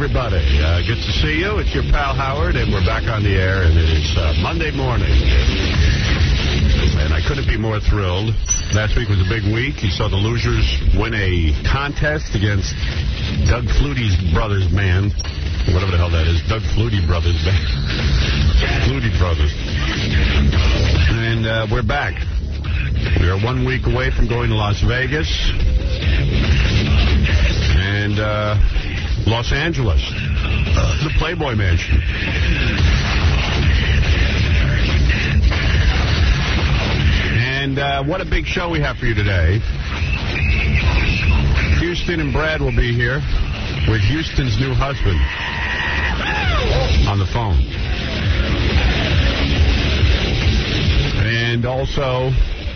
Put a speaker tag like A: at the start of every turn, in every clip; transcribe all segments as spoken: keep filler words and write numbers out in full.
A: everybody. Uh, good to see you. It's your pal Howard, and we're back on the air, and it is uh, Monday morning. And I couldn't be more thrilled. Last week was a big week. You saw the losers win a contest against Doug Flutie's brothers band. Whatever the hell that is. Doug Flutie brothers band. Flutie brothers. And uh, we're back. We are one week away from going to Las Vegas. And uh, Los Angeles. Uh, the Playboy Mansion. And uh, what a big show we have for you today. Houston and Brad will be here with Houston's new husband on the phone. And also,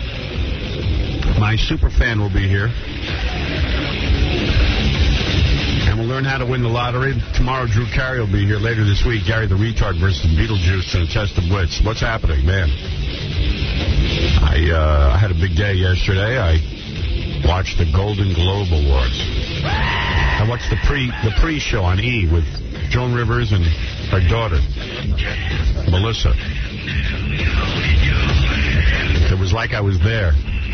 A: my super fan will be here. And we'll learn how to win the lottery. Tomorrow, Drew Carey will be here. Later this week, Gary the Retard versus Beetlejuice in a test of wits. What's happening, man? I, uh, I had a big day yesterday. I watched the Golden Globe Awards. I watched the pre the pre-show on E! With Joan Rivers and her daughter, Melissa. It was like I was there.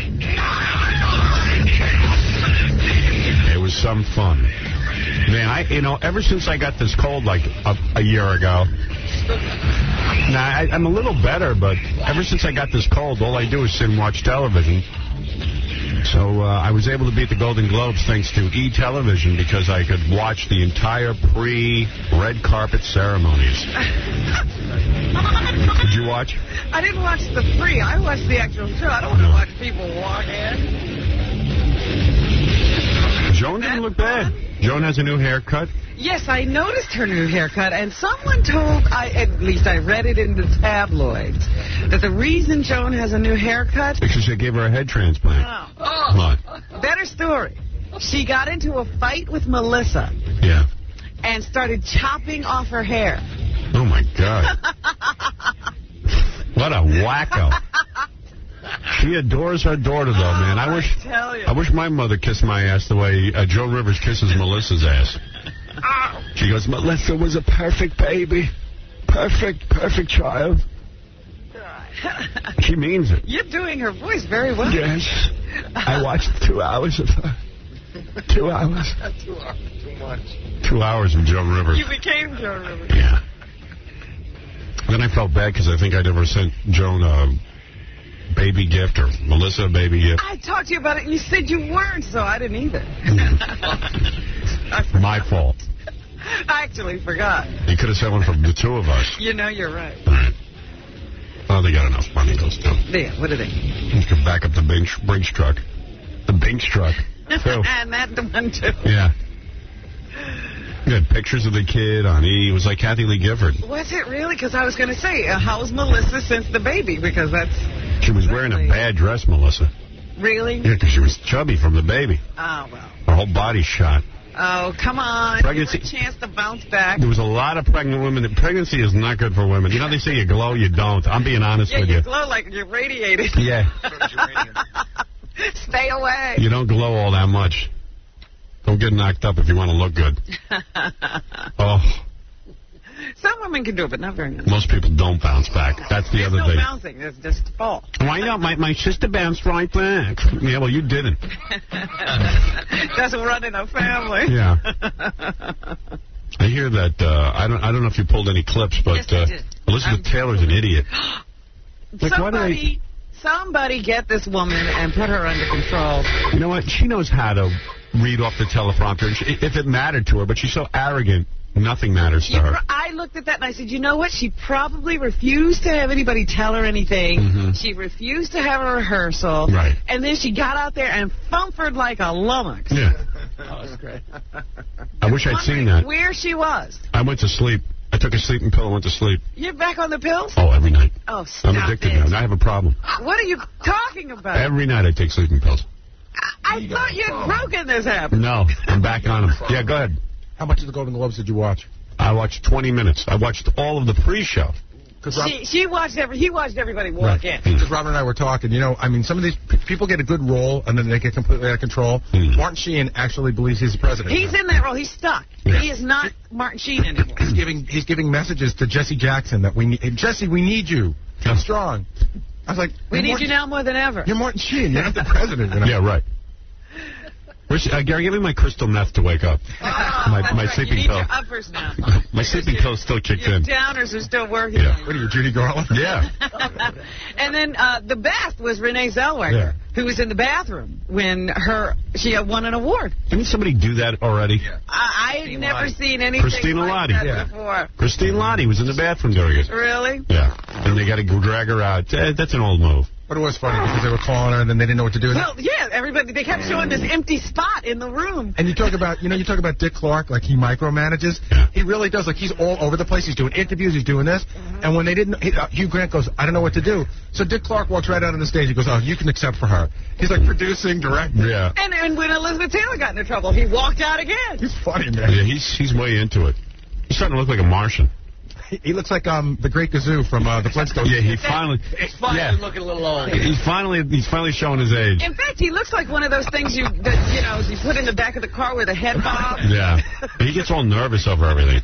A: It was some fun. Man, I you know, ever since I got this cold like a, a year ago, now I, I'm a little better, but ever since I got this cold, all I do is sit and watch television. So uh, I was able to beat the Golden Globes thanks to E! Television because I could watch the entire pre-red carpet ceremonies. Did you watch?
B: I didn't watch the pre. I watched the actual show. I don't want to watch people walk in.
A: Joan didn't look bad. Joan has a new haircut.
B: Yes, I noticed her new haircut, and someone told, I at least I read it in the tabloids, that the reason Joan has a new haircut...
A: Because they gave her a head transplant.
B: Oh.
A: Come on.
B: Better story. She got into a fight with Melissa.
A: Yeah.
B: And started chopping off her hair.
A: Oh, my God. What a wacko. She adores her daughter, though, man. I wish
B: I, tell you.
A: I wish my mother kissed my ass the way uh, Joan Rivers kisses Melissa's ass. She goes, Melissa was a perfect baby. Perfect, perfect child. She means it.
B: You're doing her voice very well.
A: Yes. I watched two hours of her. Two hours.
C: Two hours, too much.
A: Two hours of Joan Rivers.
B: You became Joan Rivers.
A: Yeah. Then I felt bad because I think I never sent Joan a baby gift or Melissa a baby gift.
B: I talked to you about it and you said you weren't, so I didn't either.
A: My fault.
B: I actually forgot.
A: You could have sent one from the two of us.
B: You know, you're right.
A: All right. Oh, they got enough money, those two.
B: Yeah, what are they?
A: You can back up the Brinks, Brinks truck. The Brinks truck. Too.
B: And that the one, too.
A: Yeah. You had pictures of the kid on E! It was like Kathy Lee Gifford.
B: Was it really? Because I was going to say, uh, how's Melissa since the baby? Because that's...
A: She was wearing a bad dress, Melissa.
B: Really?
A: Yeah, because she was chubby from the baby.
B: Oh, well.
A: Her whole body shot.
B: Oh, come on.
A: Pregnancy.
B: Give her a chance to bounce back.
A: There was a lot of pregnant women. Pregnancy is not good for women. You know, they say you glow, you don't. I'm being honest
B: yeah,
A: with
B: you.
A: you.
B: you glow like you're radiated.
A: Yeah.
B: Stay away.
A: You don't glow all that much. Don't get knocked up if you want to look good. Oh.
B: Some women can do it, but not very much.
A: Most people don't bounce back. That's the
B: There's
A: other
B: no
A: thing.
B: bouncing. There's just fall.
A: Why not? My, my sister bounced right back. Yeah, well, you didn't.
B: Doesn't run in a family.
A: Yeah. I hear that, uh, I don't I don't know if you pulled any clips, but
B: yes,
A: uh, Elizabeth
B: I'm
A: Taylor's an idiot. Like,
B: somebody, somebody get this woman and put her under control.
A: You know what? She knows how to read off the teleprompter, if it mattered to her, but she's so arrogant, nothing matters to
B: you,
A: her.
B: I looked at that and I said, you know what? She probably refused to have anybody tell her anything.
A: Mm-hmm.
B: She refused to have a rehearsal.
A: Right.
B: And then she got out there and thumpered like a lummox.
A: Yeah.
C: Oh, that's great.
A: I wish I'd seen that.
B: Where she was.
A: I went to sleep. I took a sleeping pill and went to sleep.
B: You're back on the pills?
A: Oh, every night.
B: Oh, stop
A: I'm addicted
B: it.
A: now. I have a problem.
B: What are you talking about?
A: Every night I take sleeping pills.
B: I, I thought you'd broken this habit.
A: No, I'm back on them. Yeah, go ahead.
C: How much of the Golden Globes did you watch?
A: I watched twenty minutes. I watched all of the pre-show.
D: Rob,
B: she, she watched every, he watched everybody walk
D: right.
B: in.
D: Because Robert and I were talking, you know, I mean, some of these p people get a good role and then they get completely out of control. Mm. Martin Sheen actually believes he's the president.
B: He's
D: now.
B: in that role. He's stuck.
D: Yeah.
B: He is not Martin Sheen anymore.
D: He's giving he's giving messages to Jesse Jackson that we need. Hey, Jesse, we need you. I'm strong. I was like,
B: we need
D: Martin,
B: you now more than ever.
D: You're Martin Sheen. You're not the president. You know?
A: Yeah, right. Where's, uh, Gary, give me my crystal meth to wake up.
B: Oh,
A: my my
B: right.
A: sleeping
B: you need
A: pill.
B: Your uppers now.
A: My sleeping pill still kicked
B: your
A: in.
B: Downers are still working.
A: Yeah.
D: What are you, Judy Garland?
A: Yeah.
B: And then uh, the best was Renee Zellweger,
A: Yeah.
B: who was in the bathroom when her she had won an award.
A: Didn't somebody do that already?
D: Yeah.
B: I, I've never Lottie. seen anything
A: Christina
B: like
A: Lottie.
B: that
D: Yeah.
B: before.
A: Christine Lottie was in the bathroom during it.
B: Really?
A: Yeah. And they got to drag her out. Uh, that's an old move.
D: But it was funny because they were calling her and then they didn't know what to do.
B: Well, yeah, everybody, they kept showing this empty spot in the room.
D: And you talk about, you know, you talk about Dick Clark, like he micromanages.
A: Yeah.
D: He really does. Like he's all over the place. He's doing interviews. He's doing this. Mm-hmm. And when they didn't, he, uh, Hugh Grant goes, I don't know what to do. So Dick Clark walks right out on the stage. He goes, oh, you can accept for her. He's like producing, directing.
A: Yeah.
B: And, and when Elizabeth Taylor got into trouble, he walked out again.
D: He's funny, man.
A: Yeah, he's he's way into it. He's starting to look like a Martian.
D: He, he looks like um the Great Gazoo from uh, the Flintstones.
A: Yeah, he finally.
C: He's finally
A: yeah.
C: looking a little old.
A: He's finally he's finally showing his age.
B: In fact, he looks like one of those things you that you know you put in the back of the car with a head bob.
A: Yeah. He gets all nervous over everything.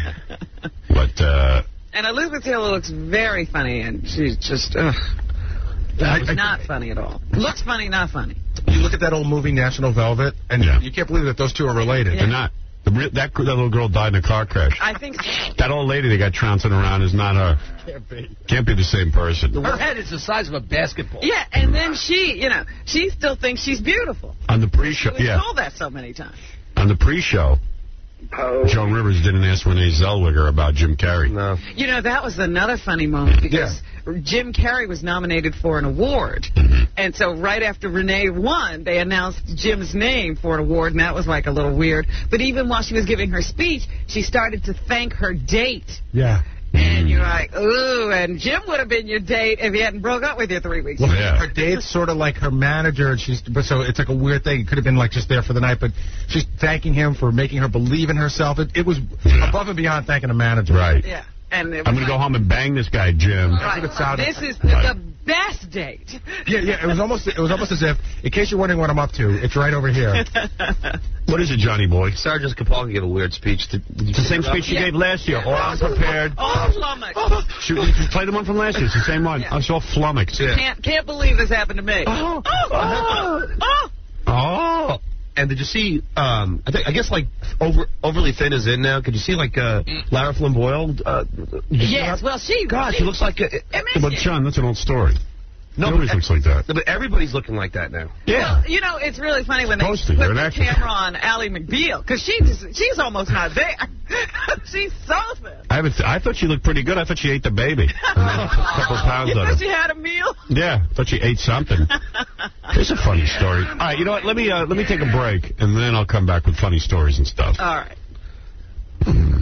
A: But uh
B: And Elizabeth Taylor looks very funny, and she's just ugh.
D: I, I,
B: Not funny at all. Looks funny, not funny.
D: You look at that old movie National Velvet, and
A: Yeah.
D: you can't believe that those two are related.
B: Yeah.
A: they're not. The, re- that, that little girl died in a car crash.
B: I think so.
A: That old lady they got trouncing around is not her.
D: Can't be.
A: Can't be the same person.
C: Her head is the size of a basketball.
B: Yeah, and then she, you know, she still thinks she's beautiful.
A: On the pre-show,
B: We've
A: yeah.
B: told that so many times.
A: On the pre-show, Joan Rivers didn't ask Renee Zellweger about Jim Carrey.
D: No.
B: You know, that was another funny moment because Jim Carrey was nominated for an award.
A: Mm-hmm.
B: And so right after Renee won, they announced Jim's name for an award, and that was like a little weird. But even while she was giving her speech, she started to thank her date.
D: Yeah.
B: And you're like, ooh, and Jim would have been your date if he hadn't broke up with you three weeks
D: Well,
B: ago.
A: Yeah.
D: her date's sort of like her manager, and she's but so it's like a weird thing. It could have been like just there for the night, but she's thanking him for making her believe in herself. It, it was
A: Yeah.
D: above and beyond thanking a manager.
A: Right.
B: Yeah. And it was
A: I'm going to go home and bang this guy, Jim.
B: Right.
D: what it sounded
B: This is
A: Right.
B: the best date.
D: Yeah, yeah. It was almost it was almost as if, in case you're wondering what I'm up to, it's right over here.
A: What is it, Johnny boy?
E: Sarah Jessica Parker gave a weird speech. Did, did you
A: It's the
E: see
A: same
E: that?
A: speech she
B: Yeah.
A: gave last year. All unprepared.
B: All flummoxed.
A: She, you play the one from last year. It's the same one.
B: Yeah.
A: I was all flummoxed.
E: Yeah.
B: Can't can't believe this happened to me.
A: Oh.
B: oh, oh, oh.
A: Oh.
E: And did you see? Um, I think I guess like over overly thin is in now. Could you see like uh, Lara Flynn Boyle? Uh,
B: Yes, well, she...
E: God, she looks like. A,
A: But, John, that's an old story.
E: no,
A: It always
E: but,
A: looks like that.
E: but everybody's looking like that now.
A: Yeah.
B: Well, you know, it's really funny when they
A: Supposed to.
B: put
A: You're an
B: the
A: actress.
B: camera on Ally McBeal, because she's, she's almost not there. She's so thin.
A: I haven't. Th- I thought she looked pretty good. I thought she ate the baby. And then a couple pounds
B: You
A: on
B: thought
A: her.
B: she had a meal?
A: Yeah, thought she ate something. Here's a funny story. All right, you know what? Let me uh, let me take a break, and then I'll come back with funny stories and stuff.
B: All right.
A: Hmm.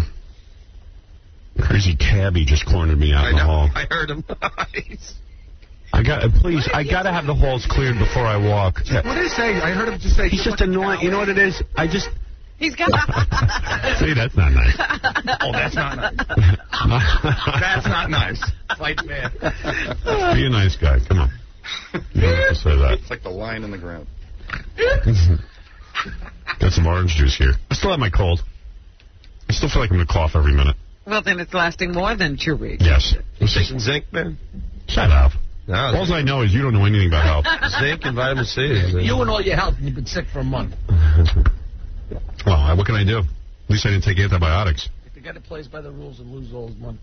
A: Crazy cabbie just cornered me out
E: I
A: in the
E: know.
A: hall.
E: I heard him.
A: I got. Uh, please, I got to have the halls cleared before I walk.
D: What did he say? I heard him just say...
A: He's just annoying. You know what it is? I just.
B: He's got...
A: See, that's not nice.
E: Oh, that's not nice.
A: That's
E: not nice. Fight man.
A: Be a nice guy. Come on. You don't have to say that.
E: It's like the line in the ground.
A: Got some orange juice here. I still have my cold. I still feel like I'm going to cough every minute.
B: Well, then it's lasting more than two weeks.
A: Yes.
E: You taking zinc, man?
A: Shut up.
E: No,
A: All I know is you don't know anything about health.
E: zinc and vitamin C.
C: You and all your health, and you've been sick for a month.
A: Well, what can I do? At least I didn't take antibiotics.
C: If the guy that plays by the rules and loses all his money.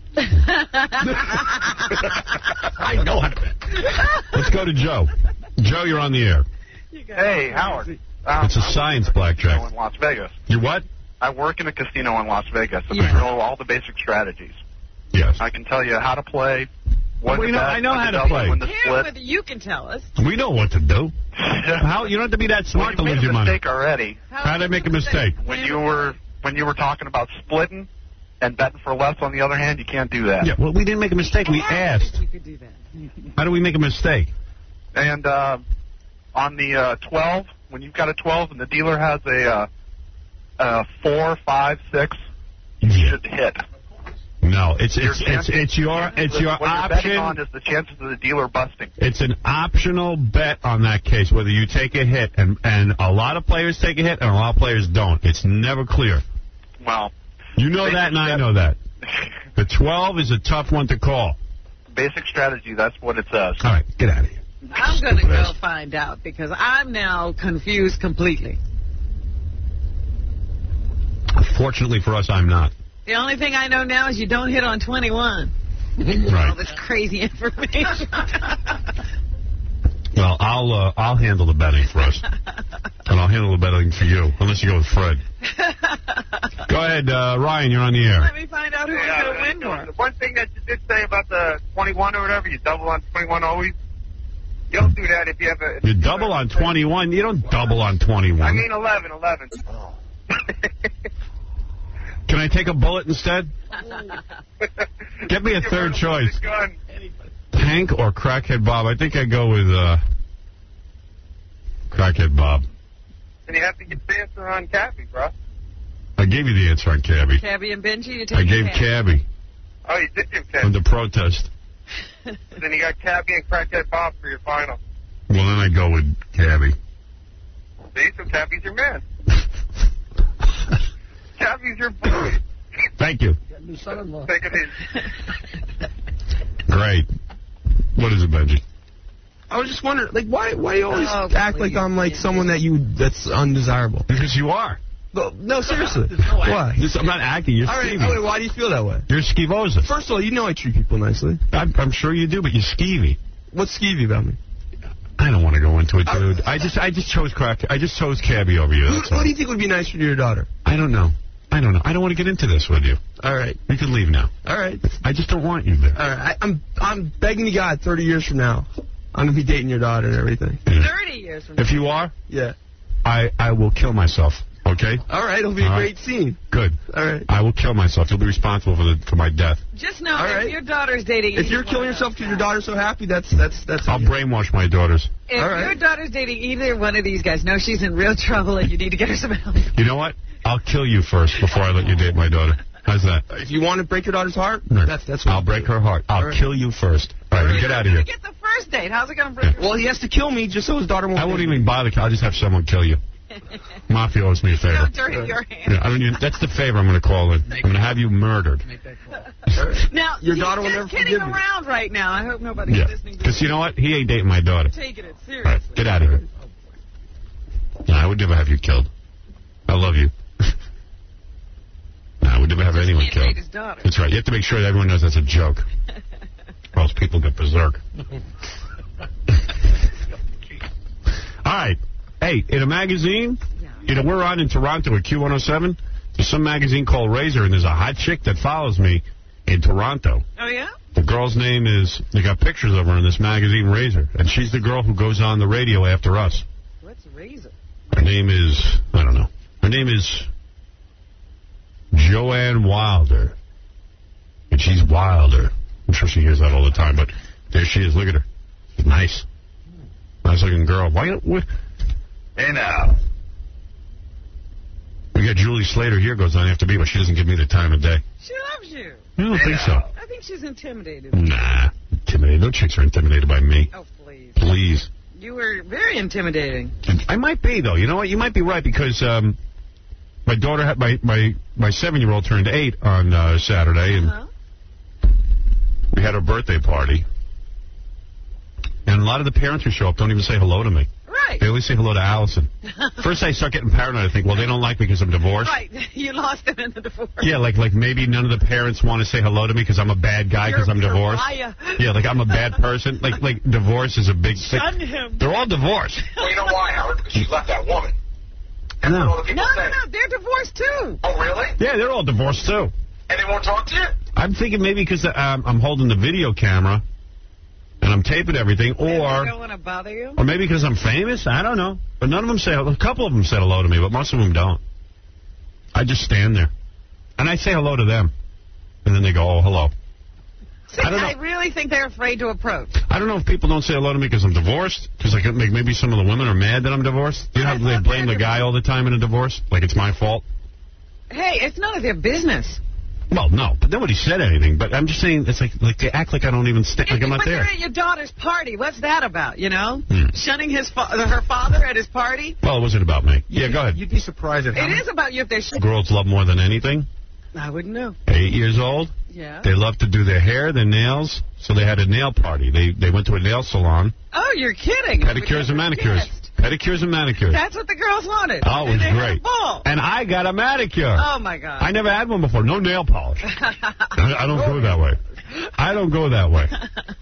C: I know how to bet.
A: Let's go to Joe. Joe, you're on the air.
F: Hey, Howard. Um,
A: It's a science blackjack.
F: in Las Vegas.
A: You what?
F: I work in a casino in Las Vegas, and
B: Yeah.
F: I know all the basic strategies.
A: Yes.
F: I can tell you how to play.
A: Well,
F: When
A: you
F: to
A: know-
F: bet,
A: I know
F: when
A: how to
F: double,
A: play.
F: When to
B: Here,
F: split.
B: whether you can tell us.
A: We know what to do. How? You don't have to be that smart
F: well,
A: to
F: you
A: lose
F: made
A: your
F: a
A: money.
F: mistake already
A: How did I make a mistake?
F: when you were when you were talking about splitting and betting for less. On the other hand, you can't do that.
A: Yeah, well, we didn't make a mistake. We asked.
B: You could do that.
A: How do we make a mistake?
F: And uh, on the uh, twelve, when you've got a twelve and the dealer has a, uh, a four, five, six, you
A: Yeah.
F: should hit.
A: No, it's it's
F: Your
A: it's it's your it's your
F: what you're betting on
A: option.
F: is the chances of the dealer busting.
A: It's an optional bet on that case, whether you take a hit, and and a lot of players take a hit, and a lot of players don't. It's never clear.
F: Well,
A: You know that, and I know that. The twelve is a tough one to call.
F: basic strategy, that's what it says.
A: All right, get out of here.
B: I'm going to
A: Stupid
B: go
A: ass.
B: find out because I'm now confused completely.
A: Fortunately for us, I'm not.
B: The only thing I know now is you don't hit on twenty-one. All
A: Right.
B: this crazy information.
A: Well, I'll uh, I'll handle the betting for us, and I'll handle the betting for you, unless you go with Fred. Go ahead, uh, Ryan. You're on the air.
B: Let me find out who is going to win more.
G: The one thing that you did say about the twenty-one or whatever, you double on twenty-one always. You don't do that if you have a...
A: You double on twenty-one. You don't double on twenty-one.
G: I mean eleven, eleven.
A: Can I take a bullet instead? Get me a third choice.
G: Gun.
A: Hank or Crackhead Bob? I think I'd go with uh, Crackhead Bob.
G: And you have to get the answer on Cappy, bro.
A: I gave you the answer on Cabby.
B: Cabby and Benji, you take
A: I gave Cabby
G: Oh, you did give
A: on
G: Cappy.
A: the protest.
G: Then you got Cappy and Crackhead Bob for your final.
A: Well, then I'd go with Cabby.
G: See, so Cappy's your man. Cappy's your boy.
A: Thank you.
C: Got a new son-in-law.
G: Take it easy.
A: Great. What is it, Benji?
H: I was just wondering, like, why why do you always
B: Oh,
H: act like
B: please.
H: I'm like someone that you that's undesirable?
A: Because you are.
H: No, no seriously. Why?
A: This, I'm not acting. You're
H: All right,
A: skeevy.
H: all right, why do you feel that way?
A: You're skeevosa.
H: First of all, you know I treat people nicely.
A: I'm, I'm sure you do, but you're skeevy.
H: What's skeevy about me?
A: I don't want to go into it, dude. I just I just chose crack. I just chose Cabby over you.
H: Who,
A: That's all.
H: what do you think would be nicer to your daughter?
A: I don't know. I don't know. I don't want to get into this with you.
H: All right,
A: You can leave now.
H: all right,
A: I just don't want you there.
H: all right. I, I'm I'm begging to God, thirty years from now, I'm gonna be dating your daughter and everything.
A: Yeah.
B: thirty years from now.
A: If you are,
H: Yeah.
A: I I will kill myself. Okay.
H: All right, it'll be a
A: All right.
H: great scene.
A: Good.
H: All right.
A: I will kill myself. You'll be responsible for the for my death.
B: Just know
H: All
B: if
H: right.
B: your daughter's dating
H: If you're
B: either
H: killing
B: one of
H: yourself
B: us
H: because your
B: guys-
H: daughter's so happy, that's that's that's.
A: I'll brainwash my daughters.
B: If
H: All right.
B: your daughter's dating either one of these guys, know she's in real trouble and you need to get her some help.
A: You know what? I'll kill you first before I let you date my daughter. How's that?
H: If you want to break your daughter's heart,
A: Right.
H: that's that's what
A: I'll
H: you
A: break
H: do.
A: her heart. I'll
H: All right.
A: kill you first. All right, get out of here.
B: You get the first date. How's it going to break her?
H: Well, he has to kill me just so his daughter won't.
A: I won't
H: date
A: even
H: me.
A: bother. I'll just have someone kill you. Mafia owes me a favor.
B: No, dirty your hands.
A: Yeah, I don't even, that's the favor I'm going to call in. I'm going to have you murdered.
C: Make that call.
B: Now,
H: Your
B: he's
H: daughter will
B: just
H: never
B: kidding
H: forgive you.
B: around right now. I hope nobody's
A: Yeah.
B: listening to
A: Because
B: this.
A: you know what? He ain't dating my daughter.
B: Taking it
A: All right,
B: seriously.
A: get out of here. No, I would never have you killed. I love you. No, I would never have anyone
B: Can't
A: killed.
B: date his daughter.
A: That's right. You have to make sure that everyone knows that's a joke. Or else people get berserk. All right. Hey, in a magazine, you know, we're on in Toronto at Q one oh seven. There's some magazine called Razor, and there's a hot chick that follows me in Toronto.
B: Oh, yeah?
A: The girl's name is, they got pictures of her in this magazine, Razor. And she's the girl who goes on the radio after us.
B: What's Razor?
A: Her name is, I don't know. Her name is Joanne Wilder. And she's Wilder. I'm sure she hears that all the time, but there she is. Look at her. Nice. Nice looking girl. Why, what?
G: Hey now.
A: We got Julie Slater here, goes on after me, but she doesn't give me the time of day.
B: She loves you.
A: I don't think so.
B: I think she's intimidated.
A: Nah. Intimidated. No chicks are intimidated by me.
B: Oh, please.
A: Please.
B: You were very intimidating.
A: I might be, though. You know what? You might be right, because um, my daughter, had my, my, my seven-year-old turned eight on uh, Saturday, and
B: Uh-huh.
A: we had her birthday party. And a lot of the parents who show up don't even say hello to me.
B: Right.
A: They always say hello to Allison. First I start getting paranoid. I think, well, they don't like me because I'm divorced.
B: Right. You lost him in the divorce.
A: Yeah, like like maybe none of the parents want to say hello to me because I'm a bad guy because I'm
B: You're a
A: divorced.
B: pariah.
A: Yeah, like I'm a bad person. Like like divorce is a big thing.
B: Shun him.
A: They're all divorced.
G: Well, you know why, Howard? Because she left that woman.
A: No.
G: All the
B: No,
G: people
B: no,
G: say.
B: no. They're divorced, too.
G: Oh, really?
A: Yeah, they're all divorced too.
G: And they won't talk to you?
A: I'm thinking maybe because um, I'm holding the video camera and I'm taping everything,
B: They
A: or
B: don't want to bother you.
A: or maybe because I'm famous. I don't know. But none of them say. A couple of them said hello to me, but most of them don't. I just stand there and I say hello to them, and then they go, "Oh, hello."
B: See,
A: I don't know.
B: I really think they're afraid to approach.
A: I don't know if people don't say hello to me because I'm divorced, because like maybe some of the women are mad that I'm divorced. You know how they blame the guy all the time in a divorce, like it's my fault.
B: Hey, it's none of their business.
A: Well, no, but nobody said anything. But I'm just saying, it's like like they act like I don't even st- like I'm not
B: but
A: there.
B: you're at your daughter's party. What's that about, you know?
A: Hmm.
B: Shunning his fa- her father at his party?
A: Well, it wasn't about me. Yeah,
D: You'd-
A: go ahead.
D: You'd be surprised at how
B: It
D: many-
B: is about you if they're... Sh-
A: Girls love more than anything.
B: I wouldn't know.
A: Eight years old.
B: Yeah.
A: They love to do their hair, their nails. So they had a nail party. They they went to a nail salon.
B: Oh, you're kidding.
A: Pedicures and manicures. Pedicures and manicures.
B: That's what the girls wanted.
A: Oh, it was
B: and they had a
A: great.
B: ball.
A: And I got a manicure.
B: Oh, my God.
A: I never had one before. No nail polish. I, I don't go that way. I don't go that way.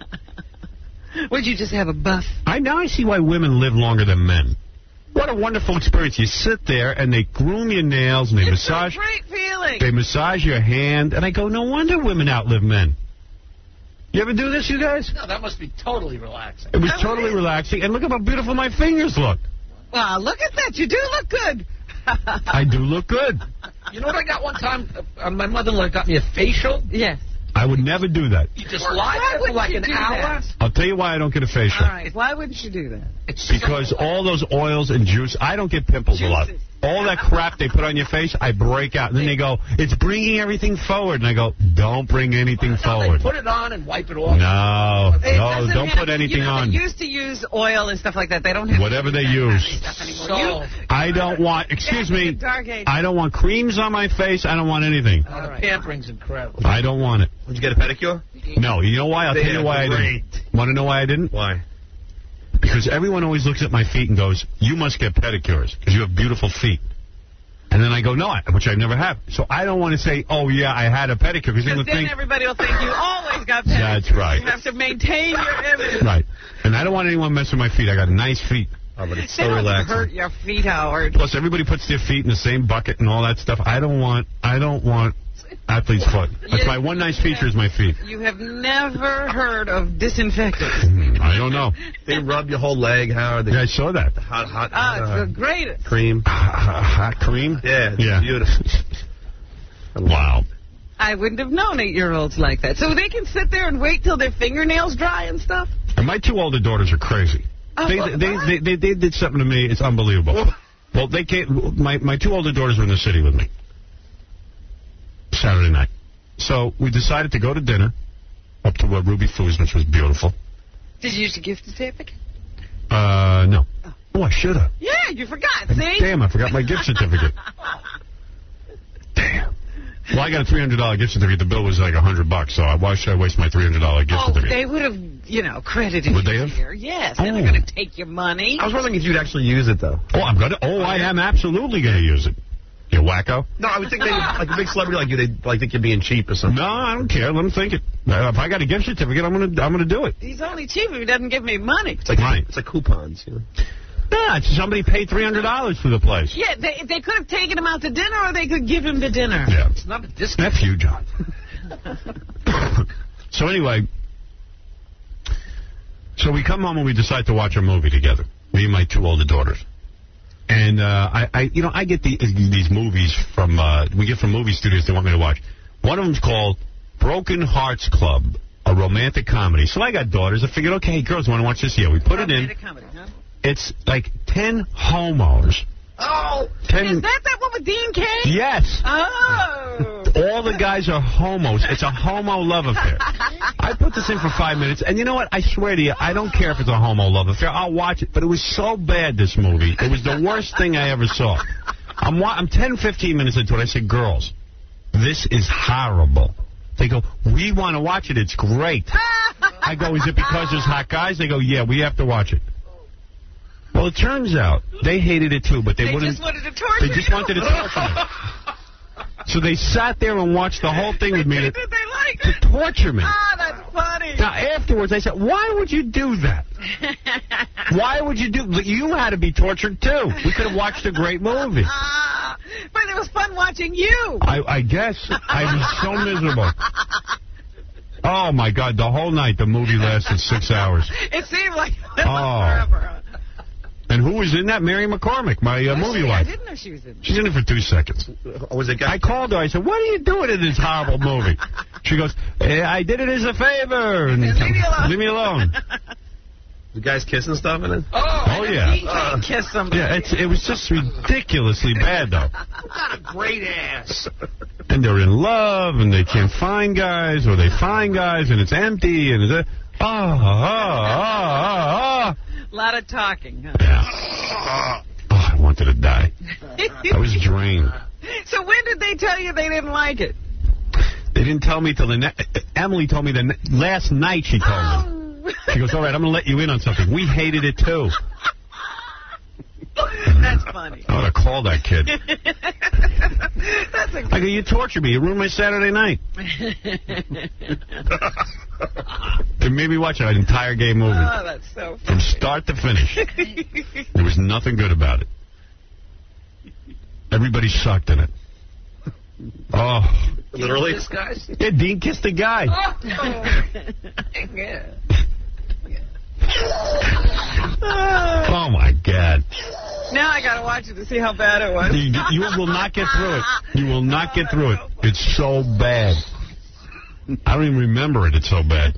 B: Would you just have a buff?
A: I now I see why women live longer than men. What a wonderful experience. You sit there and they groom your nails and they
B: It's
A: massage.
B: a great feeling.
A: They massage your hand, and I go, no wonder women outlive men. You ever do this, you guys?
C: No, that must be totally relaxing.
A: It was totally relaxing, and look at how beautiful my fingers look.
B: Wow, look at that. You do look good.
A: I do look good.
C: You know what I got one time? Uh, my mother-in-law got me a facial.
B: Yes.
A: I would never do that.
C: You just
B: Why
C: lie there for
B: wouldn't
C: like
B: you
C: an
B: do
C: hour.
B: that?
A: I'll tell you why I don't get a facial.
B: All right. Why wouldn't you do that?
C: It's
A: Because
C: so
A: all those oils and juice, I don't get pimples a lot.
B: Juices.
A: All that crap they put on your face, I break out. And then they go, it's bringing everything forward. And I go, don't bring anything
C: No,
A: forward.
C: they put it on and wipe it off.
A: No,
B: It
A: no,
B: doesn't
A: don't
B: have-
A: put anything
B: you know,
A: on.
B: They used to use oil and stuff like that. They don't have
A: Whatever they
B: that kind of
A: use.
B: stuff anymore.
C: So,
B: You-
A: I don't want, excuse
B: Back in
A: me,
B: the dark ages.
A: I don't want creams on my face. I don't want anything.
C: uh, the pampering's incredible.
A: I don't want it.
E: Did you get a pedicure?
A: No, you know why? I'll
E: They
A: tell you
E: are
A: why I
E: great.
A: didn't. Want to know why I didn't?
E: Why?
A: Because everyone always looks at my feet and goes, you must get pedicures because you have beautiful feet. And then I go, no, I, which I never have. So I don't want to say, oh, yeah, I had a pedicure. Because
B: Because
A: then
B: then everybody will think you always got pedicures.
A: That's right.
B: You have to maintain your image.
A: Right. And I don't want anyone messing with my feet. I got nice feet.
E: Oh, but it's
B: They
E: so
B: don't
E: relaxing.
B: hurt your feet, Howard.
A: Plus, everybody puts their feet in the same bucket and all that stuff. I don't want, I don't want athlete's foot. That's my one nice feature is my feet.
B: You have never heard of disinfectant.
A: I don't know.
E: They rub your whole leg, Howard. They
A: Yeah, I saw that.
E: hot, hot,
B: Ah,
E: uh,
B: it's the greatest.
E: cream.
A: Hot cream?
E: Yeah, it's
A: Yeah.
E: beautiful.
A: Wow.
B: I wouldn't have known eight-year-olds like that. So they can sit there and wait till their fingernails dry and stuff?
A: And my two older daughters are crazy.
B: Oh,
A: They,
B: what?
A: they, they, they, they did something to me. It's unbelievable. Well, they came, my, my two older daughters were in the city with me Saturday night. So we decided to go to dinner up to uh, Ruby Foods, which was beautiful.
B: Did you use a gift certificate?
A: Uh, no. Oh, I should have.
B: Yeah, you forgot. See?
A: Damn, I forgot my gift certificate. Damn. Well, I got a three hundred dollars gift certificate. The bill was like one hundred bucks, so why should I waste my three hundred dollars gift
B: Oh,
A: certificate?
B: they would have, you know, credited
A: Would
B: you
A: they have?
B: here. Yes, they're
A: Oh.
B: not going to take your money.
E: I was wondering if you'd actually use it, though.
A: Oh, I'm gonna. Oh, I am absolutely gonna use it. You wacko.
E: No, I would think they, like a big celebrity like you, they'd like think you're being cheap or something.
A: No, I don't care. Let them think it. Uh, if I got a gift certificate, I'm gonna I'm gonna do it.
B: He's only cheap if he doesn't give me money.
E: It's like
A: Right.
E: it's like coupons, you know.
A: Yeah, it's somebody paid three hundred dollars for the place.
B: Yeah, they, they could have taken him out to dinner or they could give him the dinner.
A: Yeah.
C: It's not a discount.
A: F you, John. So anyway, so we come home and we decide to watch a movie together. Me and my two older daughters. And uh, I, I, you know, I get the, these movies from uh, we get from movie studios they want me to watch. One of them's called Broken Hearts Club, a romantic comedy. So I got daughters. I figured, okay, girls want to watch this? Yeah, we put it in.
B: Romantic comedy, huh?
A: It's like ten homos.
B: Oh,
A: Ten.
B: is that that one with Dean Cain?
A: Yes.
B: Oh.
A: All the guys are homos. It's a homo love affair. I put this in for five minutes, and you know what? I swear to you, I don't care if it's a homo love affair. I'll watch it. But it was so bad, this movie. It was the worst thing I ever saw. I'm, wa- I'm ten, fifteen minutes into it. I said, girls, this is horrible. They go, we want to watch it. It's great. I go, is it because there's hot guys? They go, yeah, we have to watch it. Well, it turns out they hated it too, but they,
B: They
A: wouldn't.
B: just wanted to torture
A: They just
B: you.
A: wanted to torture me. So they sat there and watched the whole thing with me to,
B: Did they like
A: to
B: it?
A: torture me.
B: Ah, that's funny.
A: Now, afterwards, I said, why would you do that? Why would you do... You had to be tortured, too. We could have watched a great movie.
B: Ah, but it was fun watching you.
A: I, I guess. I was so miserable. Oh, my God. The whole night, the movie lasted six hours.
B: It seemed like it was
A: Oh.
B: forever.
A: And who was in that? Mary McCormick, my uh, movie
B: I
A: wife.
B: didn't know she was in it.
A: She's in it for two seconds.
E: Or was it guy?
A: I called her. I said, what are you doing in this horrible movie? She goes, eh, I did it as a favor. And
B: Leave me alone.
A: Leave me alone.
E: The guys kissing stuff in it?
C: Oh,
A: Oh, Oh, yeah.
B: He can't kiss somebody.
A: Yeah, it's, it was just ridiculously bad, though.
C: Got a great ass.
A: And they're in love, and they can't find guys, or they find guys, and it's empty, and it's... Ah, ah, ah, ah.
B: A lot of talking, huh?
A: Yeah. Oh, I wanted to die. I was drained.
B: So when did they tell you they didn't like it?
A: They didn't tell me till the... Ne- Emily told me the ne- last night she told
B: Oh.
A: me. She goes, all right, I'm going to let you in on something. We hated it, too.
B: That's funny.
A: I ought to call that kid.
B: That's a
A: I go, you torture me. You ruined my Saturday night. They made me watch an entire gay movie.
B: Oh, that's so funny.
A: From start to finish. There was nothing good about it. Everybody sucked in it. Oh.
C: Literally? This guy's?
A: Yeah, Dean kissed the guy.
C: Oh. Yeah.
A: Oh, my God.
B: Now I got to watch it to see how bad it was.
A: You, you will not get through it. You will not get through it. It's so bad. I don't even remember it. It's so bad.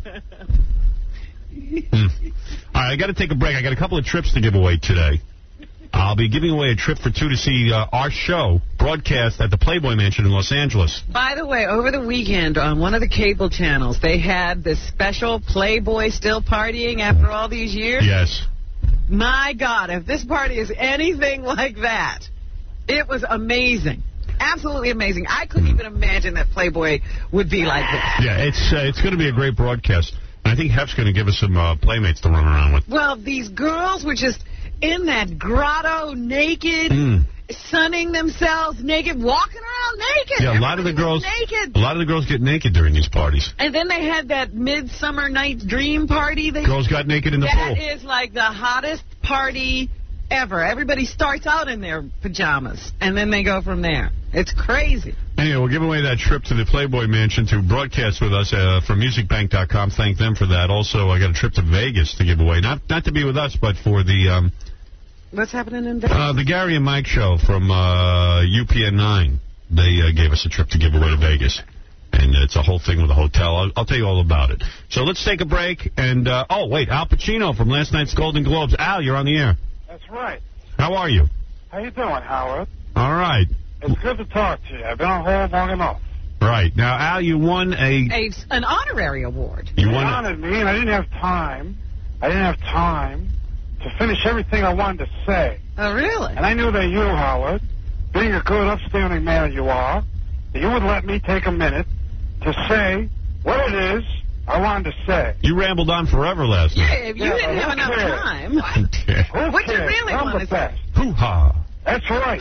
A: Hmm. All right, I got to take a break. I got a couple of trips to give away today. I'll be giving away a trip for two to see uh, our show broadcast at the Playboy Mansion in Los Angeles.
B: By the way, over the weekend on one of the cable channels, they had this special Playboy still partying after all these years.
A: Yes.
B: My God, if this party is anything like that, it was amazing. Absolutely amazing. I couldn't even imagine that Playboy would be like this.
A: Yeah, it's uh, it's going to be a great broadcast. I think Hef's going to give us some uh, Playmates to run around with.
B: Well, these girls were just in that grotto naked,
A: mm.
B: sunning themselves naked, walking around naked.
A: Yeah, a lot of the girls
B: naked.
A: A lot of the girls get naked during these parties.
B: And then they had that Midsummer Night's Dream party. They,
A: girls got naked in the
B: that
A: pool.
B: That is like the hottest party ever. Everybody starts out in their pajamas, and then they go from there. It's crazy.
A: Anyway, we'll give away that trip to the Playboy Mansion to broadcast with us uh, from music bank dot com. Thank them for that. Also, I got a trip to Vegas to give away. Not not to be with us, but for the... Um,
B: What's happening in Vegas?
A: Uh, the Gary and Mike show from uh, U P N nine. They uh, gave us a trip to give away to Vegas. And it's a whole thing with a hotel. I'll, I'll tell you all about it. So let's take a break. And, uh, oh, wait, Al Pacino from last night's Golden Globes. Al, you're on the air.
G: That's right.
A: How are you?
G: How you doing, Howard?
A: All right.
G: It's good to talk to you. I've been on hold long enough.
A: Right. Now, Al, you won a...
B: a an honorary award.
A: You
G: they
A: won
G: honored me, and I didn't have time. I didn't have time to finish everything I wanted to say.
B: Oh, really?
G: And I knew that you, Howard, being a good, upstanding man you are, that you would let me take a minute to say what it is I wanted to say.
A: You rambled on forever last
B: yeah,
A: night.
B: If you
G: yeah,
B: didn't have enough
G: cares?
B: time.
G: Who
B: What you
G: cares?
B: really
G: I'm
B: want
G: the
B: to
G: best.
B: say?
A: Hoo-ha.
G: That's right.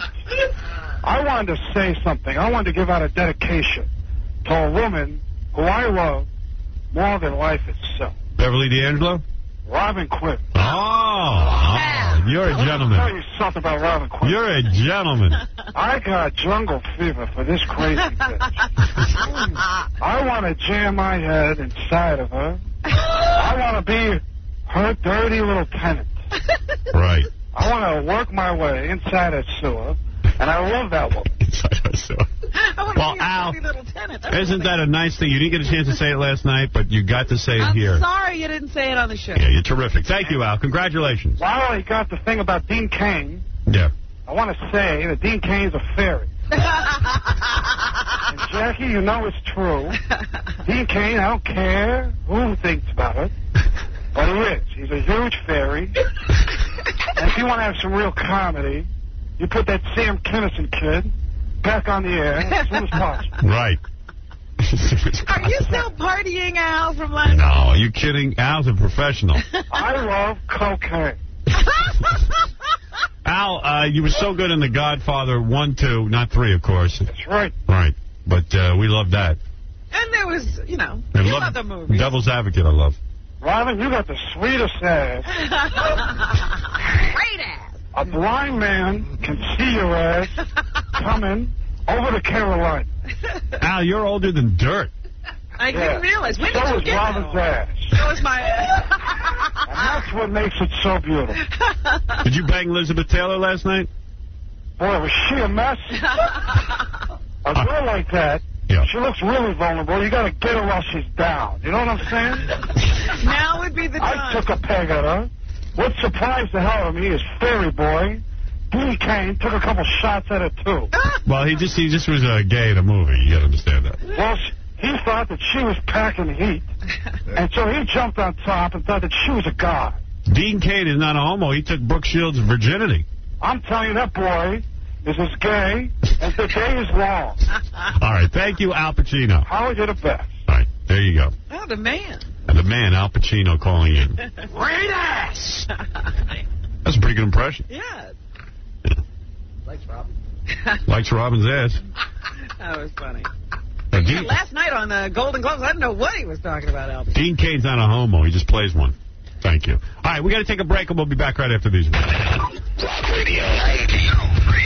G: I wanted to say something. I wanted to give out a dedication to a woman who I love more than life itself.
A: Beverly D'Angelo?
G: Robin Quinn.
A: Oh, oh, you're a
G: Let me tell
A: gentleman.
G: you something about Robin Quinn.
A: You're a gentleman.
G: I got jungle fever for this crazy bitch. I want to jam my head inside of her. I want to be her dirty little tenant.
A: Right.
G: I want to work my way inside that sewer, and I love that woman.
A: Inside our sewer.
B: I want
A: Well,
B: to be a
A: Al,
B: pretty little tenant. That's
A: Isn't
B: really
A: that a nice thing? You didn't get a chance to say it last night, but you got to say it
B: I'm
A: here.
B: sorry you didn't say it on the show.
A: Yeah, you're terrific. Thank you, Al. Congratulations.
G: While I got the thing about Dean Cain,
A: Yeah.
G: I want to say that Dean Cain's a fairy. And Jackie, you know it's true. Dean Cain, I don't care who thinks about it, but he is. He's a huge fairy. And if you want to have some real comedy, you put that Sam Kinison kid back on the air as soon as possible.
A: Right.
B: Are you still partying, Al, from last
A: No, are you kidding? Al's a professional.
G: I love cocaine.
A: Al, uh, you were so good in The Godfather one, two, not three, of course.
G: That's right.
A: Right. But uh, we love that.
B: And there was, you know,
A: I
B: you
A: love
B: love the movie.
A: Devil's Advocate, I love.
G: Robin, you got the sweetest ass.
B: Great ass.
G: A blind man can see your ass coming over to Carolina.
A: Al, you're older than dirt.
B: I
G: Yeah.
B: didn't realize. When
G: So
B: did you
G: is
B: get
G: Robin's
B: that?
G: ass.
B: That was my
G: And that's what makes it so beautiful.
A: Did you bang Elizabeth Taylor last night?
G: Boy, was she a mess? A girl like that,
A: Yeah.
G: she looks really vulnerable. You got to get her while she's down. You know what I'm saying?
B: Now would be the
G: I
B: time.
G: took a peg at her, what surprised the hell out of me is Fairy Boy, Dean Cain, took a couple shots at it, too.
A: Well, he just he just was uh, gay in a movie. You gotta understand that.
G: Well, he thought that she was packing heat, and so he jumped on top and thought that she was a god.
A: Dean Cain is not a homo. He took Brooke Shields' virginity.
G: I'm telling you, that boy is as gay as the day is long.
A: All right, thank you, Al Pacino.
G: Howard, you're the best.
A: All right, there you go.
B: Oh, the man.
A: And the man, Al Pacino, calling in.
B: Great ass.
A: That's a pretty good impression.
B: Yeah.
C: Likes Robin.
A: Likes Robin's ass.
B: That was funny.
A: Uh,
B: Yeah,
A: Dean,
B: last night on the Golden Globes, I didn't know what he was talking about, Albert.
A: Dean Cain's not a homo. He just plays one. Thank you. All right, we got to take a break, and we'll be back right after these.
I: Rock Radio nineteen oh three.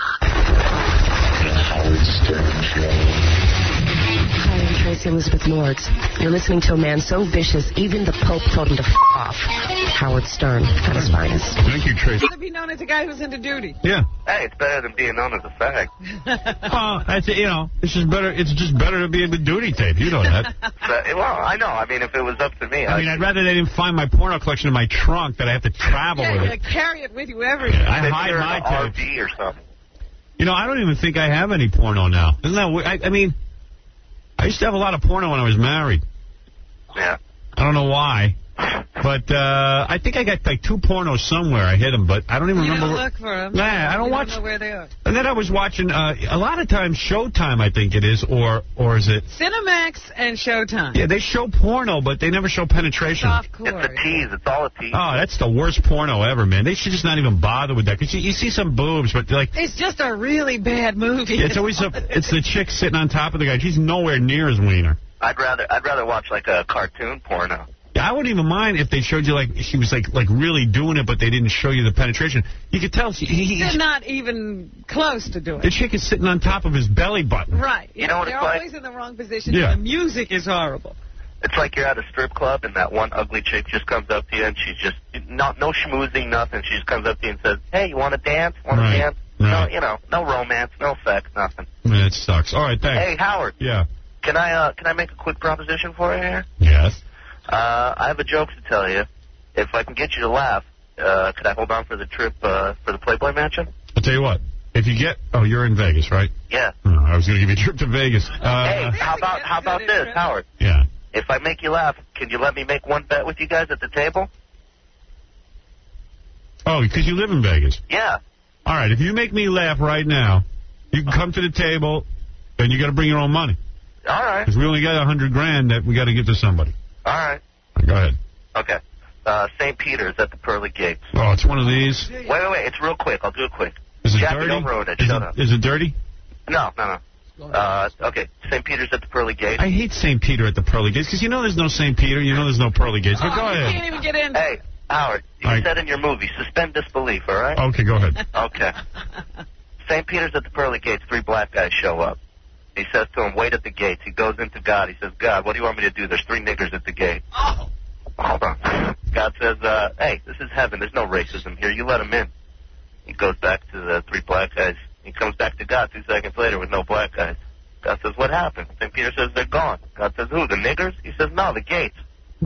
I: The Howard Stern Show.
J: Hi, I'm Tracy Elizabeth Lords. You're listening to a man so vicious, even the Pope told him to f*** off. Howard Stern, at his finest.
A: Thank you, Tracy.
B: To be known as a guy who's into duty.
A: Yeah.
F: Hey, it's better than being known as a fag.
A: Well, that's it, you know, it's just better. It's just better to be in the duty tape. You know that.
F: So, well, I know. I mean, if it was up to me,
A: I mean, I'd rather they didn't find my porno collection in my trunk that I have to travel
B: Yeah,
A: with
B: you
A: it.
B: carry it with you everywhere.
A: I
F: Maybe
A: hide
F: you're
A: my
F: in an
A: tapes.
F: R V or something.
A: You know, I don't even think I have any porno now. Isn't that weird? I, I mean, I used to have a lot of porno when I was married.
F: Yeah.
A: I don't know why. But uh, I think I got like two pornos somewhere. I hid them, but I don't even
B: You
A: remember.
B: don't
A: where-
B: look for them.
A: Nah, I don't
B: you
A: watch.
B: Don't know where they are.
A: And then I was watching uh, a lot of times Showtime, I think it is, or or is it?
B: Cinemax and Showtime.
A: Yeah, they show porno, but they never show penetration.
B: Softcore.
F: It's a tease. It's all a tease.
A: Oh, that's the worst porno ever, man. They should just not even bother with that. Because you, you see some boobs, but they're like,
B: It's just a really bad movie.
A: it's always a, it's the chick sitting on top of the guy. She's nowhere near his wiener.
F: I'd rather I'd rather watch like a cartoon porno.
A: Yeah, I wouldn't even mind if they showed you like she was like like really doing it, but they didn't show you the penetration. You could tell she, he, he,
B: They're not even close to doing
A: the
B: it.
A: chick is sitting on top of his belly button.
B: Right.
F: You know what
B: They're
F: it's like?
B: always in the wrong position.
A: Yeah.
B: And the music is horrible.
F: It's like you're at a strip club and that one ugly chick just comes up to you and she's just not no schmoozing, nothing. She just comes up to you and says, "Hey, you want to dance? Want to
A: Right.
F: dance?"
A: Right.
F: No, you know, no romance, no sex, nothing.
A: Man, it sucks. All right, thanks.
F: Hey, Howard,
A: Yeah.
F: can I uh can I make a quick proposition for you here?
A: Yes.
F: Uh, I have a joke to tell you. If I can get you to laugh, uh, could I hold on for the trip uh, for the Playboy Mansion?
A: I'll tell you what. If you get, oh, you're in Vegas, right?
F: Yeah.
A: Oh, I was going to give you a trip to Vegas. Uh,
F: Hey, how about how about this, Howard?
A: Yeah.
F: If I make you laugh, can you let me make one bet with you guys at the table?
A: Oh, because you live in Vegas.
F: Yeah.
A: All right. If you make me laugh right now, you can come to the table, and you got to bring your own money.
F: All right.
A: Because we only got a hundred grand that we got to give to somebody.
F: All right.
A: Go ahead.
F: Okay. Uh, Saint Peter's at the Pearly Gates.
A: Oh, it's one of these.
F: Wait, wait, wait. It's real quick. I'll do it quick.
A: Is it
F: Jackie,
A: dirty?
F: don't ruin it.
A: Is
F: Shut
A: it,
F: up.
A: is it dirty?
F: No, no, no. Uh, okay. Saint Peter's at the Pearly Gates.
A: I hate Saint Peter at the Pearly Gates because you know there's no Saint Peter, you know there's no Pearly Gates. But go
B: You
A: ahead.
B: can't even get in.
F: Hey, Howard, you
A: All right.
F: said in your movie, suspend disbelief, all right?
A: Okay, go ahead.
F: Okay. Saint Peter's at the Pearly Gates. Three black guys show up. He says to him, wait at the gates. He goes into God. He says, God, what do you want me to do? There's three niggers at the gate.
C: Oh.
F: Hold on. God says, uh, hey, this is heaven. There's no racism here. You let them in. He goes back to the three black guys. He comes back to God two seconds later with no black guys. God says, what happened? Saint Peter says, they're gone. God says, who, the niggers? He says, no, the gates.
B: You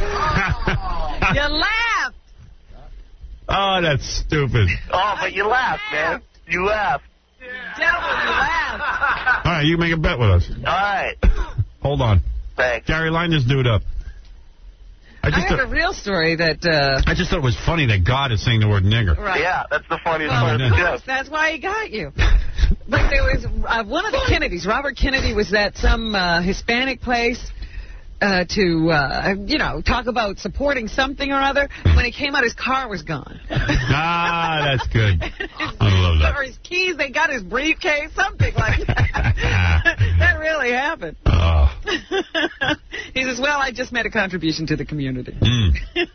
B: laughed.
A: Oh, that's stupid.
F: Oh, but you laughed, man. You laughed.
B: Devil, you laughed.
A: All right, you make a bet with us.
F: All right.
A: Hold on.
F: Thanks.
A: Gary, line this dude up. I
B: I
A: just,
B: heard a
A: thought,
B: real story that... Uh,
A: I just thought it was funny that God is saying the word nigger.
B: right.
F: Yeah, that's the funniest
B: Well,
F: part of
B: of
F: the
B: course,
F: joke.
B: that's why he got you. But there was uh, one of the Kennedys. Robert Kennedy was at some uh, Hispanic place uh, to, uh, you know, talk about supporting something or other. When he came out, his car was gone.
A: Ah, that's good. I love that.
B: Or his keys, they got his briefcase, something like that. That really happened.
A: Oh.
B: He says, well, I just made a contribution to the community.
A: Mm.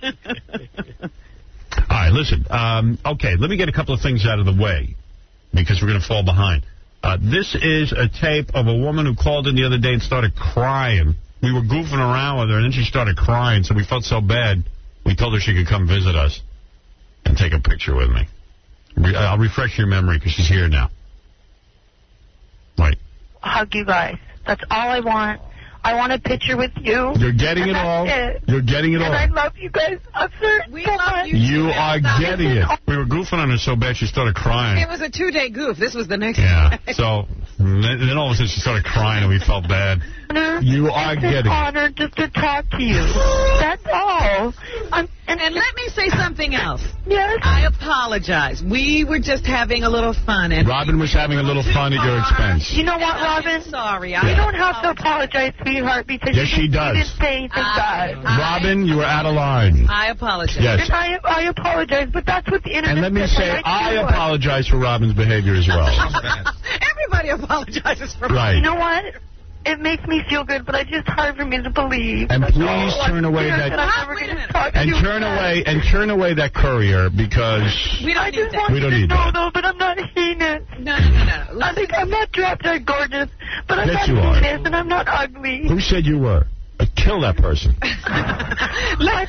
A: All right, listen. Um, okay, let me get a couple of things out of the way because we're going to fall behind. Uh, this is a tape of a woman who called in the other day and started crying. We were goofing around with her, and then she started crying, so we felt so bad, we told her she could come visit us and take a picture with me. Re- I'll refresh your memory because she's here now. Right.
K: Hug you guys. That's all I want. I want a picture with you.
A: You're getting
K: and
A: it
K: that's
A: all.
K: It.
A: You're getting it
K: and
A: all.
K: I love you guys. I'm sorry.
B: We
K: so
B: love
K: much.
B: you.
A: You are getting it. We were goofing on her so bad she started crying.
B: It was a two-day goof. This was the next
A: Yeah.
B: day.
A: So then then all of a sudden she started crying and we felt bad. You are
K: it's
A: getting
K: an
A: it.
K: honor just to talk to you. That's all. I'm,
B: and, and let me say something else.
K: Yes?
B: I apologize. We were just having a little fun. And
A: Robin was having a little fun at your expense.
K: You know what,
B: And
K: Robin?
B: I'm sorry.
K: You
B: I
K: don't have to apologize, sweetheart, because
A: Yes,
K: you
A: she
K: didn't,
A: does.
K: you didn't say anything bad.
A: Robin, you were out of line.
B: I apologize.
A: Yes.
K: And I, I apologize, but that's what the internet
A: And let me
K: said
A: say,
K: when
A: I
K: do it.
A: apologize for Robin's behavior as well.
B: Everybody apologizes for
A: Right.
K: You know what? It makes me feel good, but it's just hard for me to believe.
A: And
K: That's
A: please
K: all.
A: turn
K: I'm
A: away
K: scared
A: that-
K: I'm never
B: Wait a
K: gonna
B: minute.
K: talk to
A: And
K: you
A: turn
K: again.
A: away and turn away that courier because
B: We don't
K: I
B: need
K: just
B: that.
K: want
A: We don't
K: you
A: need
K: to know,
A: that.
K: though, but I'm not heinous.
B: No, no, no, no.
K: I think I'm not drop dead gorgeous, but I'm
A: Yes,
K: not
A: you are.
K: heinous, and I'm not ugly.
A: who said you were? Uh, kill that person.
B: Let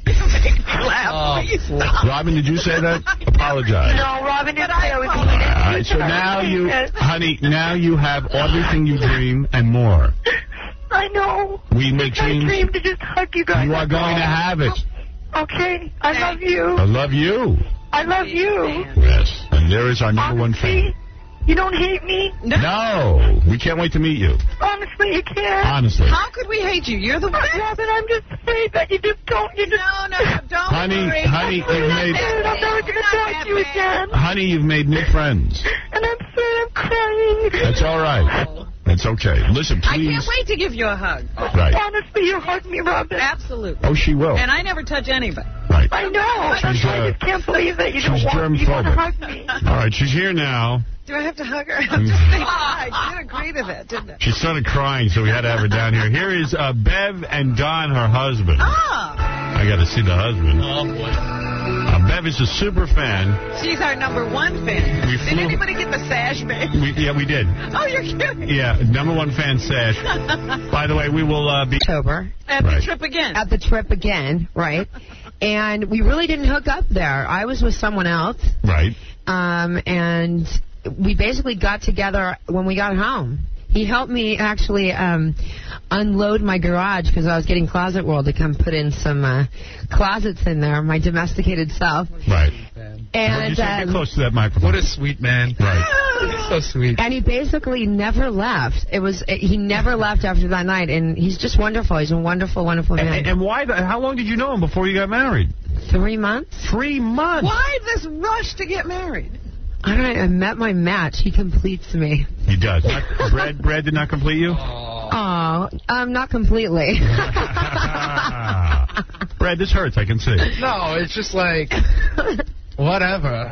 B: laugh. Please stop.
A: Robin, did you say that? Apologize.
K: No, Robin didn't say I was
A: All
K: heinous.
A: right, so now you, honey, now you have everything you dream and more.
K: I know.
A: We make
K: It's my
A: dreams.
K: dream to just hug you guys.
A: You are going to have it.
K: Okay, I love you.
A: I love you.
K: I love you.
A: Yes. And there is our number one fan.
K: You don't hate me?
A: No. We can't wait to meet you.
K: Honestly, you can't.
A: Honestly.
B: How could we hate you? You're the best.
K: Robin, I'm just afraid that you just don't. You just
B: No, no, don't
A: Honey,
B: worry.
A: honey,
B: You're
A: you've
B: not
A: made-
B: that
K: I'm
B: bad.
K: never going
B: You're
K: to
B: not
K: talk
B: that
K: to you
B: bad.
K: again.
A: Honey, you've made new friends.
K: And I'm sorry, I'm crying.
A: That's all right. That's okay. Listen,
B: I
A: please.
B: can't wait to give you a hug.
A: Right.
K: Honestly, you hug me, Robin.
B: Absolutely.
A: Oh, she will.
B: And I never touch anybody.
A: Right.
K: I know.
A: She's,
K: I
A: uh,
K: just can't believe that you don't
A: she's
K: want, you want to
A: germphobic.
K: hug me.
A: All right, she's here now.
B: Do I have to hug her? I'm just thinking, I did agree to that, didn't I?
A: She started crying, so we had to have her down here. Here is uh, Bev and Don, her husband.
B: Ah,
A: I got to see the husband.
C: Oh, boy.
A: Uh, Bev is a super fan.
B: she's our number one fan.
A: We
B: Did
A: flew-
B: anybody get the sash, babe?
A: We, yeah, we did.
B: Oh, you're kidding.
A: Yeah, number one fan sash. By the way, we will uh, be...
L: October
B: At
A: Right.
B: the trip again.
L: at the trip again, right? And we really didn't hook up there. I was with someone else,
A: Right.
L: um, and we basically got together when we got home. He helped me actually um, unload my garage because I was getting Closet World to come put in some uh, closets in there, my domesticated self.
A: Right.
L: And
A: you say, get
L: um,
A: close to that microphone.
H: What a sweet man.
A: Right.
H: So sweet.
L: and he basically never left. It was he never left after that night, and he's just wonderful. He's a wonderful, wonderful man.
A: And, and why? The, how long did you know him before you got married?
L: Three months.
A: Three months.
B: Why this rush to get married?
L: I don't know. I met my match. He completes me.
A: He does. Not, Brad, Brad did not complete you?
L: Oh, um, not completely.
A: Brad, this hurts. I can see.
H: No, it's just like, whatever.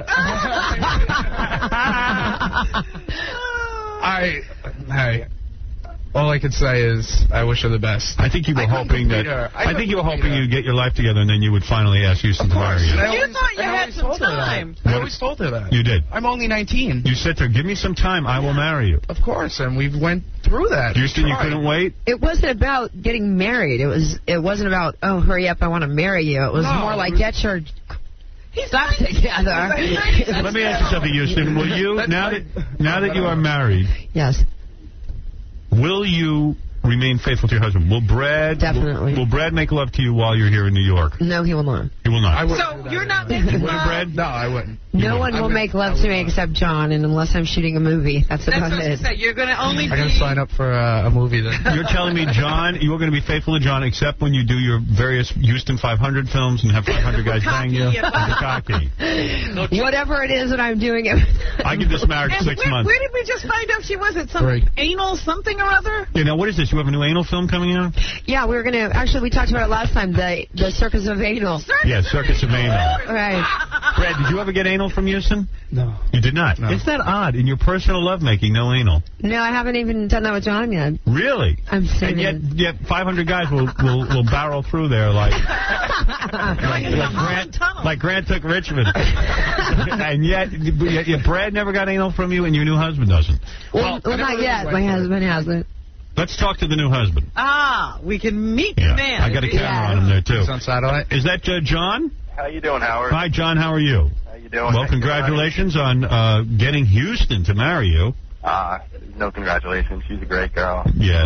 H: I, hey, all I can say is I wish her the best.
A: I think you were
H: I couldn't
A: hoping that.
H: complete her. I
A: I, think
H: couldn't
A: you were
H: complete
A: hoping
H: her.
A: you'd get your life together, and then you would finally ask Houston to marry you.
H: I
B: You
H: always-
B: thought you
H: I
B: had
H: always
B: some
H: told her that.
B: time.
H: I always told her that.
A: You did.
H: I'm only nineteen.
A: You said to her, "Give me some time. I will marry you."
H: Of course, and we went through that.
A: Houston,
H: We
A: you
H: tried.
A: couldn't wait.
L: It wasn't about getting married. It was. It wasn't about oh, hurry up, I want to marry you. It was
H: No,
L: more like
H: it was-
L: get your stuff together.
A: Let me ask you something, Houston. Will you
H: That's
A: now
H: right.
A: that now that you are married,
L: Yes,
A: will you remain faithful to your husband? Will Brad
L: Definitely.
A: Will, will Brad make love to you while you're here in New York?
L: no, he will not.
A: He will not.
H: I wouldn't do
B: So
H: that
B: you're not
H: either.
B: making
A: Wouldn't
B: love.
A: Brad?
H: No, I wouldn't.
L: No
A: You
L: one
H: I
L: will
H: would-
L: make
H: I
L: love
H: would
L: to me
H: not.
L: except John, and unless I'm shooting a movie, that's
B: That's
L: about
B: what I was
L: it.
B: gonna say. You're going to only
H: I gotta
B: be...
H: sign up for uh, a movie then.
A: You're telling me, John, you're going to be faithful to John except when you do your various Houston five hundred films and have five hundred guys bang you?
B: Bukkake, yeah.
A: Bukkake.
L: Whatever it is that I'm doing, it.
A: I give this marriage
B: And
A: six
B: where,
A: months.
B: where did we just find out she was? At some
H: Three.
B: anal something or other?
A: You know, what is this? You have a new anal film coming out?
L: Yeah, we were gonna. Actually, we talked about it last time. The the Circus of Anal.
A: Yeah, Circus of Anal.
L: Right.
A: Brad, did you ever get anal from Houston?
H: No.
A: You did not?
H: No.
A: It's that odd. In your personal lovemaking, no anal.
L: No, I haven't even done that with John yet.
A: Really?
L: I'm
A: And yet,
L: serious.
A: yet five hundred guys will, will, will barrel through there like like, like,
B: in the
A: Grant,
B: Holland Tunnel.
A: like Grant took Richmond. And yet, yet, yet Brad never got anal from you and your new husband doesn't.
L: Well, well, not yet. My husband hasn't.
A: Let's talk to the new husband.
B: Ah, we can meet
A: Yeah,
B: the man.
A: I got a camera on him there, too.
H: It's on satellite.
A: Is that uh, John?
F: How you doing, Howard?
A: Hi, John. How are you?
F: How you doing?
A: Well, congratulations on uh, getting Houston to marry you.
F: Uh, no congratulations. She's a great girl.
A: Yes.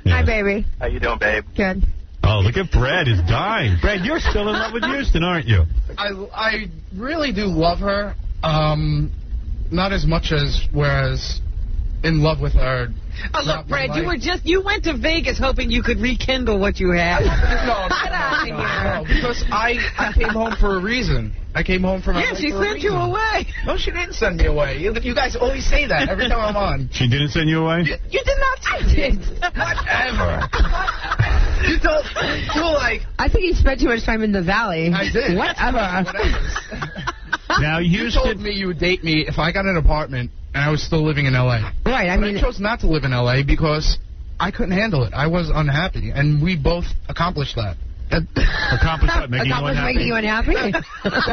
L: Hi, baby.
F: How you doing, babe?
L: Good.
A: Oh, look at Brad is dying. Brad, you're still in love with Houston, aren't you?
M: I, I really do love her. Um, not as much as whereas in love with her.
B: Oh, look, Brad, you were just, you went to Vegas hoping you could rekindle what you had.
M: No, no, no, no, no, because I, I came home for a reason. I came home from
B: Yeah, she sent you away.
M: No, she didn't send me away. You, you guys always say that every time I'm on.
A: She didn't send you away?
M: You, you did not. I did. Whatever. You told, you were like...
L: I think you spent too much time in the valley.
M: I did.
L: Whatever.
A: Now,
M: you told me you would date me if I got an apartment and I was still living in L A
L: Right, I
M: but
L: mean...
M: I chose not to live in L A because I couldn't handle it. I was unhappy, and we both accomplished that.
A: Accomplished what? Making
L: Accomplished
A: you unhappy?
L: making you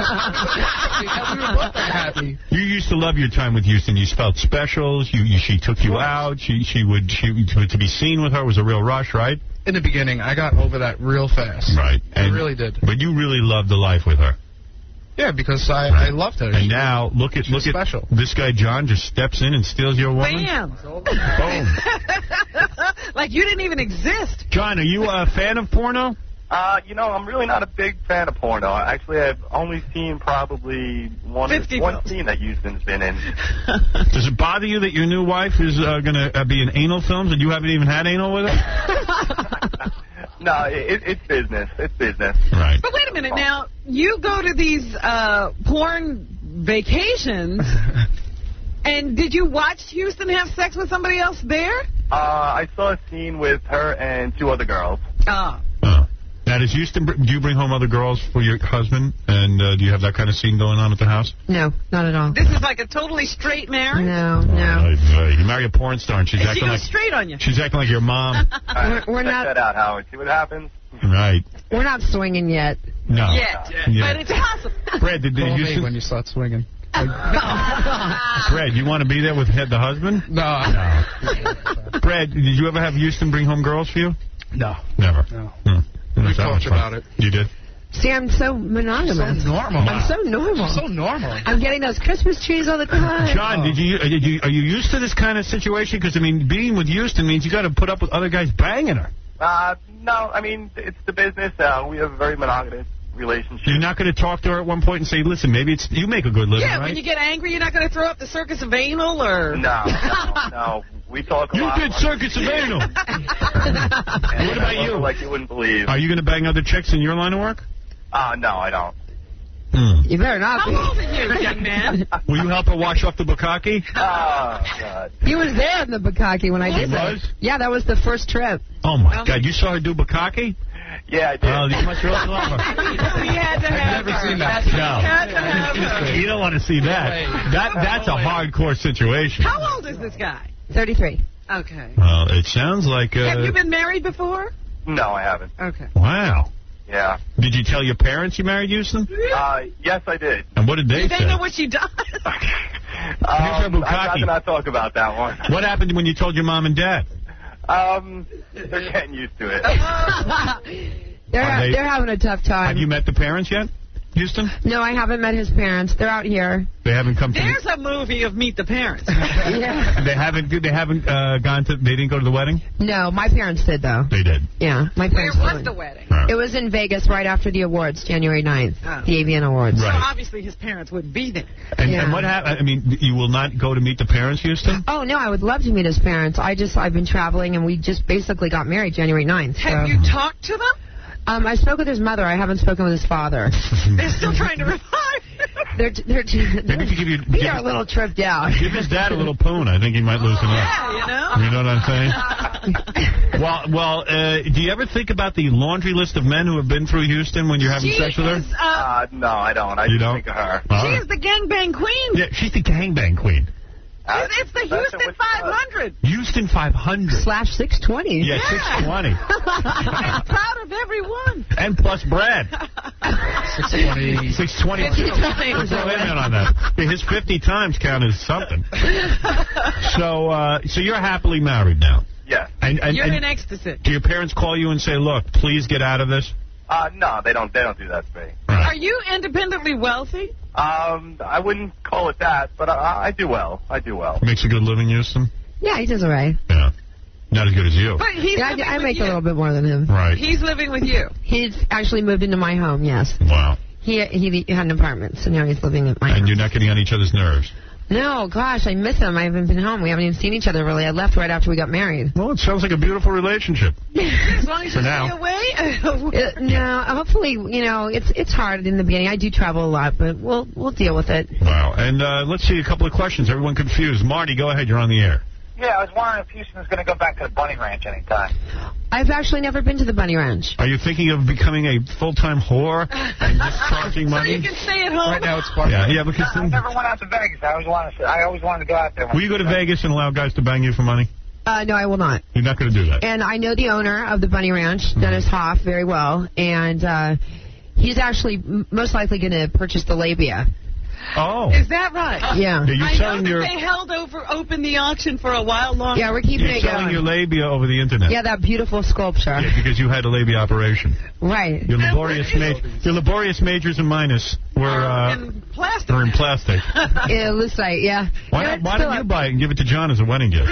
L: unhappy?
A: You used to love your time with Houston. You felt special. You, you, she took you out. She she would she to, to be seen with her was a real rush, right?
M: In the beginning, I got over that real fast.
A: Right.
M: I really did.
A: But you really loved the life with her.
M: Yeah, because I, I loved her.
A: And
M: She-
A: now look at
M: she
A: look
M: was
A: at
M: special.
A: this guy John just steps in and steals your woman.
B: Bam.
A: Boom.
B: Like you didn't even exist.
A: John, are you a fan of porno?
F: Uh, you know, I'm really not a big fan of porno. Actually, I've only seen probably one,
B: fifty
F: one
B: films.
F: scene that Houston's been in.
A: Does it bother you that your new wife is uh, going to uh, be in anal films and you haven't even had anal with her?
F: No, it, it's business. It's business.
A: Right.
B: But wait a minute now. You go to these uh, porn vacations, and did you watch Houston have sex with somebody else there?
F: Uh, I saw a scene with her and two other girls.
B: Oh.
A: Oh. Now, does Houston, br- do you bring home other girls for your husband? And uh, do you have that kind of scene going on at the house?
L: No, not at all.
B: This is like a totally straight marriage?
L: No, no.
A: Uh, uh, you marry a porn star and she's
B: And she
A: acting
B: goes
A: like
B: straight on you.
A: she's acting like your mom.
F: Right,
L: We're- we're
F: check
L: not-
F: that out, Howard. See what happens.
A: Right.
L: We're not swinging yet.
A: No.
B: Yet.
A: Yeah.
B: But it's possible.
A: Brad, did, did
M: Call me
A: Houston,
M: when you start swinging.
A: Brad, you want to be there with head the husband?
M: No.
A: No. Brad, did you ever have Houston bring home girls for you?
M: No.
A: Never.
M: No.
A: Hmm.
M: We
A: That's that
M: talked
A: much fun.
M: about it.
A: You did?
L: See, I'm so monogamous.
M: So normal.
L: I'm so normal.
M: So normal.
L: I'm getting those Christmas trees all the time.
A: John, did you, uh, did you are you used to this kind of situation? Because, I mean, being with Houston means you got to put up with other guys banging her.
F: Uh, no, I mean, it's the business. Uh, we have a very monogamous relationship.
A: You're not going to talk to her at one point and say, listen, maybe it's you make a good living,
B: Yeah,
A: right?
B: when you get angry, you're not going to throw up the circus of anal or...
F: No, no, no. We talk a
A: You
F: lot.
A: did circuits of anal.
F: And
A: What about you?
F: Like you wouldn't believe.
A: Are you going to bang other chicks in your line of work?
F: Uh, no, I don't.
A: Hmm.
L: You better not
B: How
L: be.
B: old are you, young man?
A: Will you help her wash off the bukkake?
F: Oh, God.
L: He was there in the Bukkake when I
A: He
L: did that.
A: was?
L: Yeah, that was the first trip.
A: Oh, my God. You saw her do bukkake?
F: Yeah, I did.
A: Oh, you must really love her.
B: We had to have
M: never
B: her.
M: seen that.
B: We had to have
A: No.
B: her.
A: You don't want to see that. That That's a hardcore situation.
B: How old is this guy?
L: thirty-three.
B: Okay.
A: Well, it sounds like... Uh,
B: Have you been married before?
F: No, I haven't.
B: Okay.
A: Wow.
F: Yeah.
A: Did you tell your parents you married Houston?
F: Uh, yes, I did.
A: And what did they
B: They
A: say?
B: know what she does.
F: Um,
A: her
F: I'd
A: bukkake.
F: rather not talk about that one.
A: What happened when you told your mom and dad?
F: Um, they're getting used to it.
L: They're,
A: Are they-
L: they're having a tough time.
A: Have you met the parents yet, Houston?
L: No, I haven't met his parents. They're out here.
A: They haven't come to.
B: There's a movie of Meet the Parents.
L: Yeah.
A: They haven't. They haven't uh, gone to. They didn't go to the wedding.
L: No, my parents did, though.
A: They did.
L: Yeah, my
B: Where
L: parents
B: was
L: did.
B: the wedding?
A: Right.
L: It was in Vegas right after the awards, January ninth,
B: Oh.
L: the A V N Awards.
B: So
A: Right.
B: obviously his parents wouldn't be there.
A: And,
L: Yeah.
A: and what happened? I mean, you will not go to meet the parents, Houston?
L: Oh, no, I would love to meet his parents. I just, I've been traveling, and we just basically got married January ninth.
B: Have
L: so.
B: you talked to them?
L: Um, I spoke with his mother. I haven't spoken with his father.
B: They're still trying to revive.
L: They're, they're, they're,
A: Maybe if you give you
L: we
A: give,
L: are a little tripped out.
A: give his dad a little poon, I think he might loosen up.
B: Yeah, you know?
A: You know what I'm saying? well, well, uh, do you ever think about the laundry list of men who have been through Houston when you're having
B: She
A: sex with her?
B: is, uh,
F: Uh, no, I don't. I
A: You
F: just
A: don't?
F: think of her.
A: All
B: she
A: right.
B: is the gangbang queen.
A: Yeah, she's the gangbang queen.
F: Uh,
B: It's, it's the
F: that's
B: Houston
F: what-
B: five hundred.
A: Houston five hundred.
L: Slash six twenty.
A: Yeah,
B: Yeah.
A: six twenty.
B: I'm proud of everyone.
A: And plus Brad.
M: six twenty.
A: six twenty.
B: fifty times.
A: What's the limit on that? Yeah, his fifty times count as something. So, uh, so you're happily married now.
F: Yes.
A: And, and,
B: You're
A: and
B: in ecstasy.
A: do your parents call you and say, "Look, please get out of this"?
F: Uh, no, they don't. They don't do that to me.
B: Are you independently wealthy?
F: Um, I wouldn't call it that, but I, I do well. I do well.
A: Makes a good living, Houston.
L: Yeah, he does all right.
A: Yeah. Not as good as you.
B: But he's
L: Yeah,
B: living
L: I, I
B: with
L: make
B: you.
L: a little bit more than him.
A: Right.
B: He's living with you.
L: He's actually moved into my home, yes.
A: Wow.
L: He he had an apartment, so now he's living at my
A: And
L: house.
A: you're not getting on each other's nerves.
L: No, gosh, I miss him. I haven't been home. We haven't even seen each other, really. I left right after we got married.
A: Well, it sounds like a beautiful relationship.
B: As long as
A: For
B: you
A: now.
B: stay away.
L: Uh, no, hopefully, you know, it's it's hard in the beginning. I do travel a lot, but we'll we'll deal with it.
A: Wow. And uh, let's see a couple of questions. Everyone confused. Marty, go ahead. You're on the air.
N: Yeah, I was wondering if Houston's going to go back to the Bunny Ranch anytime.
L: I've actually never been to the Bunny Ranch.
A: Are you thinking of becoming a full-time whore and just charging
B: So
A: money?
B: you can stay at home.
M: Right now it's part
A: Yeah, yeah, because
N: I never went out to Vegas. I always wanted to. I always wanted to go out there.
A: will you go to Vegas and allow guys to bang you for money?
L: Uh, no, I will not.
A: You're not going to do that.
L: And I know the owner of the Bunny Ranch, Dennis Hoff, very well, and uh, he's actually m- most likely going to purchase the labia.
A: Oh.
B: Is that right?
L: Yeah.
A: Yeah, you're
B: I know
A: selling
B: that
A: your
B: they held over open the auction for a while longer.
L: Yeah, we're keeping
A: you're
L: it
A: selling
L: going.
A: your labia over the internet.
L: Yeah, that beautiful sculpture.
A: Yeah, because you had a labia operation.
L: Right.
A: Your laborious ma- your laborious majors and minus were uh,
B: in plastic.
A: were in plastic.
L: Yeah, lucite, yeah.
A: Why,
L: No,
A: not,
L: it's
A: why
L: still
A: don't you
L: a-
A: buy it and give it to John as a wedding gift?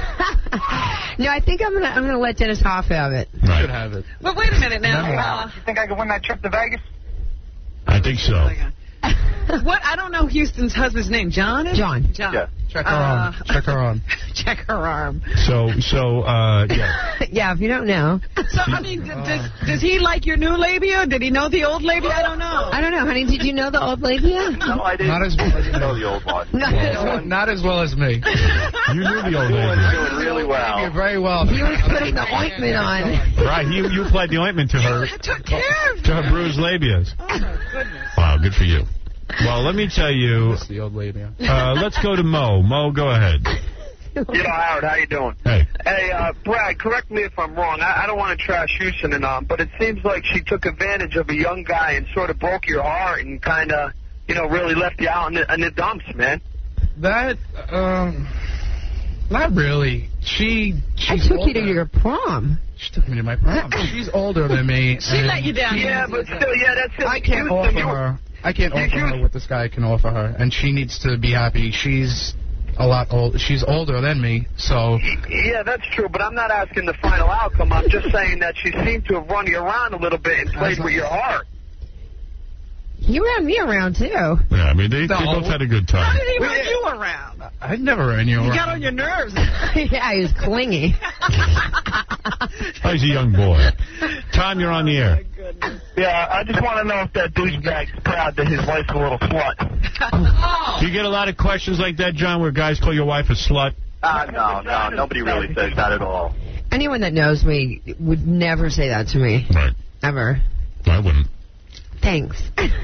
L: No, I think I'm gonna I'm gonna let Dennis Hoff have it.
A: Right.
M: Should have it.
B: But wait a minute now. Uh,
N: You think I could win that trip to Vegas?
A: I think so.
B: what? I don't know Houston's husband's name. John? Is?
L: John.
B: John.
N: Yeah.
M: Check her
B: Uh,
M: arm. Check her arm.
B: Check her arm.
A: So so uh, yeah.
L: Yeah, if you don't know.
B: So, I mean, d- does, does he like your new labia? Did he know the old labia? I don't know.
L: I don't know, honey. Did you know the old labia?
N: No, I didn't.
M: Not as well
N: I didn't know the old one.
L: No.
M: Not as well as me.
A: You knew the old
N: He was
A: lady.
N: doing really well.
M: You're very well.
L: He was putting the ointment on.
A: Right, you you applied the ointment to her
B: I took care of
A: to her bruised labias.
B: Oh, my goodness.
A: Wow, good for you. Well, let me tell you.
M: That's the old lady.
A: Uh, let's go to Mo. Mo, go ahead.
O: Yeah, Howard, how you doing?
A: Hey.
O: Hey, uh, Brad, correct me if I'm wrong. I, I don't want to trash Houston and um, but it seems like she took advantage of a young guy and sort of broke your heart and kind of, you know, really left you out in the, in the dumps, man.
M: That, um, not really. She,
L: I
M: she's
L: took
M: older.
L: you to your prom.
M: She took me to my prom. She's older than me.
B: She
M: and
B: let you down.
O: Yeah, but still, yeah, that's it.
M: I can't
O: Houston,
M: offer
O: you-
M: her. I can't offer her what this guy can offer her, and she needs to be happy. She's a lot old. She's older than me, so.
O: Yeah, that's true, but I'm not asking the final outcome. I'm just saying that she seemed to have run you around a little bit and played with your heart.
L: He ran me around, too.
A: Yeah, I mean, they, they
M: No.
A: both had a good
B: How
A: time.
B: did he run you around?
M: I never ran you
B: He
M: around.
B: got on your nerves.
L: Yeah, he was clingy.
A: Oh, he's a young boy. Tom, you're on the air.
O: Yeah, I just want to know if that douchebag's proud that his wife's a little slut.
A: Do you get a lot of questions like that, John, where guys call your wife a slut?
F: Uh, no, no, nobody really says that at all.
L: Anyone that knows me would never say that to me.
A: Right.
L: Ever.
A: I wouldn't.
L: Thanks.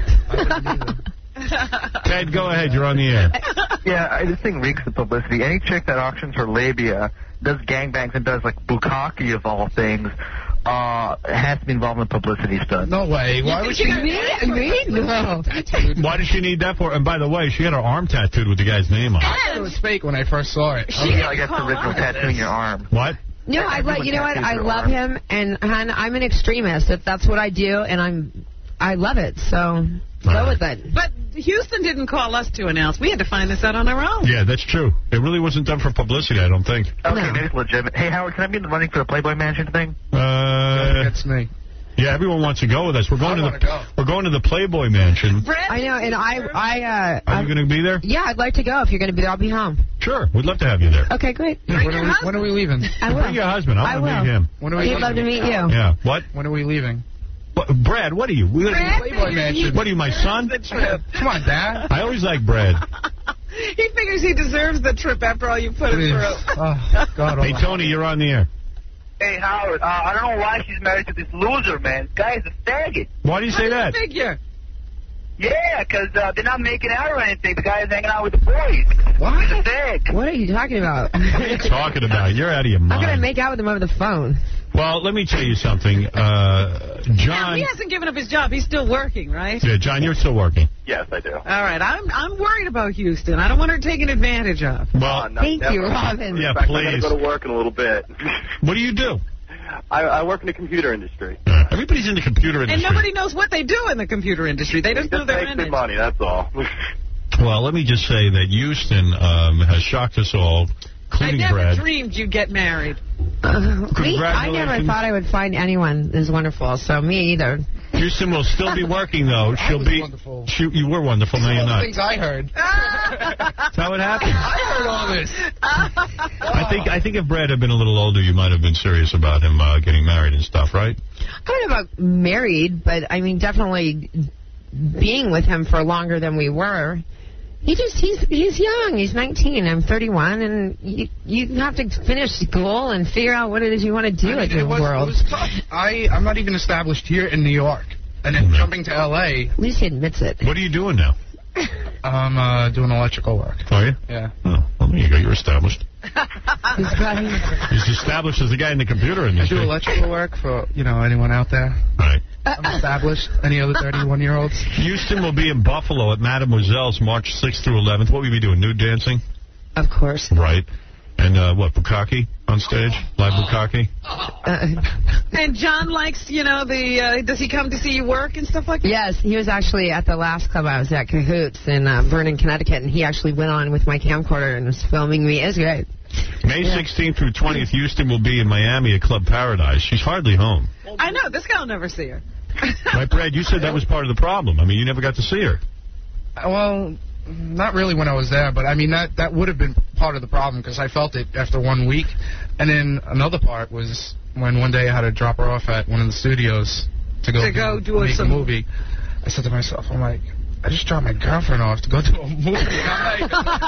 A: Ted, go ahead. You're on the air.
N: Yeah, I, this thing reeks of publicity. Any chick that auctions her labia, does gangbangs and does like bukkake of all things, uh, has to be involved in the publicity stunt.
M: No way. Why would she?
L: Me? Me? No.
A: Why does she need that for? And by the way, she had her arm tattooed with the guy's name on it.
M: I thought it was fake when I first saw it.
N: I mean, I guess the original tattoo in your arm.
A: What?
L: No, I like. You know what? I
N: Everyone
L: love
N: tattoos their
L: him, and hon, I'm an extremist. If that's what I do, and I'm, I love it. So go with it.
B: But Houston didn't call us to announce. We had to find this out on our own.
A: Yeah, that's true. It really wasn't done for publicity, I don't think.
N: Okay,
L: No.
N: maybe it's legitimate. Hey, Howard, can I be in the running for the Playboy Mansion thing?
A: Uh,
M: That's me.
A: yeah, everyone wants to go with us. We're going
M: I
A: to
M: wanna
A: the
M: go.
A: we're going to the Playboy Mansion.
B: Brett,
L: I know, and I, I, uh,
A: Are you going to be there?
L: yeah, I'd like to go. If you're going to be there, I'll be home.
A: Sure, we'd love to have you there.
L: Okay, great.
M: Yeah, when, are we, when are we leaving?
L: I will.
A: Bring your husband. I
L: I
A: want to
L: will.
A: meet him.
M: When are we
L: He'd
M: leaving?
L: love to meet you.
A: Yeah. What?
M: When are we leaving?
A: What? Brad, what are you? We-
B: Brad
M: Playboy
B: figures
M: Mansion.
B: he
A: What are you, my son?
B: deserves the trip.
M: Come on, Dad.
A: I always like Brad.
B: He figures he deserves the trip after all you put him
M: Please.
B: through.
M: Oh, God.
A: Hey, Tony, you're on the air.
O: Hey, Howard, uh, I don't know why she's married to this loser, man. This guy is a faggot.
A: Why do you say that?
B: Figure.
O: Yeah, because uh, they're not making out or anything. The guy is hanging out with the boys.
L: What?
O: He's a fag.
L: What are you talking about?
A: What are you talking about? You're out of your
L: I'm going to
A: mind.
L: make out with him over the phone.
A: Well, let me tell you something. Uh,
B: Now,
A: John.
B: he hasn't given up his job. He's still working, right?
A: Yeah, John, you're still working.
F: Yes, I do.
B: All right. I'm I'm worried about Houston. I don't want her taken advantage of.
A: Well,
F: no,
L: Thank you,
F: never.
L: Robin.
A: yeah,
F: In fact, I
A: please.
F: gotta go to work in a little bit.
A: What do you do?
F: I, I work in the computer industry.
A: Uh, everybody's in the computer
B: And
A: industry.
B: nobody knows what they do in the computer industry. They just know
F: Just
B: their
F: make
B: image.
F: some money, that's all.
A: Well, let me just say that Houston um, has shocked us all, including
B: I never
A: Brad.
B: dreamed you'd get married.
L: Uh, me? I never
A: Congratulations.
L: thought I would find anyone as wonderful, so me either.
A: Houston will still be working, though. She'll
M: was
A: be.
M: wonderful.
A: She, you were wonderful. No, you're
M: All the
A: not.
M: things I heard.
A: That's how it happened.
M: I heard all this.
A: I think I think if Brad had been a little older, you might have been serious about him uh, getting married and stuff, right?
L: I don't know about married, but I mean, definitely being with him for longer than we were. He just, he's he's young. He's nineteen. I'm thirty-one, and you, you have to finish school and figure out what it is you want to do
M: I mean,
L: in the
M: it was,
L: world.
M: It was tough. I, I'm not even established here in New York. And then jumping to L A.
L: At least he admits it.
A: What are you doing now?
M: I'm uh, doing electrical work.
A: Are you?
M: Yeah.
A: Oh, well, there you go. You're established.
L: This guy.
A: He's established as the guy in the computer industry.
M: I do electrical work for, you know, anyone out there.
A: Right.
M: I'm established. Any other thirty-one-year-olds?
A: Houston will be in Buffalo at Mademoiselle's March sixth through eleventh. What will you be doing? Nude dancing?
L: Of course.
A: Right. And uh, what, Bukkake on stage? Live Bukkake?
L: Uh,
B: And John likes, you know, the, uh, does he come to see you work and stuff like that?
L: yes, he was actually at the last club I was at, Cahoots, in uh, Vernon, Connecticut, and he actually went on with my camcorder and was filming me. It was great.
A: May sixteenth through twentieth, Houston will be in Miami at Club Paradise. She's hardly home.
B: I know, this guy will never see her.
A: Right, Brad? You said that was part of the problem. I mean, you never got to see her.
M: Well, not really when I was there, but I mean, that, that would have been part of the problem because I felt it after one week. And then another part was when one day I had to drop her off at one of the studios to go,
B: To go do
M: make
B: some-
M: a movie. I said to myself, I'm like, I just dropped my girlfriend off to go do a movie. I'm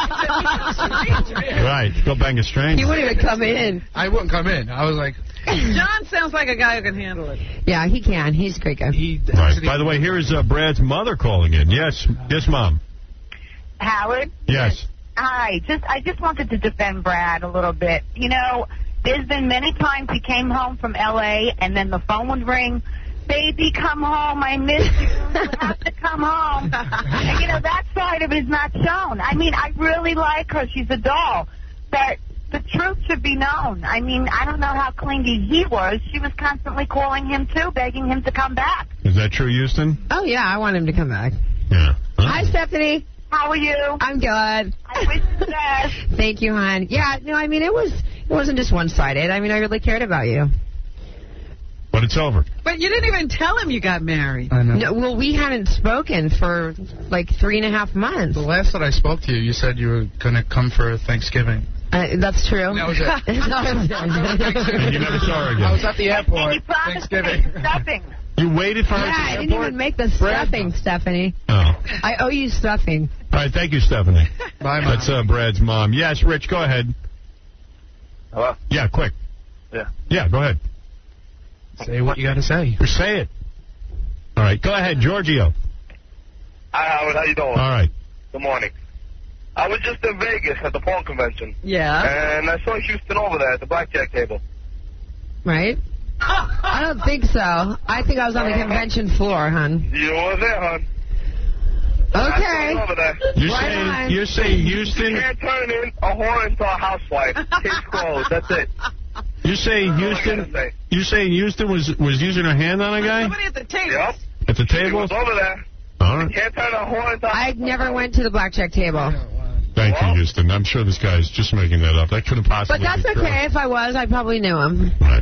M: like,
A: Right. Go bang a stranger.
L: He wouldn't even come in.
M: I wouldn't come in. I was like,
B: John sounds like a guy who can handle it.
L: Yeah, he can. He's a great guy.
M: he.
A: Right. By the way, here is uh, Brad's mother calling in. Yes. Yes, Mom.
P: Howard?
A: Yes.
P: Hi. Just I just wanted to defend Brad a little bit. You know, there's been many times he came home from L A and then the phone would ring. Baby, come home. I miss you. You have to come home. And, you know, that side of it is not shown. I mean, I really like her. She's a doll. But the truth should be known. I mean, I don't know how clingy he was. She was constantly calling him, too, begging him to come back.
A: Is that true, Houston?
L: Oh, yeah, I want him to come back.
A: Yeah. Huh?
L: Hi, Stephanie.
P: How are you?
L: I'm good.
P: I wish you the best.
L: Thank you, hon. Yeah, no, I mean, it was it wasn't just one-sided. I mean, I really cared about you.
A: But it's over.
B: But you didn't even tell him you got married.
M: I know.
L: No, well, we hadn't spoken for like three and a half months.
M: The last that I spoke to you, you said you were going to come for Thanksgiving.
L: Uh, that's true.
M: That was it.
A: And you never saw her again.
M: I was at the airport.
P: And he promised to
M: Thanksgiving.
P: make the stuffing.
A: You waited for her
L: Yeah,
A: at
L: I
A: the
L: didn't
A: airport?
L: even make the stuffing, Stephanie.
A: Oh.
L: I owe you stuffing.
A: All right, thank you, Stephanie.
M: Bye, Mom.
A: That's uh, Brad's mom. Yes, Rich, go ahead.
F: Hello?
A: Yeah, quick.
F: Yeah.
A: Yeah, go ahead.
M: Say what you got to say.
A: Or say it. All right, go ahead, Giorgio.
F: Hi, Howard. How you doing?
A: All right.
F: Good morning. I was just in Vegas at the porn convention.
B: Yeah.
F: And I saw Houston over there at the blackjack table.
L: Right? I don't think so. I think I was on the convention floor, hon.
F: You were there, hon.
L: Okay.
F: I saw you over there.
A: You're
L: Right
A: saying
L: on.
A: you're saying
F: You
A: Houston.
F: can't turn in a whore into a housewife. Case closed. That's it.
A: You're saying
F: That's all I
A: Houston.
F: gotta say.
A: You're saying Houston was was using her hand on a guy
B: Somebody at the table.
F: Yep.
A: at the
F: He
A: table.
F: was over there.
A: All
F: You
A: right.
F: can't turn a whore into a
L: I
F: housewife.
L: never went to the blackjack table.
A: Thank you, Houston. I'm sure this guy's just making that up. That couldn't possibly.
L: But that's
A: be true.
L: okay. If I was, I probably knew him.
A: Right.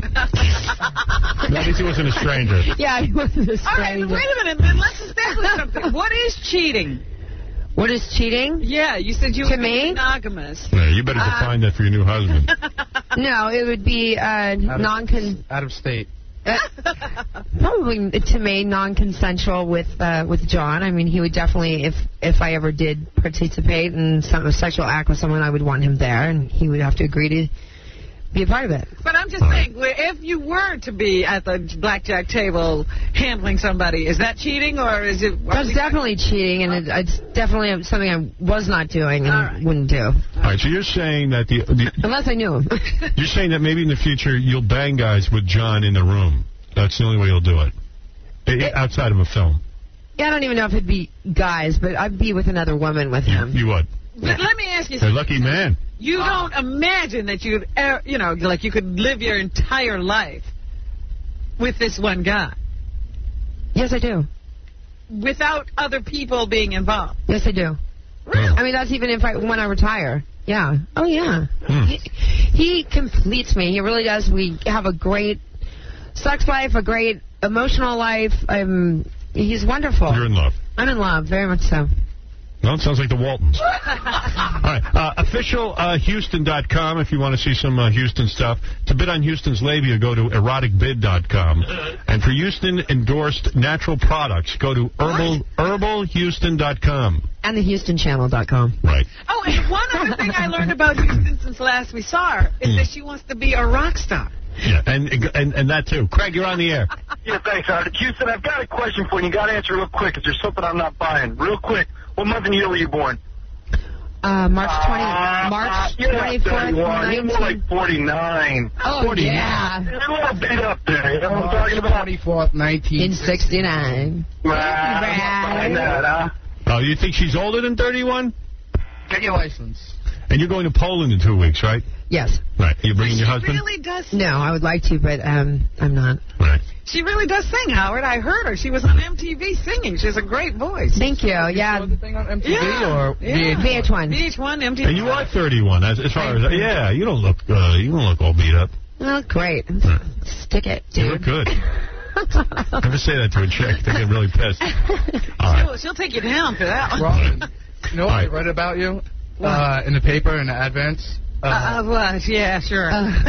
A: At least he wasn't a stranger.
L: Yeah, he wasn't a
B: All right,
L: stranger.
B: wait a minute. Then let's establish something. What is cheating?
L: What is cheating?
B: Yeah, you said you
L: To
B: were
L: me?
B: monogamous.
A: Yeah, you better define that for your new husband.
L: No, it would be uh, non
M: Out of state.
L: uh, probably to me non-consensual with uh, with John. I mean, he would definitely, if if I ever did participate in some a sexual act with someone, I would want him there, and he would have to agree to be a part of it.
B: But I'm just saying, where- if you were to be at the blackjack table handling somebody, is that cheating or is it?
L: That's definitely cheating, and it, it's definitely something I was not doing and
B: All right.
L: wouldn't do
A: All right, so you're saying that the, the
L: unless I knew him.
A: you're saying that maybe in the future you'll bang guys with John in the room. That's the only way you'll do it. I- outside of a film.
L: Yeah, I don't even know if it'd be guys, but I'd be with another woman with him.
A: You would.
B: But let me ask you
A: A
B: something.
A: lucky man.
B: You don't imagine that you'd, er, you know, like you could live your entire life with this one guy
L: Yes, I do.
B: without other people being involved.
L: Yes, I do. I mean, that's even if I when I retire. Yeah. Oh, yeah.
A: Hmm.
L: He, he completes me. He really does. We have a great sex life, a great emotional life. Um, he's wonderful.
A: You're in love.
L: I'm in love, very much so.
A: Well, it sounds like the Waltons. All right. Uh, official uh, Houston dot com if you want to see some uh, Houston stuff. To bid on Houston's labia, go to erotic bid dot com. And for Houston-endorsed natural products, go to herbal herbal houston dot com.
L: And the houston channel dot com.
A: Right.
B: Oh, and one other thing I learned about Houston since last we saw her is that she wants to be a rock star.
A: Yeah, and, and and that too. Craig, you're on the air.
O: Yeah, thanks, Howard. Houston, I've got a question for you. You got to answer real quick because there's something I'm not buying. Real quick. What month and year were you born?
L: Uh, March twentieth.
O: Uh,
L: March
O: you're not
L: twenty-fourth,
O: thirty-one. You're more like forty-nine.
L: Oh,
O: forty-nine.
L: yeah.
O: You're a little beat up there. You know what I'm talking about?
M: twenty-fourth, nineteen.
L: In sixty-nine.
O: Nah, I'm not buying that, huh?
A: Oh, you think she's older than thirty-one?
M: Get your license.
A: And you're going to Poland in two weeks, right?
L: Yes.
A: Right. You're bringing your husband?
B: She really does.
L: No, I would like to, but um, I'm not.
A: Right.
B: She really does sing, Howard. I heard her. She was on M T V singing. She has a great voice.
L: Thank you. Yeah.
M: You saw the thing on M T V
B: Yeah.
M: or
B: Yeah.
L: V H one.
B: V H one, M T V.
A: And you are thirty-one, as, as far as yeah. You don't look uh, you don't look all beat up.
L: Well, great. Stick it,
A: You
L: dude.
A: look good. Never say that to a chick. They get really pissed. All right.
B: She'll, she'll take you down for that one.
M: Robin, you know what
A: All
M: I read about you uh, in the paper in the advance?
B: Uh, uh, what? Yeah, sure.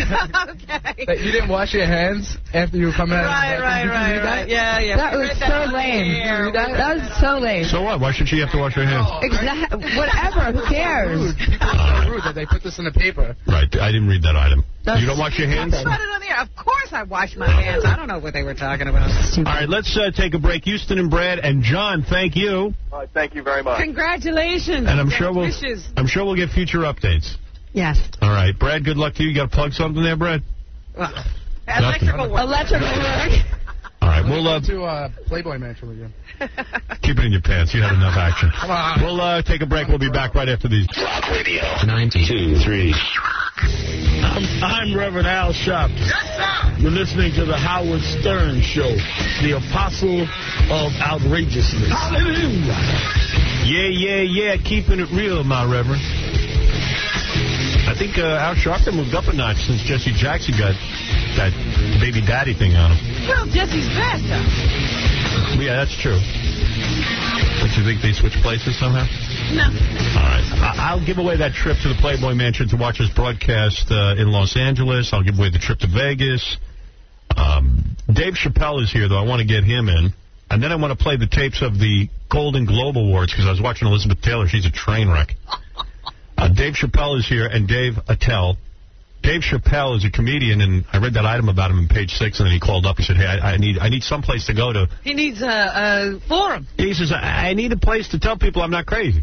B: Okay.
M: That you didn't wash your hands after you were coming out
B: Right,
M: of the
B: right,
M: bathroom. Did you
B: right,
M: read that?
B: right. Yeah, yeah.
L: That
B: We
L: was
B: read
L: so
B: on the
L: lame.
B: air.
L: That, that was so lame.
A: So what? Why should she have to wash her hands?
L: Exactly. Whatever. Who cares?
M: Rude. People are so rude that they put this in the paper.
A: Right. I didn't read that item.
L: That's
A: You don't wash your hands?
B: Talk about it on the air. Of course I wash my hands. I don't know what they were talking about.
A: All right, let's uh, take a break. Houston and Brad and John, thank you.
O: All right, thank you very much.
B: Congratulations.
A: And I'm sure we'll
B: Wishes.
A: I'm sure we'll get future updates.
L: Yes.
A: All right, Brad, good luck to you. You got to plug something there, Brad?
B: Well, electrical work.
L: Electrical work.
A: All right, we'll uh,
M: to uh, Playboy Mansion with you.
A: keep it in your pants. You had enough action.
M: Come on.
A: We'll uh, take a break. We'll be back right after these.
I: Rock Radio ninety-two point three.
Q: I'm, I'm Reverend Al Sharpton. You're listening to the Howard Stern Show, the apostle of outrageousness. Hallelujah.
A: Yeah, yeah, yeah. Keeping it real, my Reverend. I think uh, Al Sharpton moved up a notch since Jesse Jackson got that baby daddy thing on him.
B: Well, Jesse's faster.
A: Yeah, that's true. Don't you think they switched places somehow?
B: No.
A: All right. I- I'll give away that trip to the Playboy Mansion to watch us broadcast uh, in Los Angeles. I'll give away the trip to Vegas. Um, Dave Chappelle is here, though. I want to get him in. And then I want to play the tapes of the Golden Globe Awards because I was watching Elizabeth Taylor. She's a train wreck. Uh, Dave Chappelle is here, and Dave Attell. Dave Chappelle is a comedian, and I read that item about him in page six, and then he called up. He said, hey, I, I need I need some place to go to.
B: He needs a, a forum.
A: He says, I, I need a place to tell people I'm not crazy.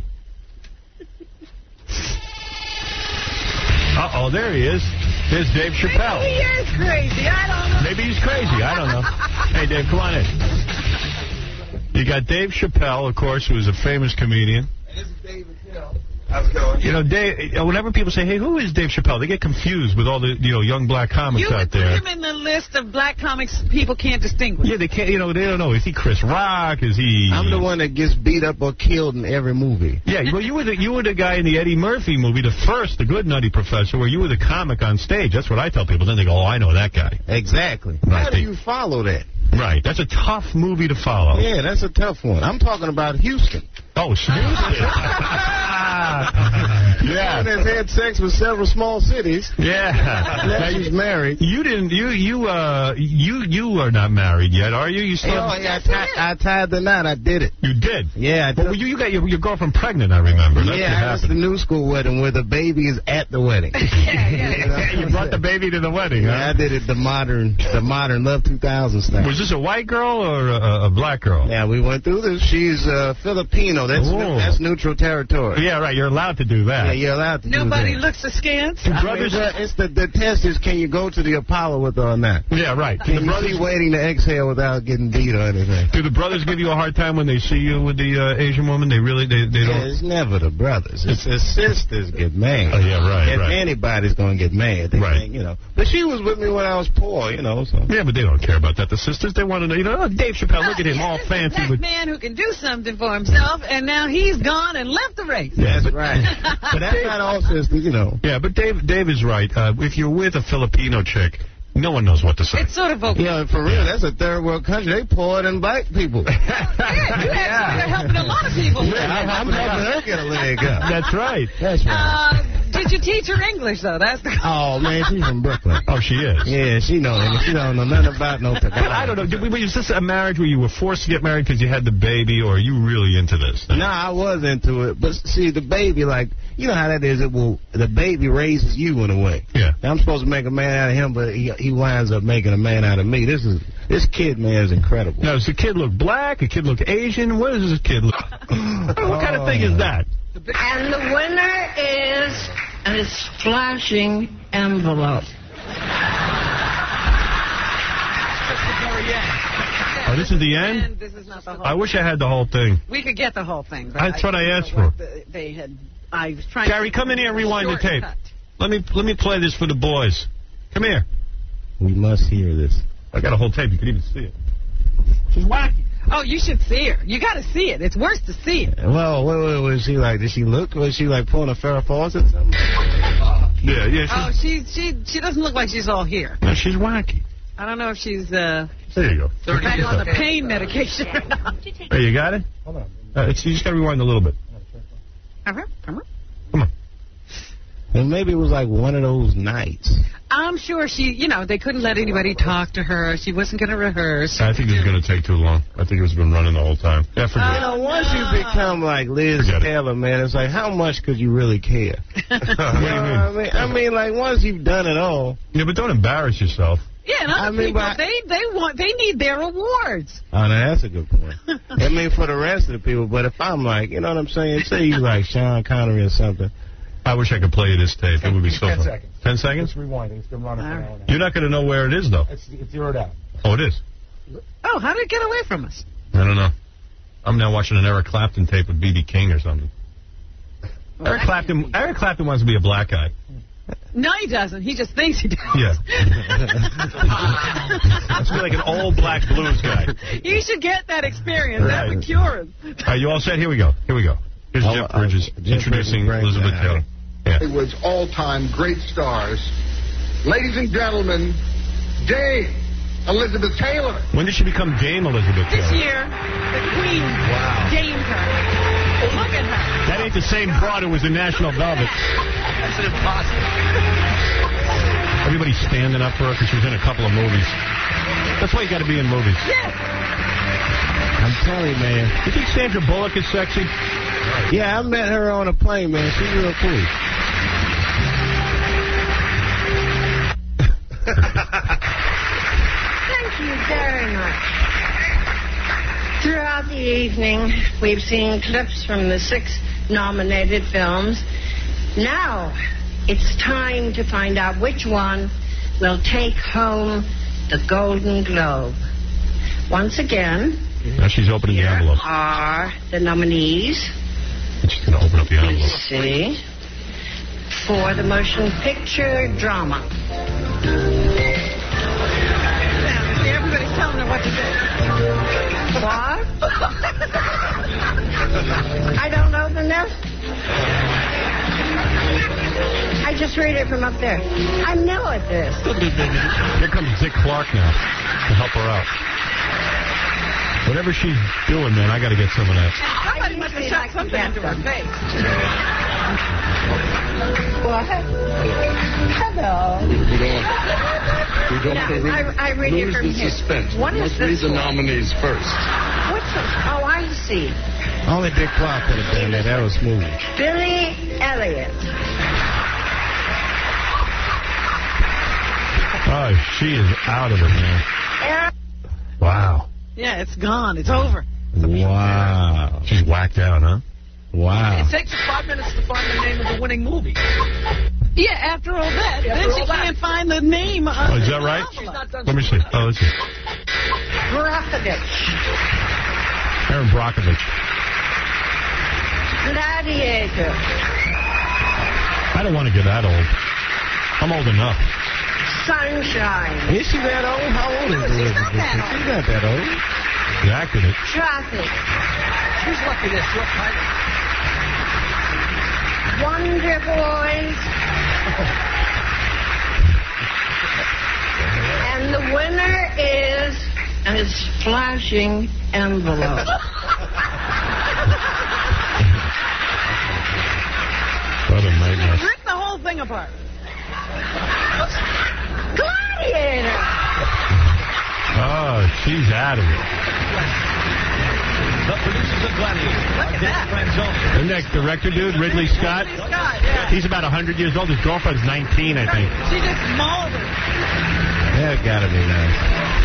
A: Uh-oh, there he is. There's Dave Chappelle.
B: Maybe he is crazy. I don't know.
A: Maybe he's crazy. I don't know. Hey, Dave, come on in. You got Dave Chappelle, of course, who is a famous comedian.
H: This is David Hill. How's it going?
A: You know, Dave, whenever people say, hey, who is Dave Chappelle, they get confused with all the, you know, young black comics
B: You
A: out
B: would put
A: there.
B: him in the list of black comics people can't distinguish.
A: Yeah, they can't, you know, they don't know. Is he Chris Rock? Is he...
Q: I'm the one that gets beat up or killed in every movie.
A: Yeah, well, you were the, you were the guy in the Eddie Murphy movie, the first, the good Nutty Professor, where you were the comic on stage. That's what I tell people. Then they go, oh, I know that guy.
Q: Exactly.
A: Right,
Q: How do
A: they-
Q: you follow that?
A: Right. That's a tough movie to follow.
Q: Yeah, that's a tough one. I'm talking about Houston.
A: Oh, Houston. Yeah.
Q: Man has had sex with several small cities.
A: Yeah.
Q: Now he's married.
A: You didn't. You you uh you you are not married yet, are you? You still.
Q: Oh, yeah, I, ti- I tied the knot. I did it.
A: You did.
Q: Yeah, I
A: But
Q: took-
A: you, you got your, your girlfriend pregnant. I remember. That's
Q: yeah,
A: what
Q: that's the
A: happened.
Q: new school wedding where the baby is at the wedding.
A: Yeah, you brought the baby to the wedding, huh?
Q: Yeah, I did it the modern, the modern Love two thousand style.
A: Was this a white girl or a, a black girl?
Q: Yeah, we went through this. She's uh, Filipino. That's
A: Oh.
Q: new, that's neutral territory.
A: Yeah, right. You're allowed to do that.
Q: Yeah, you're allowed
R: allowed to
B: Nobody
R: do that.
B: looks askance.
R: The brothers, I mean, it's the, the test is can you go to the Apollo with her or not?
A: Yeah, right.
R: Can
A: the
R: you
A: brothers
R: be waiting to exhale without getting beat or anything?
A: Do the brothers give you a hard time when they see you with the uh, Asian woman? They really, they, they
R: yeah,
A: don't.
R: It's never the brothers. It's the sisters get mad.
A: Oh yeah, right,
R: if
A: right.
R: anybody's gonna get mad, they
A: right.
R: think, you know. But she was with me when I was poor, you know. So.
A: Yeah, but they don't care about that. The sisters, they want to know. You know, oh, Dave Chappelle, look at him, all fancy
B: That
A: with.
B: man who can do something for himself, and now he's gone and left the race.
A: Yeah,
R: that's right. But that's not all sisters, you know.
A: Yeah, but Dave, Dave is right. Uh, if you're with a Filipino chick, no one knows what to say.
B: It's sort of okay.
R: Yeah, for real, that's a third world country. They poorer than black people.
B: Yeah, you actually are helping a lot of people.
R: Yeah, I'm, I'm helping her get a leg up.
A: That's right.
R: That's right.
B: Uh, did you teach her English, though? That's the
R: Oh, man, she's from Brooklyn.
A: Oh, she is?
R: Yeah, she knows. She don't know nothing about no
A: But I don't know. Did we, was this a marriage where you were forced to get married because you had the baby, or are you really into this thing?
R: No, nah, I was into it. But, see, the baby, like, you know how that is. It will, the baby raises you in a way.
A: Yeah.
R: Now, I'm supposed to make a man out of him, but he, he winds up making a man out of me. This is this kid, man, is incredible.
A: Now, does the kid look black? A kid look Asian? What does this kid look? What kind of thing is that?
S: And the winner is a splashing envelope.
A: Oh, this is the end?
B: This is not the whole
A: I wish I had the whole thing.
B: We could get the whole thing. But
A: That's what I
B: don't
A: asked
B: know
A: for.
B: what They had. I was trying.
A: Gary,
B: to
A: come in here and rewind the tape.
B: shortcut.
A: Let me let me play this for the boys. Come here.
R: We must hear this.
A: I got a whole tape. You can even see it. She's wacky.
B: Oh, you should see her. You got to see it. It's worse to see it.
R: Well, what, what was she like? Did she look? Was she like pulling a Farrah Fawcett or something?
A: Yeah, yeah.
B: Oh, she she she doesn't look like she's all here.
A: No, she's wacky.
B: I don't know if she's uh
A: There you go.
B: back on the pain medication or not.
A: There, you got it? Hold on. Uh, it's, you just got to rewind a little bit.
B: Uh-huh, uh-huh.
A: Come on.
R: And maybe it was like one of those nights.
B: I'm sure she, you know, they couldn't let anybody talk to her. She wasn't going to rehearse.
A: I think this is going to take too long. I think it's been running the whole time. Yeah, forget
R: You know, once you become like Liz
A: Forget it.
R: Taylor, man, it's like, how much could you really care?
A: What do you
R: You know what I mean? I mean, like, once you've done it all.
A: Yeah, but don't embarrass yourself.
B: Yeah, and other
R: I mean,
B: people,
R: but-
B: they, they want, they need their awards.
R: Oh, no, that's a good point. I mean, for the rest of the people, but if I'm like, you know what I'm saying? Say you like Sean Connery or something.
A: I wish I could play you this tape. It would be so
D: Ten
A: fun.
D: seconds.
A: Ten seconds?
D: It's rewinding. It's been running for an hour now.
A: You're not going to know where it is, though.
D: It's, it's zeroed out.
A: Oh, it is?
B: Oh, how did it get away from us?
A: I don't know. I'm now watching an Eric Clapton tape with B B King or something.
B: Well,
A: Eric Clapton Eric Clapton wants to be a black guy.
B: No, he doesn't. He just thinks he does.
A: Yeah. Wants to be like an old black blues guy.
B: You should get that experience. That
A: Right.
B: would cure him.
A: All right, you all set? Here we go. Here we go. Here's
R: Oh,
A: Jeff
R: uh,
A: Bridges
R: Jeff
A: introducing
R: Bridges,
A: Elizabeth
R: right.
A: Taylor. Yeah.
T: Hollywood's all-time great stars. Ladies and gentlemen, Dame Elizabeth Taylor.
A: When did she become Dame Elizabeth
B: This
A: Taylor?
B: year, the Queen
A: Wow.
B: gamed her. Look at her.
A: That ain't the same broad who was the National Velvet.
C: That's impossible.
A: Everybody's standing up for her because she was in a couple of movies. That's why you got to be in movies.
B: Yes.
R: I'm telling you, man.
A: You think Sandra Bullock is sexy?
R: Yeah, I met her on a plane, man. She's real cool.
S: Thank you very much. Throughout the evening, we've seen clips from the six nominated films. Now, it's time to find out which one will take home the Golden Globe. Once again,
A: Now she's opening the envelope.
S: are the nominees.
A: She's going to open up the envelope.
S: Let's see. For the motion picture drama.
B: See, everybody's telling her what to do.
S: What? I don't know the next. I just read it from up there. I know it is.
A: Here comes Dick Clark now to help her out. Whatever she's doing, man, I got to get some of that.
B: Somebody must have shot something into her face.
S: What? Hello.
T: We don't, we don't
S: No,
T: lose,
S: I- I read it
T: lose
S: from
T: the
S: here.
T: suspense.
S: What is
T: Let's read
S: this
T: the
S: one?
T: nominees first.
S: What's the, oh, I see.
R: Only Dick Clark could have done that. That was smooth.
S: Billy Elliot.
A: Oh, she is out of it, man.
S: Eric.
A: Wow.
B: Yeah, it's gone. It's over.
R: Wow.
A: She's whacked out, huh?
R: Wow.
C: It takes you five minutes to find the name of the Oscar-winning movie.
B: Yeah, after all that.
C: Yeah,
B: then
C: after
B: she
C: all that.
B: can't find the name of
A: Oh, is that right? Let me see. Oh, let's see.
S: Brockovich.
A: Aaron Brockovich.
S: Gladiator.
A: I don't want to get that old. I'm old enough.
S: Sunshine.
R: Is she that old? How old is she? She's not that old. She's not that old.
A: You acted it.
S: Traffic.
C: She's lucky this short title.
S: Wonder Boys. And the winner is a splashing envelope.
A: What a nightmare.
B: Rip the whole thing apart.
S: Gladiator.
A: Oh, she's out of it.
C: The producers of Gladiator.
B: Look at that.
A: Isn't that director dude, Ridley Scott?
B: Ridley Scott, yeah.
A: He's about one hundred years old. His girlfriend's nineteen, I think.
B: She just mauled her.
R: That gotta be nice.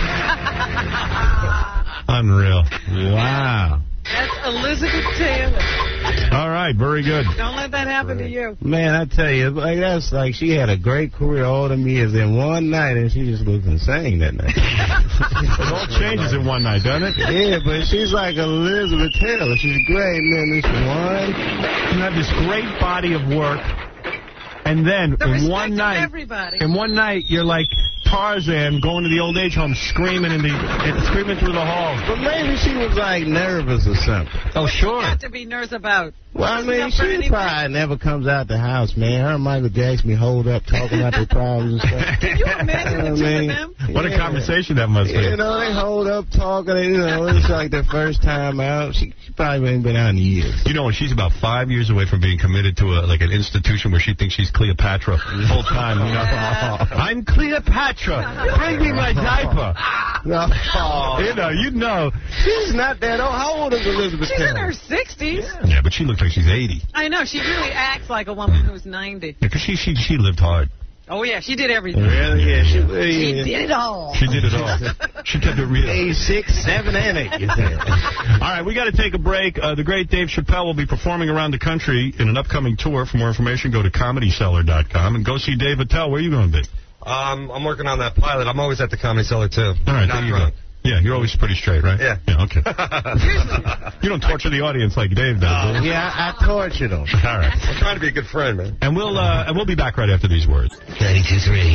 A: Unreal. Wow.
B: That's Elizabeth Taylor.
A: All right, very good.
B: Don't let that happen to you.
R: Man, I tell you, like that's like she had a great career all them years in one night, and she just looked insane that night.
A: It all changes in one night, doesn't it?
R: Yeah, but she's like Elizabeth Taylor. She's great, and then this one.
A: You have this great body of work, and then
B: The
A: in one
B: respect of
A: night,
B: everybody.
A: in one night, you're like Tarzan going to the old age home, screaming in the and screaming through the halls.
R: But maybe she was like nervous or something.
A: Oh, sure.
B: Got to be nervous about.
R: Well, I mean,
B: Up for
R: she
B: anything.
R: probably never comes out the house, man. Her and Michael Jackson be holed up talking about their problems and stuff.
B: Can you imagine the
R: I
B: two
R: mean,
B: of them?
A: What a
R: yeah.
A: conversation that must be.
R: You know, they hold up talking, and, you know, it's like their first time out. She, she probably ain't been out in years.
A: You know, she's about five years away from being committed to a like an institution where she thinks she's Cleopatra the whole time. You know, I'm Cleopatra. Bring me my diaper.
R: No.
A: You know, you know.
R: She's not that old. How old is Elizabeth
B: She's
R: Taylor?
B: in her sixties.
A: Yeah, but she looks like she's eighty.
B: I know. She really acts like a woman who's ninety.
A: Because she, she, she lived hard.
B: Oh, yeah. She did everything.
R: Really? Yeah, she,
B: She
R: yeah.
B: did it all.
A: She did it all. She kept it real.
R: Age six, seven, and eight, you said.
A: All right, we got to take a break. Uh, the great Dave Chappelle will be performing around the country in an upcoming tour. For more information, go to comedy cellar dot com and go see Dave Attell. Where are you going to be?
E: Um, I'm working on that pilot. I'm always at the Comedy Cellar, too.
A: All right,
E: Not
A: there you
E: drunk.
A: go. Yeah, you're always pretty straight, right?
E: Yeah.
A: Yeah, okay. You don't torture the audience like Dave does. do you?
R: Yeah, I, I tortured them.
A: All right.
E: I'm trying to be a good friend, man.
A: And we'll uh, and we'll be back right after these words.
I: ninety-two three.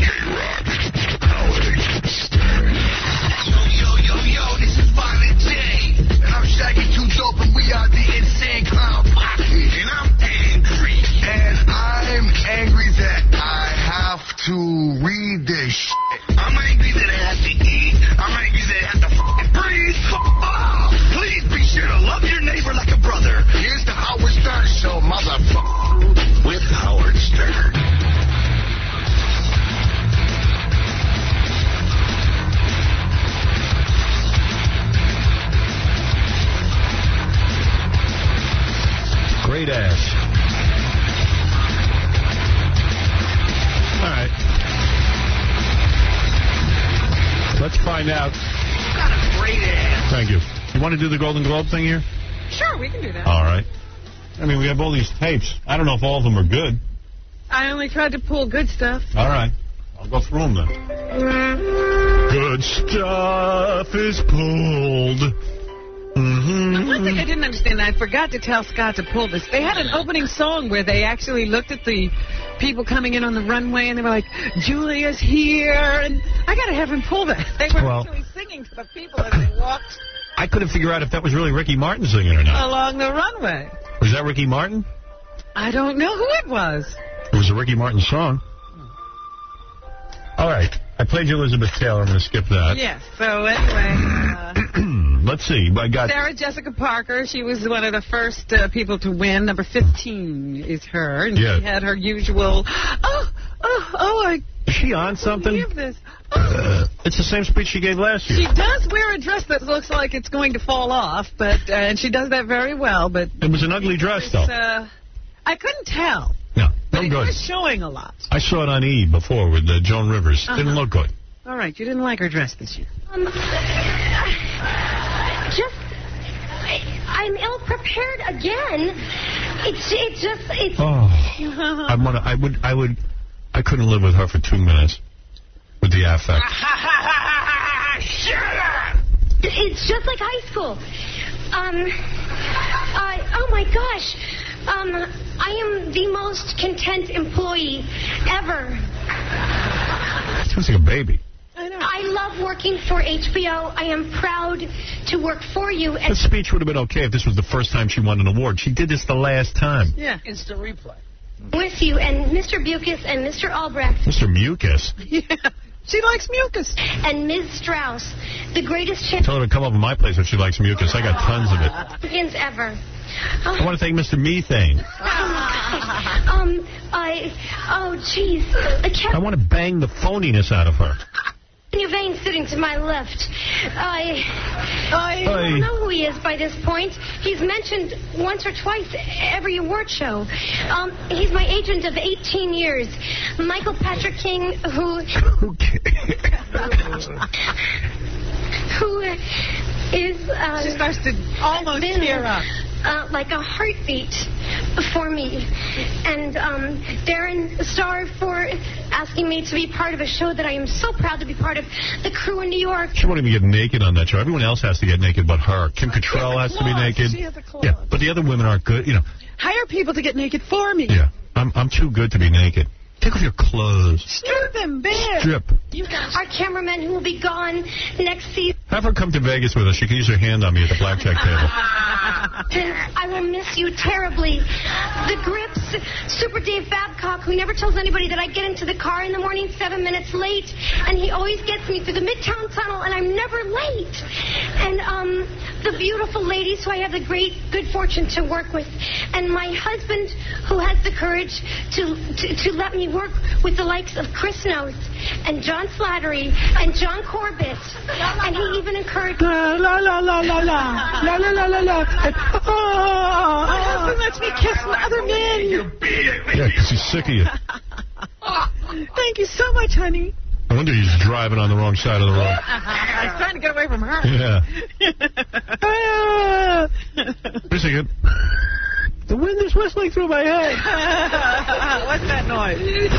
U: Howard Stern. Yo, yo, yo, yo, this is Violent J. And I'm Shaggy Two Dope, and we are the Insane Clown Posse. And I'm angry. And I'm angry that I have to read this shit. I'm angry that I have to eat. I'm angry that I have to fucking breathe. Oh, please be sure to love your neighbor like a brother. Here's the Howard Stern Show, motherfucker. With Howard Stern.
A: Great ass. All right. Let's find out.
U: Got a great ass.
A: Thank you. You want to do the Golden Globe thing here?
B: Sure, we can do that.
A: All right. I mean, we have all these tapes. I don't know if all of them are good.
B: I only tried to pull good stuff.
A: All right. I'll go through them then. Good stuff is pulled. Mm-hmm.
B: One thing I didn't understand, I forgot to tell Scott to pull this. They had an opening song where they actually looked at the people coming in on the runway, and they were like, Julia's here, and I got to have him pull that. They were
A: Well,
B: actually singing to the people as they walked
A: I couldn't figure out if that was really Ricky Martin singing or not.
B: along the runway.
A: Was that Ricky Martin?
B: I don't know who it was.
A: It was a Ricky Martin song. All right. I played you Elizabeth Taylor. I'm going to skip that.
B: Yes, so anyway... Uh,
A: Let's see. I got...
B: Sarah Jessica Parker, she was one of the first uh, people to win. Number fifteen is her. And
A: Yeah.
B: she had her usual, oh, oh, oh, I
A: Is she on something?
B: believe this.
A: Uh, it's the same speech she gave last year.
B: She does wear a dress that looks like it's going to fall off, but uh, and she does that very well. But
A: It was an ugly dress, though.
B: uh, I couldn't tell.
A: No,
B: But
A: no
B: it
A: good.
B: was showing a lot.
A: I saw it on E! before with uh, Joan Rivers.
B: Uh-huh.
A: Didn't look good.
B: All right, you didn't like her dress this year.
V: Um, just, I, I'm ill-prepared again.
S: It's it's just it's.
A: Oh, I want I would, I would, I couldn't live with her for two minutes with the affect.
S: Shut up! It's just like high school. Um, I oh my gosh, um, I am the most content employee ever.
A: Sounds like a baby.
S: I know. I love working for H B O. I am proud to work for you.
A: The speech would have been okay if this was the first time she won an award. She did this the last time.
C: Yeah, instant replay.
S: With you and Mister Bucas and Mister Albrecht.
A: Mister Mucus.
B: Yeah, she likes mucus.
S: And Miz Strauss, the greatest champions
A: Tell her to come over to my place if she likes mucus. I got tons of it.
S: ever.
A: I want to thank Mister Methane.
S: Um, I, oh, jeez.
A: I want to bang the phoniness out of her.
S: Yvain sitting to my left. I, I
A: Hey.
S: don't know who he is by this point. He's mentioned once or twice every award show. Um, he's my agent of eighteen years. Michael Patrick King, who... who is... Uh,
B: she starts to almost
S: been,
B: tear up.
S: Uh, like a heartbeat for me. And um, Darren Star for asking me to be part of a show that I am so proud to be part of, The Crew in New York.
A: She won't even get naked on that show. Everyone else has to get naked but her. Kim Cattrall has to be naked.
B: She has a claw.
A: Yeah, but the other women aren't good, you know.
B: Hire people to get naked for me.
A: Yeah, I'm I'm too good to be naked. Take off your clothes.
B: Strip them bare.
A: Strip.
S: You guys. Our cameraman who will be gone next season.
A: Have her come to Vegas with us. She can use her hand on me at the blackjack table.
S: I will miss you terribly. The Grips, Super Dave Babcock, who never tells anybody that I get into the car in the morning seven minutes late, and he always gets me through the Midtown Tunnel, and I'm never late. And um, the beautiful ladies who I have the great good fortune to work with, and my husband who has the courage to to, to let me work with the likes of Chris Noth and John Slattery and John Corbett, and he even encouraged.
Q: La la la la la la la la la la la.
B: My husband lets me kiss other men.
A: Yeah, because he's sick of you.
B: Thank you so much, honey.
A: I wonder he's driving on the wrong side of the road.
B: I was trying to get away from her.
A: Yeah. Wait a second.
Q: The wind is whistling through my head.
B: What's that noise?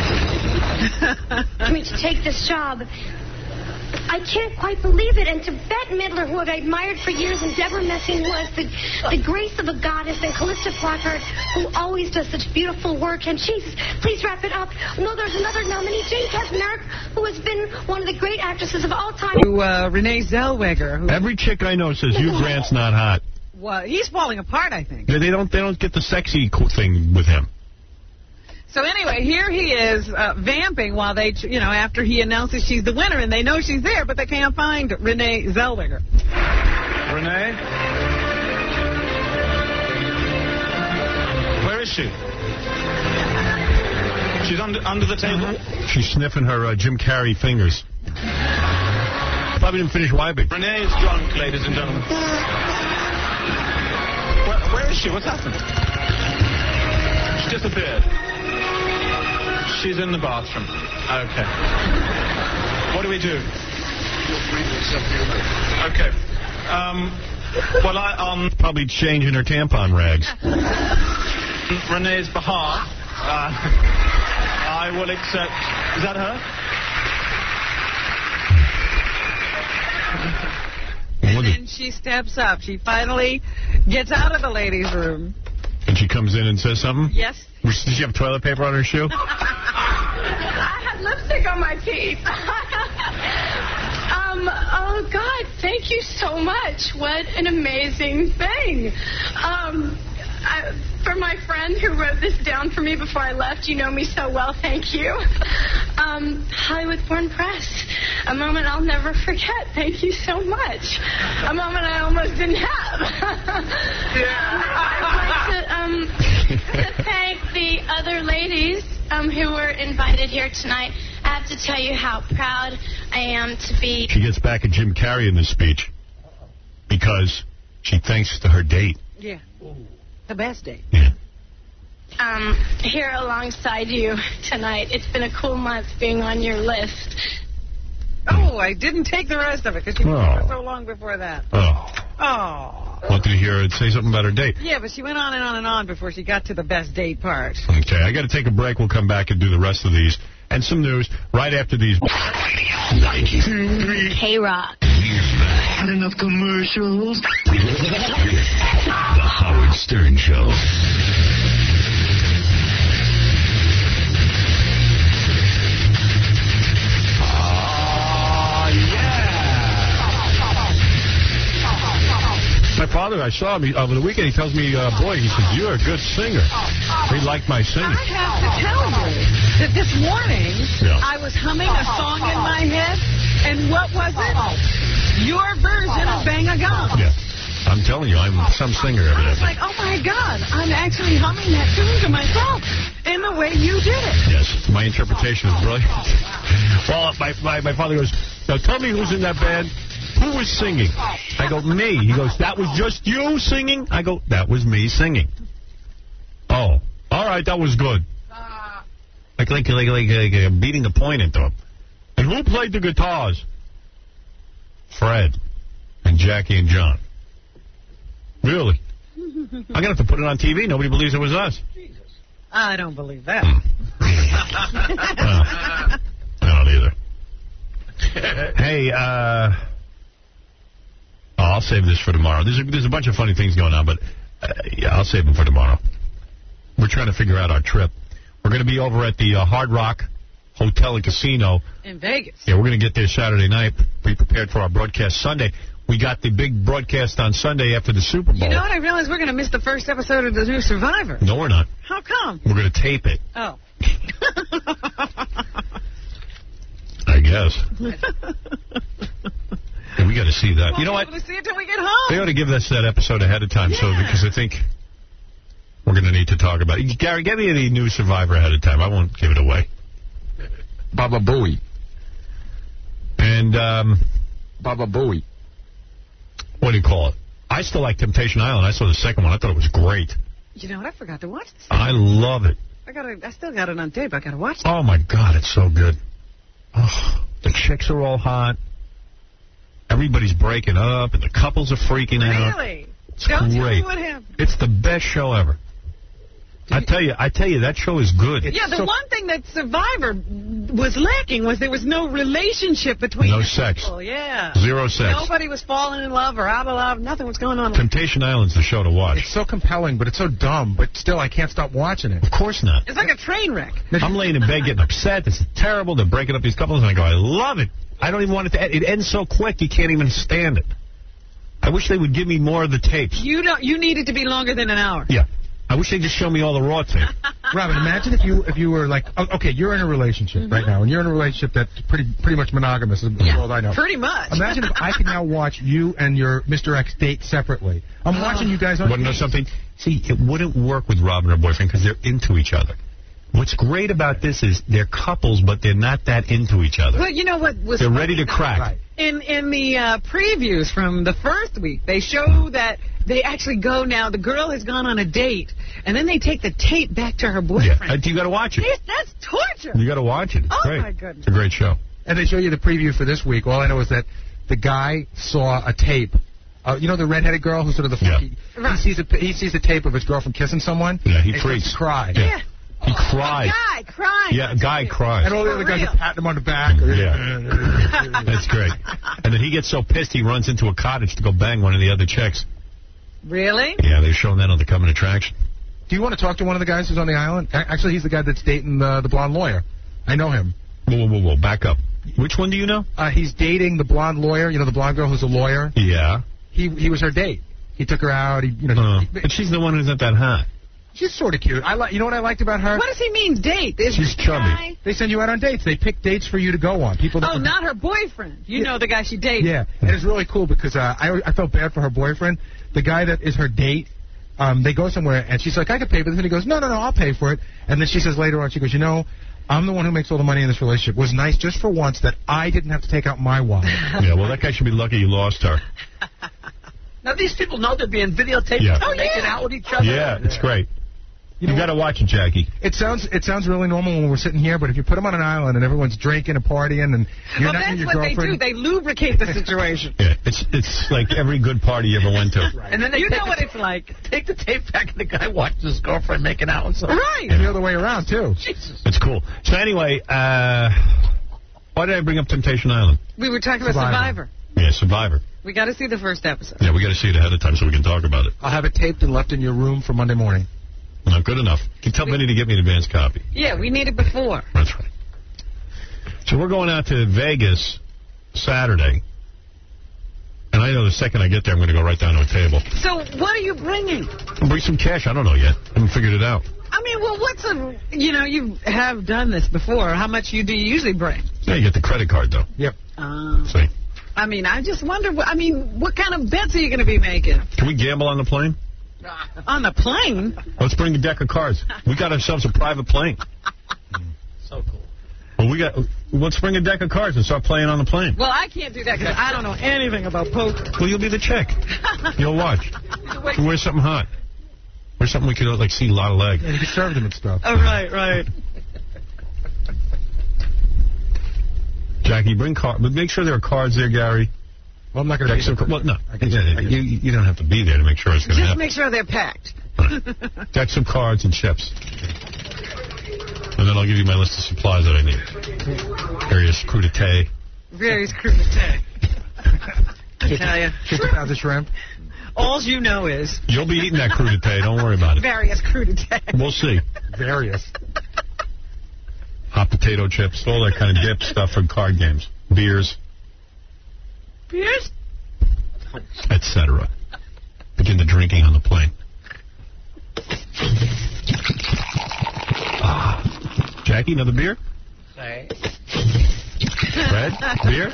S: For me to take this job. I can't quite believe it. And to Bette Midler, who I've admired for years, and Deborah Messing, who has the, the grace of a goddess, and Callista Flockhart, who always does such beautiful work. And Jesus, please wrap it up. No, there's another nominee, Jane Kaczmarek, who has been one of the great actresses of all time.
B: To uh, Renee Zellweger. Who,
A: Every chick I know says Hugh Grant's not hot.
B: well, he's falling apart, I think.
A: They they don't they don't get the sexy cool thing with him.
B: So anyway, here he is uh, vamping while they, you know, after he announces she's the winner, and they know she's there, but they can't find Renee Zellweger.
G: Renee? Where is she? She's under under the table?
A: Uh-huh. She's sniffing her uh, Jim Carrey fingers. Probably didn't finish wiping.
G: Renee is drunk, ladies and gentlemen. Where, where is she? What's happened? She disappeared. She's in the bathroom. Okay. What do we do? Okay. Um, well, I, um...
A: Probably changing her tampon rags.
G: Renee's behalf, uh, I will accept... Is that her?
B: And then she steps up. She finally gets out of the ladies' room.
A: And she comes in and says something?
B: Yes.
A: Did she have toilet paper on her shoe?
V: I had lipstick on my teeth. um, oh, God, thank you so much. What an amazing thing. Um, I, for my friend who wrote this down for me before I left, you know me so well, thank you. Um, Hollywood Foreign Press, a moment I'll never forget. Thank you so much. A moment I almost didn't have. I'd like to, um, to thank the other ladies um, who were invited here tonight. I have to tell you how proud I am to be.
A: She gets back at Jim Carrey in this speech because she thanks to her date.
B: Yeah. The best date.
V: Um, here alongside you tonight. It's been a cool month being on your list.
B: Oh, I didn't take the rest of it because you were
A: Oh.
B: so long before that.
A: Oh.
B: Oh.
A: wanted to hear her say something about her date.
B: Yeah, but she went on and on and on before she got to the best date part.
A: Okay, I got to take a break. We'll come back and do the rest of these. And some news right after these.
V: K-Rock.
U: Had enough commercials? The Howard Stern Show.
A: My father, I saw him over the weekend. He tells me, uh, boy, he says, you're a good singer. He liked my singing.
B: I have to tell you that this morning
A: Yeah.
B: I was humming a song in my head, and what was it? Your version of Bang a Gong.
A: Yeah. I'm telling you, I'm some singer
B: I was
A: evidently.
B: like, oh my God, I'm actually humming that tune to myself in the way you did it.
A: Yes, my interpretation is brilliant. Well, my, my, my father goes, now tell me who's in that band. Who was singing? I go, me. He goes, that was just you singing? I go, that was me singing. Oh, all right, that was good. Like, like, like, like, like uh, beating the point into him. And who played the guitars? Fred and Jackie and John. Really? I'm going to have to put it on T V. Nobody believes it was us.
B: I don't believe that.
A: I don't either. Hey, uh... Oh, I'll save this for tomorrow. There's a, there's a bunch of funny things going on, but uh, yeah, I'll save them for tomorrow. We're trying to figure out our trip. We're going to be over at the uh, Hard Rock Hotel and Casino.
B: In Vegas.
A: Yeah, we're going to get there Saturday night. Be prepared for our broadcast Sunday. We got the big broadcast on Sunday after the Super Bowl.
B: You know what? I realized we're going to miss the first episode of The New Survivor.
A: No, we're not.
B: How come?
A: We're going to tape it.
B: Oh.
A: I guess. Yeah, we got to see that.
B: We'll
A: you know
B: be
A: what?
B: able to see it till we get home.
A: They ought to give us that episode ahead of time,
B: Yeah.
A: so because I think we're going to need to talk about it. Gary, give me the new Survivor ahead of time. I won't give it away.
T: Baba Booey.
A: And, um...
T: Baba Booey.
A: What do you call it? I still like Temptation Island. I saw the second one. I thought it was great.
B: You know what? I forgot to watch this.
A: I love it.
B: I got. I still got it on tape. I got to watch it.
A: Oh, my God, it's so good. Oh, the chicks are all hot. Everybody's breaking up, and the couples are freaking out.
B: Really?
A: It's
B: Don't tell
A: great.
B: me what happened.
A: It's the best show ever. I tell you, I tell you, that show is good.
B: Yeah, the one thing that Survivor was lacking was there was no relationship between
A: No
B: the
A: sex.
B: people. Yeah.
A: Zero sex.
B: Nobody was falling in love or out of love. Nothing was going on.
A: Temptation Island's the show to watch.
D: It's so compelling, but it's so dumb. But still, I can't stop watching it.
A: Of course not.
B: It's like a train wreck.
A: I'm laying in bed getting upset. This is terrible. They're breaking up these couples, and I go, I love it. I don't even want it to end. It ends so quick, you can't even stand it. I wish they would give me more of the tapes.
B: You don't. You need it to be longer than an hour.
A: Yeah. I wish they'd just show me all the raw tape.
D: Robin, imagine if you if you were like, oh, okay, you're in a relationship
B: Mm-hmm.
D: right now, and you're in a relationship that's pretty pretty much monogamous, as
B: Yeah,
D: well as I know.
B: pretty much.
D: Imagine if I could now watch you and your Mister X date separately. I'm watching you guys on.
A: Want to know something? See, it wouldn't work with Rob and her boyfriend because they're into each other. What's great about this is they're couples, but they're not that into each other.
B: But you know what was
A: They're ready to crack.
D: Right.
B: in in the uh, previews from the first week? They show that they actually go now. The girl has gone on a date, and then they take the tape back to her boyfriend.
A: Yeah, you got to watch it.
B: Jeez, that's torture.
A: You got to watch it. It's
B: Oh,
A: great.
B: my goodness.
A: It's a great show.
D: And they show you the preview for this week. All I know is that the guy saw a tape. Uh, you know the redheaded girl who's sort of the
A: Yeah.
D: he, he sees a he sees a tape of his girlfriend kissing someone.
A: Yeah, he
D: and
A: freaks.
D: starts to cry.
A: Yeah. He cried.
B: Guy crying.
A: Yeah, a guy cries.
D: And all the
B: For
D: other guys
B: real.
D: are patting him on the back.
A: Yeah. That's great. And then he gets so pissed he runs into a cottage to go bang one of the other chicks.
B: Really?
A: Yeah, they're showing that on the coming attraction.
D: Do you want to talk to one of the guys who's on the island? A- Actually, he's the guy that's dating the, the blonde lawyer. I know him.
A: Whoa, whoa, whoa, whoa, back up. Which one do you know?
D: Uh, he's dating the blonde lawyer. You know, the blonde girl who's a lawyer.
A: Yeah.
D: He he was her date. He took her out. He, you know,
A: Uh,
D: he-
A: but she's the one who's not that hot.
D: she's sort of cute. I like. You know what I liked about her?
B: What does he mean date? Is
A: She's
B: this
A: chubby.
B: guy-
D: They send you out on dates. They pick dates for you to go on. People. That
B: Oh, not her boyfriend. You know the guy she dated.
D: Yeah, and it's really cool because uh, I I felt bad for her boyfriend. The guy that is her date. Um, they go somewhere and she's like, I could pay for this. And he goes, no, no, no, I'll pay for it. And then she says later on, she goes, you know, I'm the one who makes all the money in this relationship. It was nice just for once that I didn't have to take out my wallet.
A: Yeah, well, that guy should be lucky you lost her.
C: Now, these people know they're being videotaped.
A: Yeah.
C: Oh, making
B: yeah.
C: out with each other.
A: Yeah, it's great.
D: You, know
A: you got to watch it, Jackie.
D: It sounds it sounds really normal when we're sitting here, but if you put them on an island and everyone's drinking and partying and you're
B: well,
D: not
B: that's
D: with your
B: what
D: girlfriend,
B: they do. They lubricate the situation.
A: Yeah, it's it's like every good party you ever went to.
C: Right. And then they
B: you
C: take
B: know
C: the,
B: what it's like.
C: Take the tape back, and the guy watches his girlfriend making out with someone.
B: Right.
D: And the other way around too.
C: Jesus.
A: It's cool. So anyway, uh, why did I bring up Temptation Island?
B: We were talking about
D: Survivor.
B: Survivor.
A: Yeah, Survivor.
B: We got to see the first episode.
A: Yeah, we got to see it ahead of time so we can talk about it.
D: I'll have it taped and left in your room for Monday morning.
A: Not good enough. You tell Benny to get me an advance copy.
B: Yeah, we need it before.
A: That's right. So we're going out to Vegas Saturday. And I know the second I get there, I'm going to go right down to a table.
B: So what are you bringing?
A: I'll bring some cash. I don't know yet. I haven't figured it out.
B: I mean, well, what's a, you know, you have done this before. How much you do you usually bring?
A: Yeah, you get the credit card, though.
D: Yep.
B: Uh,
A: See?
B: I mean, I just wonder, what, I mean, what kind of bets are you going to be making?
A: Can we gamble on the plane?
B: On the plane?
A: Let's bring a deck of cards. We got ourselves a private plane.
C: So cool.
A: Well, we got. Let's bring a deck of cards and start playing on the plane.
B: Well, I can't do that because I don't know anything about poker.
A: Well, you'll be the chick. You'll watch. We'll wear something hot. Wear something we could, like, see a lot of leg.
D: And you can serve them and stuff.
B: Oh, right, right.
A: Jackie, bring cards. But make sure there are cards there, Gary.
D: Well, I'm not going to be
A: some,
D: there.
A: Well, no.
D: I can,
A: Yeah,
D: I can,
A: you, you don't have to be there to make sure it's going to
B: Just
A: happen.
B: make sure they're packed.
A: Deck some cards and chips. And then I'll give you my list of supplies that I need. Various crudité.
B: Various crudité. I tell you.
D: fifty pounds of shrimp.
B: All you know is...
A: You'll be eating that crudité. Don't worry about it.
B: Various crudité.
A: We'll see.
D: Various.
A: Hot potato chips, all that kind of dip stuff for card games. Beers.
B: Beers?
A: et cetera. Begin the drinking on the plane. Ah. Jackie, another beer?
C: Say.
A: Fred, beer?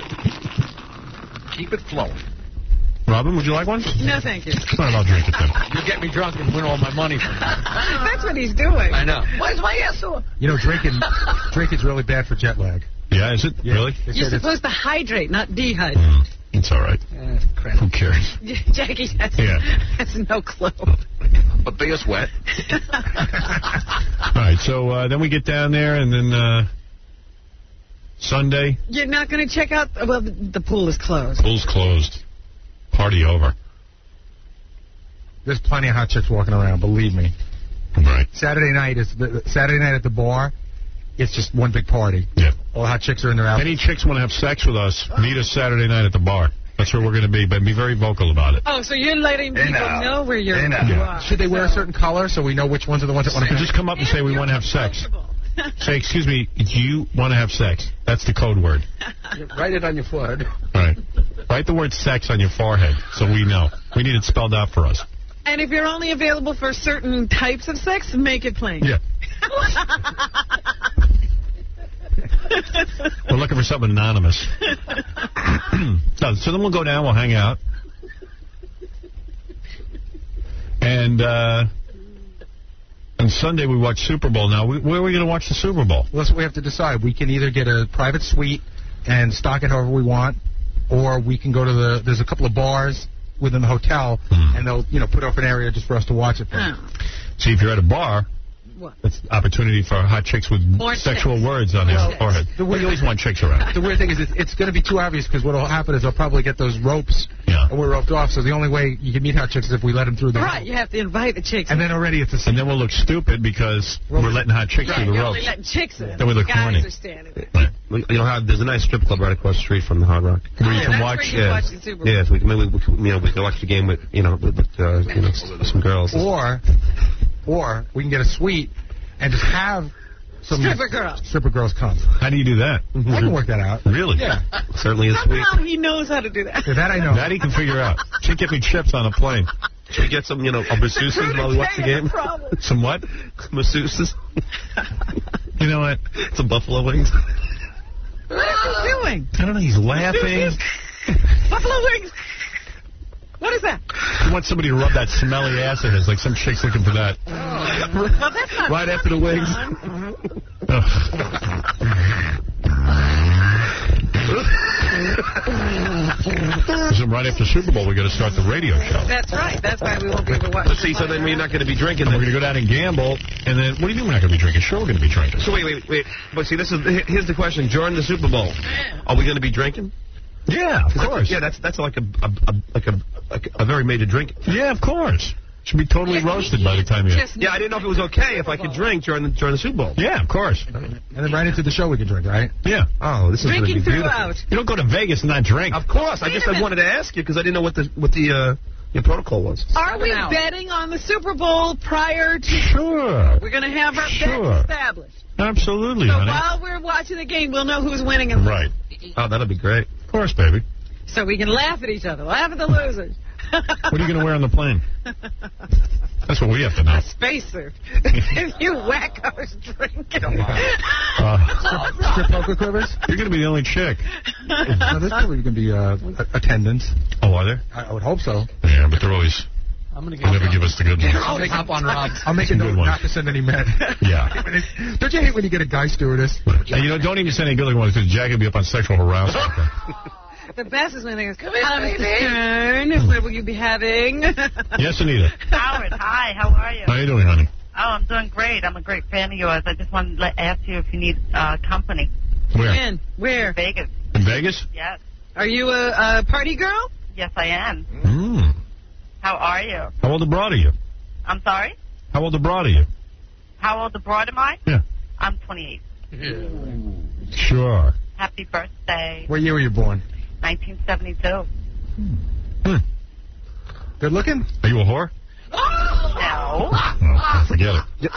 C: Keep it flowing.
A: Robin, would you like one?
B: No, thank you.
A: All right, I'll drink it then.
C: You get me drunk and win all my money from that.
B: That's what he's doing.
C: I know. Why is my ass so...
D: You know, drinking drinking's really bad for jet lag.
A: Yeah, is it?
D: Yeah.
A: Really?
B: You're supposed to hydrate, not dehydrate.
A: Mm, it's all right.
C: Eh,
A: Who cares?
B: Jackie has,
A: Yeah.
B: has no clue.
C: But be us wet.
A: All right, so uh, then we get down there, and then uh, Sunday,
B: You're not going to check out... Well, the, the pool is closed.
A: pool's closed. Party over.
D: There's plenty of hot chicks walking around, believe me.
A: Right.
D: Saturday night is the, Saturday night at the bar. It's just one big party.
A: Yeah.
D: All the hot chicks are in their outfits.
A: Any chicks want to have sex with us, meet us Saturday night at the bar. That's where we're going to be, but be very vocal about it.
B: Oh, so you're letting people
A: know.
B: know where you're...
A: They know.
B: you
A: Yeah.
B: are.
D: Should they wear a certain color so we know which ones are the ones that want to...
A: Just come up and say we want to have sex. Say, excuse me, do you want to have sex? That's the code word.
C: Write it on your forehead.
A: All right. Write the word sex on your forehead so we know. We need it spelled out for us.
B: And if you're only available for certain types of sex, make it plain.
A: Yeah. We're looking for something anonymous. No, so then we'll go down, we'll hang out. And uh, and Sunday we watch Super Bowl. Now, we, where are we going to watch the Super Bowl?
D: Well, that's what we have to decide. We can either get a private suite and stock it however we want, or we can go to the... There's a couple of bars within the hotel,
A: Hmm.
D: and they'll, you know, put off an area just for us to watch it from.
A: See, if you're at a bar,
B: What?
A: it's opportunity for hot chicks with
B: More
A: sexual
B: chicks.
A: words on their
B: More
A: forehead.
D: The
A: We
D: weird-
A: always want chicks around.
D: The weird thing is it's, it's going to be too obvious because what will happen is they'll probably get those ropes,
A: Yeah.
D: and we're roped off, so the only way you can meet hot chicks is if we let them through the
B: Right, you have to invite the chicks.
D: And then already it's a...
A: And then we'll look stupid because we're letting hot chicks
B: right,
A: through the
B: you're
A: ropes.
B: only letting chicks in.
A: Then we look
B: Guys
A: horny.
B: are standing there.
A: Right.
E: We, you know, how there's a nice strip club right across the street from the Hard Rock.
A: Where you
B: Yeah,
A: can
B: that's
A: watch.
B: where you can
E: yeah.
B: watch the Super Bowl.
E: Yeah, so we can maybe we, can- you know we can watch the game with you know with, with uh, you know some girls.
D: Or, or we can get a suite and just have some
B: Stripper girls.
D: stripper girls come.
A: How do you do that?
D: I can work that out.
A: Really?
D: Yeah.
E: Certainly is sweet.
B: Somehow he knows how to do that.
D: Yeah, that I know.
A: That he can figure out. Should get me chips on a plane.
E: Should we get some you know masseuses while we watch the game?
A: Some what?
E: Masseuses.
A: You know what?
E: Some buffalo wings.
B: What is he doing?
A: I don't know. He's laughing.
B: Buffalo wings. What is that?
A: He wants somebody to rub that smelly ass in his, like some chick's looking for that.
B: Well, that's not
E: Right after the wings.
A: Ugh. So right after Super Bowl, we're going to start the radio show.
B: That's right. That's why we won't be able to watch.
E: Let's see, so then we're not going to be drinking.
A: And we're going to go down and gamble, and then, what do you mean we're not going to be drinking? Sure, we're going to be drinking.
E: So wait, wait, wait. But see, this is here's the question. During the Super Bowl, are we going to be drinking?
A: Yeah, of course.
E: Yeah, that's that's like a, a, a like a, a a very major drink.
A: Yeah, of course. Should be totally yeah, roasted by the time you...
E: Yeah, I didn't know if it was okay if I could drink during the during the Super Bowl.
A: Yeah, of course.
D: And then right into the show we can drink, right?
A: Yeah.
E: Oh, this is going to be beautiful.
B: Throughout.
A: You don't go to Vegas and not drink.
E: Of course. I just I wanted to ask you because I didn't know what the what the uh, your protocol was.
B: Are we betting on the Super Bowl prior to...
A: Sure.
B: We're going to have our
A: sure.
B: bets established.
A: Absolutely,
B: So
A: honey.
B: while we're watching the game, we'll know who's winning and
A: Right.
E: Oh, that'll be great.
A: Of course, baby.
B: So we can laugh at each other, laugh at the losers.
A: What are you going to wear on the plane? That's what we have to know.
B: A spacesuit. If you wackos drinking.
A: Uh,
D: strip, strip poker quivers?
A: You're going to be the only chick.
D: No, there's probably going to be uh, attendants.
A: Oh, are there?
D: I, I would hope so.
A: Yeah, but they're always...
C: I'm gonna
A: they never give us the good ones.
C: I'll make up on Rob.
D: I'll make a note not to send any men.
A: Yeah.
D: Don't you hate when you get a guy stewardess?
A: And, you know, don't even send any good ones because Jack will be up on sexual harassment.
B: The best is when they go, come in, baby. What will you be having?
A: Yes, Anita.
J: Howard, hi. How are you?
A: How you doing, honey?
J: Oh, I'm doing great. I'm a great fan of yours. I just wanted to let, ask you if you need uh, company.
A: Where?
B: In. Where?
J: Vegas.
A: In Vegas?
J: Yes.
B: Are you a, a party girl?
J: Yes, I am.
A: Mm.
J: How are you?
A: How old abroad are you?
J: I'm sorry?
A: How old abroad are you?
J: How old abroad am I?
A: Yeah.
J: I'm twenty-eight.
A: Sure.
J: Happy birthday.
D: What year were you born?
J: nineteen seventy-two.
A: Hmm.
D: Good looking?
A: Are you a whore?
J: No.
A: Oh, forget it.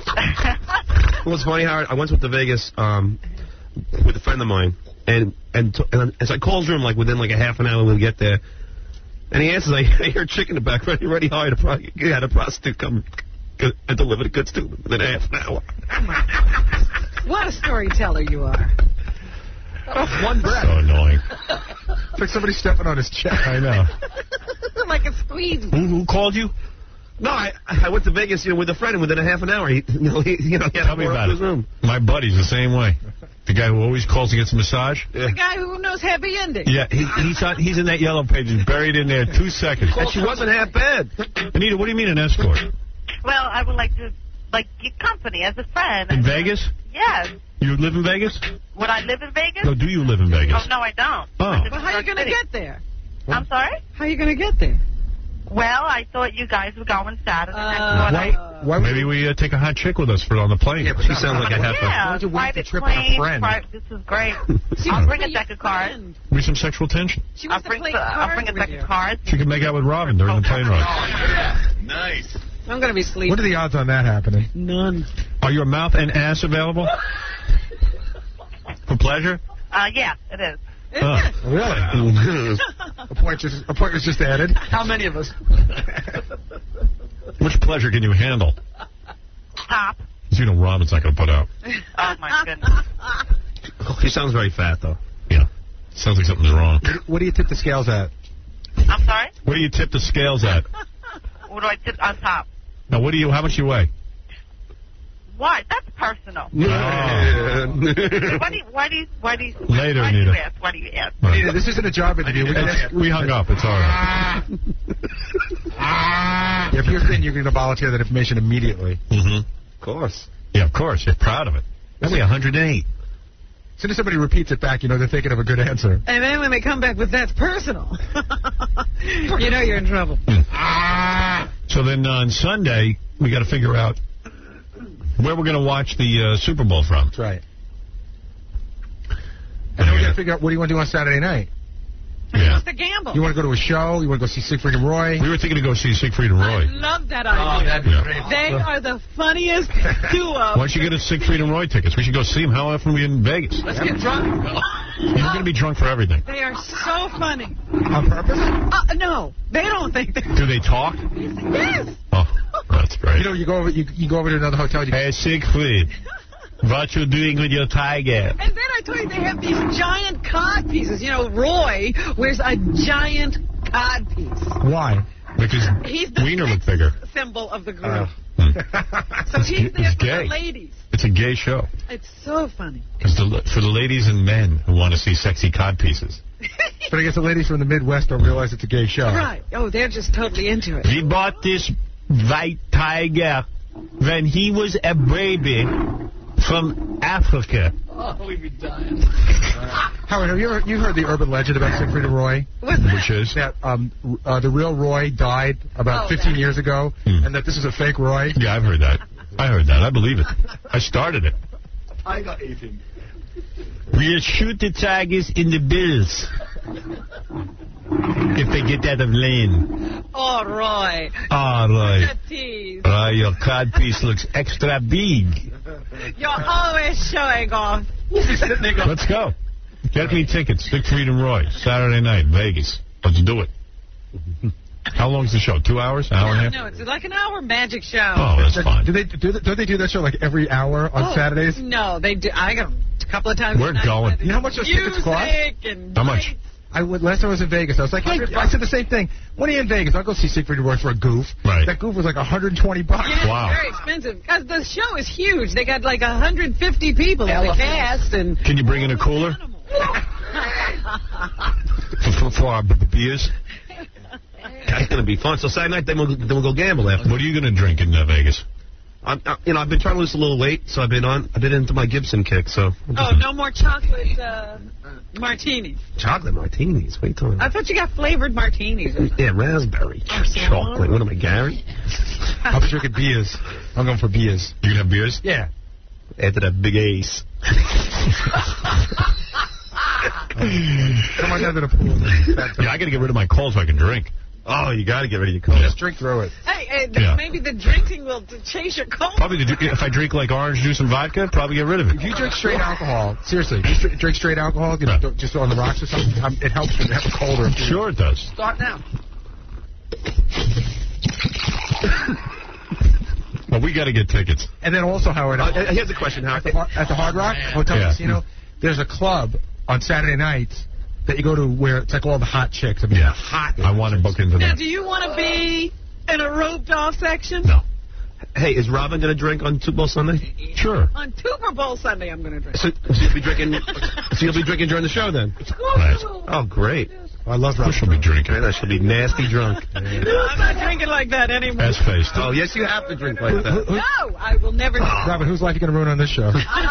E: Well, it's funny, Howard. I once went to Vegas um, with a friend of mine, and and, t and as I called him, like within like a half an hour when we get there, and he answers, I, I hear a chick in the back ready, ready hired a pro he had a prostitute come and deliver the goods to him within a half an hour.
B: What a storyteller you are.
D: One breath.
A: So annoying.
D: It's like somebody stepping on his chest.
A: I know.
B: Like a squeeze.
A: Who, who called you?
E: No, I I went to Vegas, you know, with a friend, and within a half an hour, he, you know, he, you know, he had
A: Tell me about
E: his
A: it.
E: room.
A: My buddy's the same way. The guy who always calls to get some massage.
E: Yeah.
B: The guy who knows happy ending.
A: Yeah, he, he's on, he's in that yellow page. He's buried in there two seconds.
E: And she wasn't half bad.
A: Anita, what do you mean an escort?
J: Well, I would like to, like, get company as a friend.
A: In Vegas?
J: Yes.
A: You live in Vegas?
J: Would I live in Vegas?
A: No, do you live in Vegas?
J: Oh, no, I don't.
A: Oh.
J: I live
B: Well,
J: in
B: how are you
J: New York
B: going to
J: City.
B: get there?
J: I'm sorry?
B: How are you going to get there?
J: Well, I thought you guys were going Saturday.
B: Uh,
J: and I
A: Why, maybe we uh, take a hot chick with us for on the plane.
E: Yeah, but she sounds like a half
J: Yeah,
D: you wait
J: private
D: to trip on a
J: plane.
D: friend?
J: Pri this is great.
B: She
J: I'll
B: wants
J: bring
B: to
J: a
B: be
J: deck
B: your
J: of cards.
B: friend.
A: We some sexual tension.
B: She
J: I'll
B: wants to
J: bring,
B: play
J: the, I'll bring a
B: cards
J: deck
B: with
J: of
B: you.
J: cards.
A: She can make out with Robin during the plane ride.
E: Nice.
B: I'm going to be sleeping.
D: What are the odds on that happening?
B: None.
A: Are your mouth and ass available? For pleasure?
J: Uh, yeah, it is.
A: Oh, really?
D: A point just a point was just added.
C: How many of us?
A: Which pleasure can you handle?
J: Top.
A: You know Robin's not going to put out.
J: Oh, my goodness.
E: She sounds very fat, though.
A: Yeah. Sounds like something's wrong.
D: What do you tip the scales at?
J: I'm sorry?
A: What do you tip the scales at?
J: What do I tip on top?
A: Now, what do you? How much you weigh?
J: Why? That's personal.
A: Oh.
J: Why do you, why do you, why do you,
A: Later,
J: why do you
A: Anita.
J: ask? Why do you ask?
D: Anita, this isn't a job interview. We,
A: It's- we hung up. It's all right.
D: yeah, if you're thin, you're going to volunteer that information immediately.
A: Mm-hmm.
E: Of course.
A: Yeah, of course. You're proud of it. That'd be one hundred eight.
D: As soon as somebody repeats it back, you know they're thinking of a good answer.
B: And then when they come back with that's personal, you know you're in trouble.
A: So then on Sunday, we got to figure out where we're going to watch the uh, Super Bowl from.
D: That's right. And then we got to figure out what do you want to do on Saturday night.
A: Yeah.
B: What's the gamble?
D: You want to go to a show? You want to go see Siegfried and Roy?
A: We were thinking to go see Siegfried and Roy.
B: I love that
C: Oh,
B: idea.
C: that'd be
A: Yeah.
C: great.
B: They are the funniest duo.
A: Why don't you get us Siegfried and Roy tickets? We should go see them. How often are we in Vegas?
C: Let's get drunk.
A: You're going to be drunk for everything.
B: They are so funny.
D: On purpose?
B: Uh, no, they don't think they
A: Do they talk?
B: Yes.
A: Oh, that's great.
D: You know, you go over, you, you go over to another hotel. You
A: Hey, Siegfried, what you doing with your tiger?
B: And then I told you they have these giant cod pieces. You know, Roy wears a giant cod piece.
D: Why?
A: Because
B: He's the
A: Wiener look bigger.
B: symbol of the group.
D: Uh,
B: so he's there
A: it's
B: for
A: gay.
B: the ladies.
A: It's a gay show.
B: It's so funny.
A: It's the, for the ladies and men who want to see sexy cod pieces.
D: But I guess the ladies from the Midwest don't realize it's a gay show.
B: Right. Oh, they're just totally into it.
K: We bought this white tiger when he was a baby from Africa.
C: Oh, we'd be dying.
D: Howard, have you ever you heard the urban legend about Siegfried and Roy?
K: Which is?
D: That um, uh, the real Roy died about
B: Oh,
D: fifteen
B: that.
D: years ago,
K: Hmm.
D: and that this is a fake Roy?
K: Yeah, I've heard that. I heard that. I believe it. I started it.
C: I got eating.
K: We'll shoot the tigers in the bills if they get out of lane.
B: Oh, Roy.
K: All right.
B: What a tease.
K: Uh, your codpiece looks extra big.
B: You're always showing off.
K: Let's go. Get me tickets. Siegfried and Roy, Saturday night, Vegas. Let's do it. How long's the show? Two hours? An hour and a half?
B: No, it's like an hour magic show.
K: Oh, that's fine.
D: Do they do? They, don't they do that show like every hour on
B: Oh,
D: Saturdays?
B: No, they do. I got a couple of times.
K: We're
B: tonight.
K: going.
D: You know how much those tickets cost?
B: Music and
K: How much?
D: I would, last time I was in Vegas, I was like, hey, I said the same thing. When are you in Vegas? I'll go see Siegfried and Roy for a goof.
K: Right.
D: That goof was like one hundred twenty bucks.
B: Yeah,
K: Wow.
B: it's very expensive. Because the show is huge. They got like one hundred fifty people in the cast. And
K: Can you bring in a cooler for, for, for our b- beers?
E: That's going to be fun. So Saturday night, then we'll, then we'll go gamble after.
K: What are you going to drink in uh, Vegas?
E: I'm, I, you know, I've been trying to lose a little weight, so I've been on. I've been into my Gibson kick. So
B: Oh, no more chocolate uh, martinis.
E: chocolate martinis. Wait till
B: I thought you got flavored martinis.
E: yeah, raspberry chocolate. What am I, Gary?
D: I was drinking beers. I'm going for beers.
K: You going to have beers?
D: Yeah.
E: After that big ace.
D: Come on down to the pool.
K: Yeah, I got to get rid of my cold so I can drink.
E: Oh, you got to get rid of your cold.
D: Just drink through it.
B: Hey, hey
K: Yeah.
B: maybe the drinking will t- chase your cold.
K: Probably the, if I drink like orange juice and vodka, probably get rid of it.
D: If you drink straight alcohol, seriously, if you stri- drink straight alcohol, you know, don't- just on the rocks or something, um, it helps when you have a cold or a flu.
K: Sure it does.
B: Start now.
K: Well, we got to get tickets.
D: And then also, Howard,
E: Uh, here's a question,
D: at
E: Howard.
D: the, Har- at the Hard Rock Hotel
K: Yeah.
D: Casino, there's a club on Saturday nights that you go to where it's like all the hot chicks. I mean,
K: Yeah.
D: hot.
K: I want to book into
B: Now,
K: that.
B: do you want to be in a roped off section?
K: No.
E: Hey, is Robin going to drink on Super Bowl Sunday?
K: Sure.
B: On Super Bowl Sunday, I'm going to drink.
E: So, so you'll be drinking. So you'll be drinking during the show then?
K: Right.
E: Oh, great.
D: I love
K: Of course she'll be drinking.
E: Man, I shall be nasty drunk.
B: I'm not drinking like that anymore.
K: Ass-faced.
E: Oh, yes, you have to drink like that.
B: No, I will never drink.
D: Robin, whose life are you going to ruin on this show?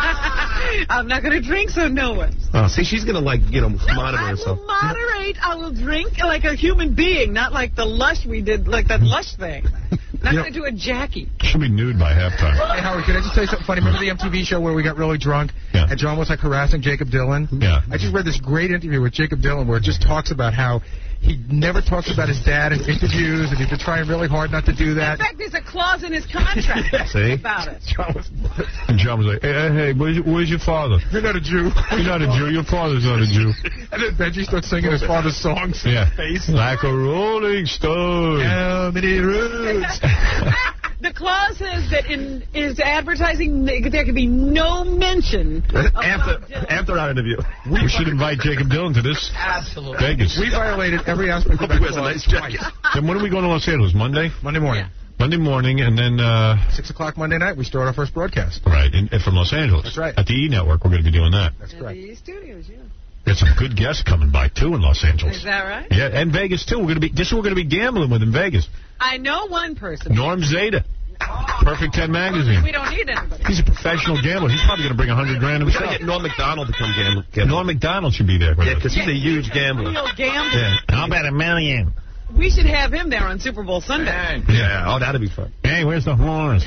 B: I'm not going to drink, so no one.
E: Oh, see, she's going to, like, you know, monitor
B: I
E: herself.
B: will moderate. I will drink like a human being, not like the lush we did, like that lush thing. Not
D: You know-
B: going to do a Jackie.
K: She'll be nude by halftime.
D: Hey, Howard, can I just tell you something funny? Remember the M T V show where we got really drunk
K: Yeah.
D: and John was like harassing Jacob Dylan?
K: Yeah.
D: I just read this great interview with Jacob Dylan where it just talks about how he never talks about his dad in interviews and he's been trying really hard not to do
B: In
D: that.
B: fact, there's a clause in his contract
E: See?
B: about it.
D: John was,
K: And John was like, hey, hey, hey where's, your, where's your father?
D: you're not a Jew.
K: You're not a Jew. Your father's not a Jew.
D: And then Benji starts singing his father's songs.
K: Yeah.
D: Face.
K: Like a rolling stone.
D: How many roots?
B: The clause says that in his advertising, there could be no mention of
E: After,
B: Bob Dylan.
E: after our interview.
K: We should invite Jacob Dylan to this
C: Absolutely.
K: Vegas.
D: We violated every aspect of
E: Hope he
D: that
E: wears a
D: clause
E: nice jacket.
D: twice.
K: Then when are we going to Los Angeles? Monday?
D: Monday morning.
K: Monday morning, and then, uh,
D: Six o'clock Monday night, we start our first broadcast.
K: right, in, from Los Angeles.
D: That's right.
K: At the E! Network, we're going to be doing that.
D: That's
B: At
D: correct.
B: the studios, yeah.
K: Got some good guests coming by, too, in Los Angeles.
B: Is that right?
K: Yeah, and Vegas, too. We're going to be, this is what we're going to be gambling with in Vegas.
B: I know one person.
K: Norm Zeta. Perfect ten magazine.
B: We don't need anybody.
K: He's a professional gambler. He's probably going to bring a hundred grand
E: We got to
K: himself.
E: get Norm McDonald to come gamble. gamble.
K: Norm McDonald should be there. with
E: Yeah,
K: us.
E: because he's a huge gambler.
B: Real gambler.
K: Yeah. I'll bet a million.
B: We should have him there on Super Bowl Sunday.
E: Yeah, oh, that'd be fun.
K: Hey, where's the horns?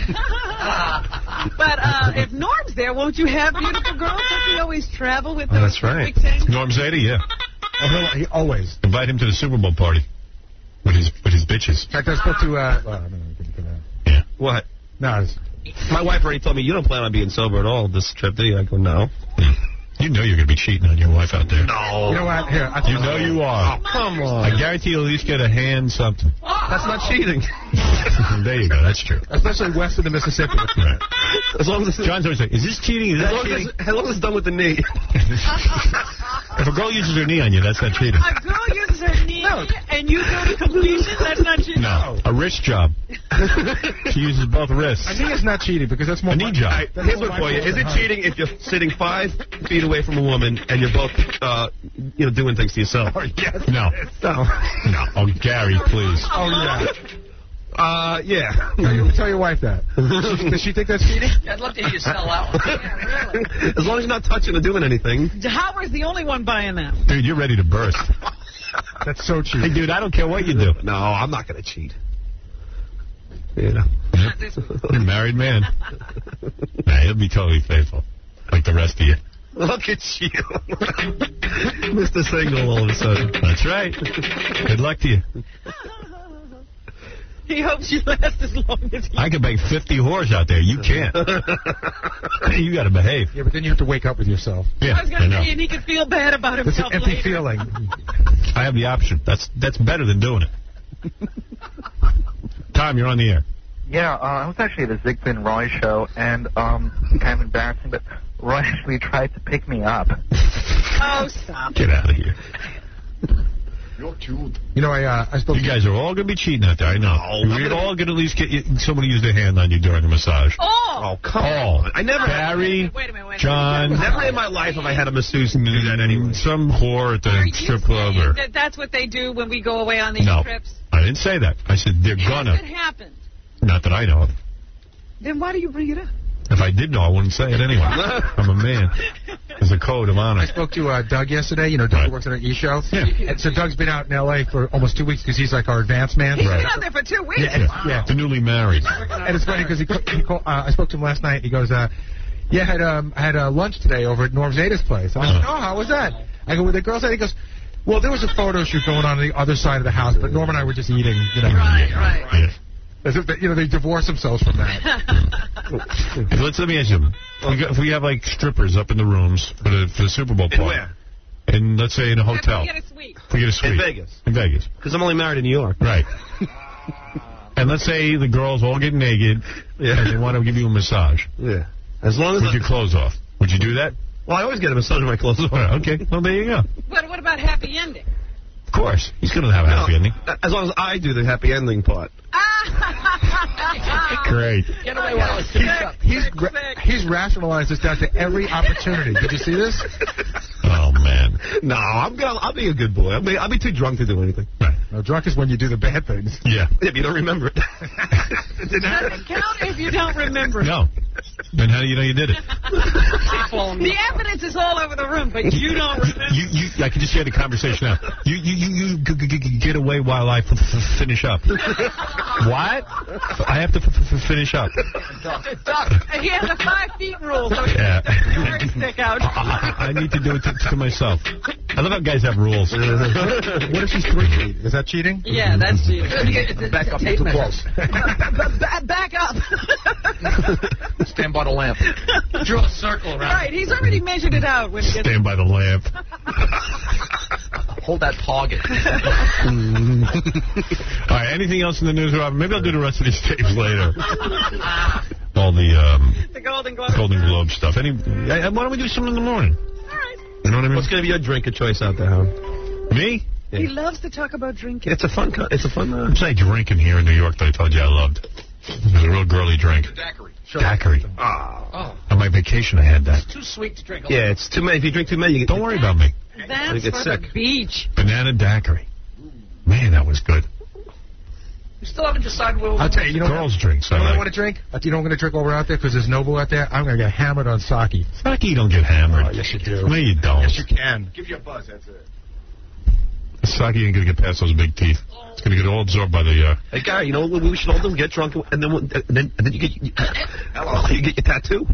B: But uh, if Norm's there, won't you have beautiful girls? Don't we always travel with
E: Oh,
B: those
E: that's right.
B: big things?
K: Norm Zeta, yeah.
D: Oh, he'll- he always.
K: Invite him to the Super Bowl party with his with his bitches.
D: In fact, I spoke to, uh, well, I don't know, we can put that.
K: Yeah.
E: What?
D: No, it's,
E: My wife already told me, you don't plan on being sober at all this trip, do you? I go, no.
K: You know you're going to be cheating on your wife out there.
E: No.
D: you know what? Here, I
K: You know you are.
E: Oh, come on.
K: I guarantee you'll at least get a hand something.
E: That's not cheating.
K: There you go. That's true.
D: especially west of the Mississippi.
K: Right.
E: As long as it's,
K: John's always like, is this cheating? Is
E: as
K: that
E: long
K: cheating?
E: as, as long as it's done with the knee.
K: If a girl uses her knee on you, that's not cheating.
B: A girl uses her knee and you go to completion, that's not cheating.
K: No. A wrist job. She uses both wrists.
D: I think it's not cheating because that's more.
K: A knee job.
E: All right, here's one for you. Is it cheating if you're sitting five feet away from a woman and you're both, uh, you know, doing things to yourself?
D: Oh, yes.
K: No.
E: No.
K: No. Oh, Gary, please.
D: Oh, yeah.
E: Uh, yeah.
D: Tell your, tell your wife that. Does she think that's cheating?
C: I'd love to hear you sell out.
B: Yeah, really.
E: As long as you're not touching or doing anything.
B: Howard's the only one buying them.
K: Dude, you're ready to burst.
D: That's so cheap.
K: Hey, dude, I don't care what you do.
E: No, I'm not going to cheat. Yeah.
K: You're a married man. Nah, he'll be totally faithful. Like the rest of you.
E: Look at you. Mister Single all of a sudden.
K: That's right. Good luck to you.
B: He hopes you last as long as he
K: I can make fifty whores out there. You can't. You got to behave.
D: Yeah, but then you have to wake up with yourself.
K: Yeah,
B: I was going
K: I
B: to
K: know.
B: say, and he could feel bad about
D: It's an
B: himself
D: empty
B: later.
D: feeling.
K: I have the option. That's that's better than doing it. Tom, you're on the air.
N: Yeah, uh, I was actually at a Ziegfeld and Roy show, and um, kind of embarrassing, but Roy actually tried to pick me up.
B: Oh, stop.
K: Get out of here.
T: You're cute.
D: You know, I uh, I spoke.
K: You guys are all going to be cheating out there. I know. We're all going to at least get you, somebody use their hand on you during a massage.
B: Oh!
E: Oh, come
K: All.
E: on. I never
K: Barry,
B: Wait a minute, wait a minute.
K: John.
E: Never in my life have I had a masseuse do that anyway.
K: Some whore at the
B: Are you
K: strip club. Or,
B: saying that that's what they do when we go away on these
K: no,
B: trips?
K: I didn't say that. I said they're
B: Has
K: gonna.
B: it happened?
K: Not that I know of.
B: Then why do you bring it up?
K: If I did know, I wouldn't say it anyway. I'm a man. There's a code of honor.
D: I spoke to uh, Doug yesterday. You know, Doug
K: Right.
D: works on our E-show.
K: Yeah.
D: And so Doug's been out in L A for almost two weeks because he's like our advance man.
B: He's
K: Right.
B: been out there for two weeks.
D: Yeah, and it's, yeah.
K: The newly married.
D: And it's funny because he, he called, uh, I spoke to him last night. He goes, uh, "Yeah, I had um, I had uh, lunch today over at Norm Zeta's place." I was like, "Oh, how was that?" I go, "With the girls?" He goes, "Well, there was a photo shoot going on on the other side of the house, but Norm and I were just eating." You know,
B: Right, right.
K: Yeah.
D: As if they, you know they divorce themselves from that.
K: Hey, Let's let me ask you. We got, if we have like strippers up in the rooms for the, for the Super Bowl
E: In
K: party,
E: where?
K: and let's say in a hotel,
B: We get a suite.
K: if we get a suite
E: In Vegas.
K: in Vegas,
E: Because I'm only married in New York.
K: right? And let's say the girls all get naked
E: Yeah.
K: and they want to give you a massage
E: Yeah. As long as
K: with
E: I,
K: your clothes off. Would you do that?
E: well, I always get a massage with my clothes on.
K: Well, okay. Well, there you go.
B: But what about happy ending?
K: Of course, he's going to have a happy
E: No,
K: ending.
E: As long as I do the happy ending part.
K: Great.
C: Get away while I was
D: He's, he's, gra- he's rationalized this down to every opportunity. Did you see this?
K: Oh man.
E: No, I'm gonna. I'll be a good boy. I'll be. I'll be too drunk to do anything.
K: Right.
D: No, drunk is when you do the bad things.
K: Yeah.
E: If you don't remember it.
B: Doesn't count if you don't remember.
K: No. Then how do you know you did it?
B: The evidence is all over the room, but you don't remember.
K: You, you, I can just hear the conversation now. You, you, you, you g- g- g- get away while I f- f- finish up. What? I have to f- f- finish up.
B: He has a five feet rule, so he
K: Yeah.
B: has the word stick out.
K: I, I need to do it to, to myself. I love how guys have rules.
D: What if she's three feet? Is that cheating?
B: Yeah, that's cheating.
C: Back up, too close.
B: Back up.
C: Stand by the lamp. Draw a circle around.
B: Right, he's already measured it out when he gets.
K: Stand by the lamp.
C: Hold that target.
K: All right, anything else in the news, Rob? Maybe I'll do the rest of these tapes later. All the, um,
B: The Golden Globe.
K: Golden Globe stuff. Any? I, why don't we do something in the morning?
B: All right.
K: You know what I mean?
E: What's gonna be your drink of choice out there, Howard?
K: Me?
B: He loves to talk about drinking.
E: It's a fun. co- It's a fun. Uh,
K: I'm saying drinking here in New York that I told you I loved. It was a real girly drink.
C: Daiquiri.
K: Daiquiri.
C: Oh.
K: On my vacation, I had that.
C: Too sweet to drink.
E: yeah, it's too many. If you drink too many, you get.
K: Don't worry about me.
B: That's
E: get
B: for
E: sick.
B: the beach.
K: Banana daiquiri. Man, that was good.
C: You still haven't decided where we're
D: I'll tell you, you know
K: Girls' drinks.
D: You
K: I
D: know what I
K: like.
D: want to drink? Uh, You know what I'm going to drink while we're out there? Because there's Noble out there. I'm going to get hammered on sake.
K: Sake, you don't get hammered.
D: Oh, yes, you do.
K: No, you don't.
D: Yes, you can.
T: Give you a buzz, that's it.
K: Sake ain't going to get past those big teeth. It's going to get all absorbed by the... Uh,
E: Hey, Gary, you know what we should all do? Get drunk, and then we'll- and then and then you get you, you get your tattoo.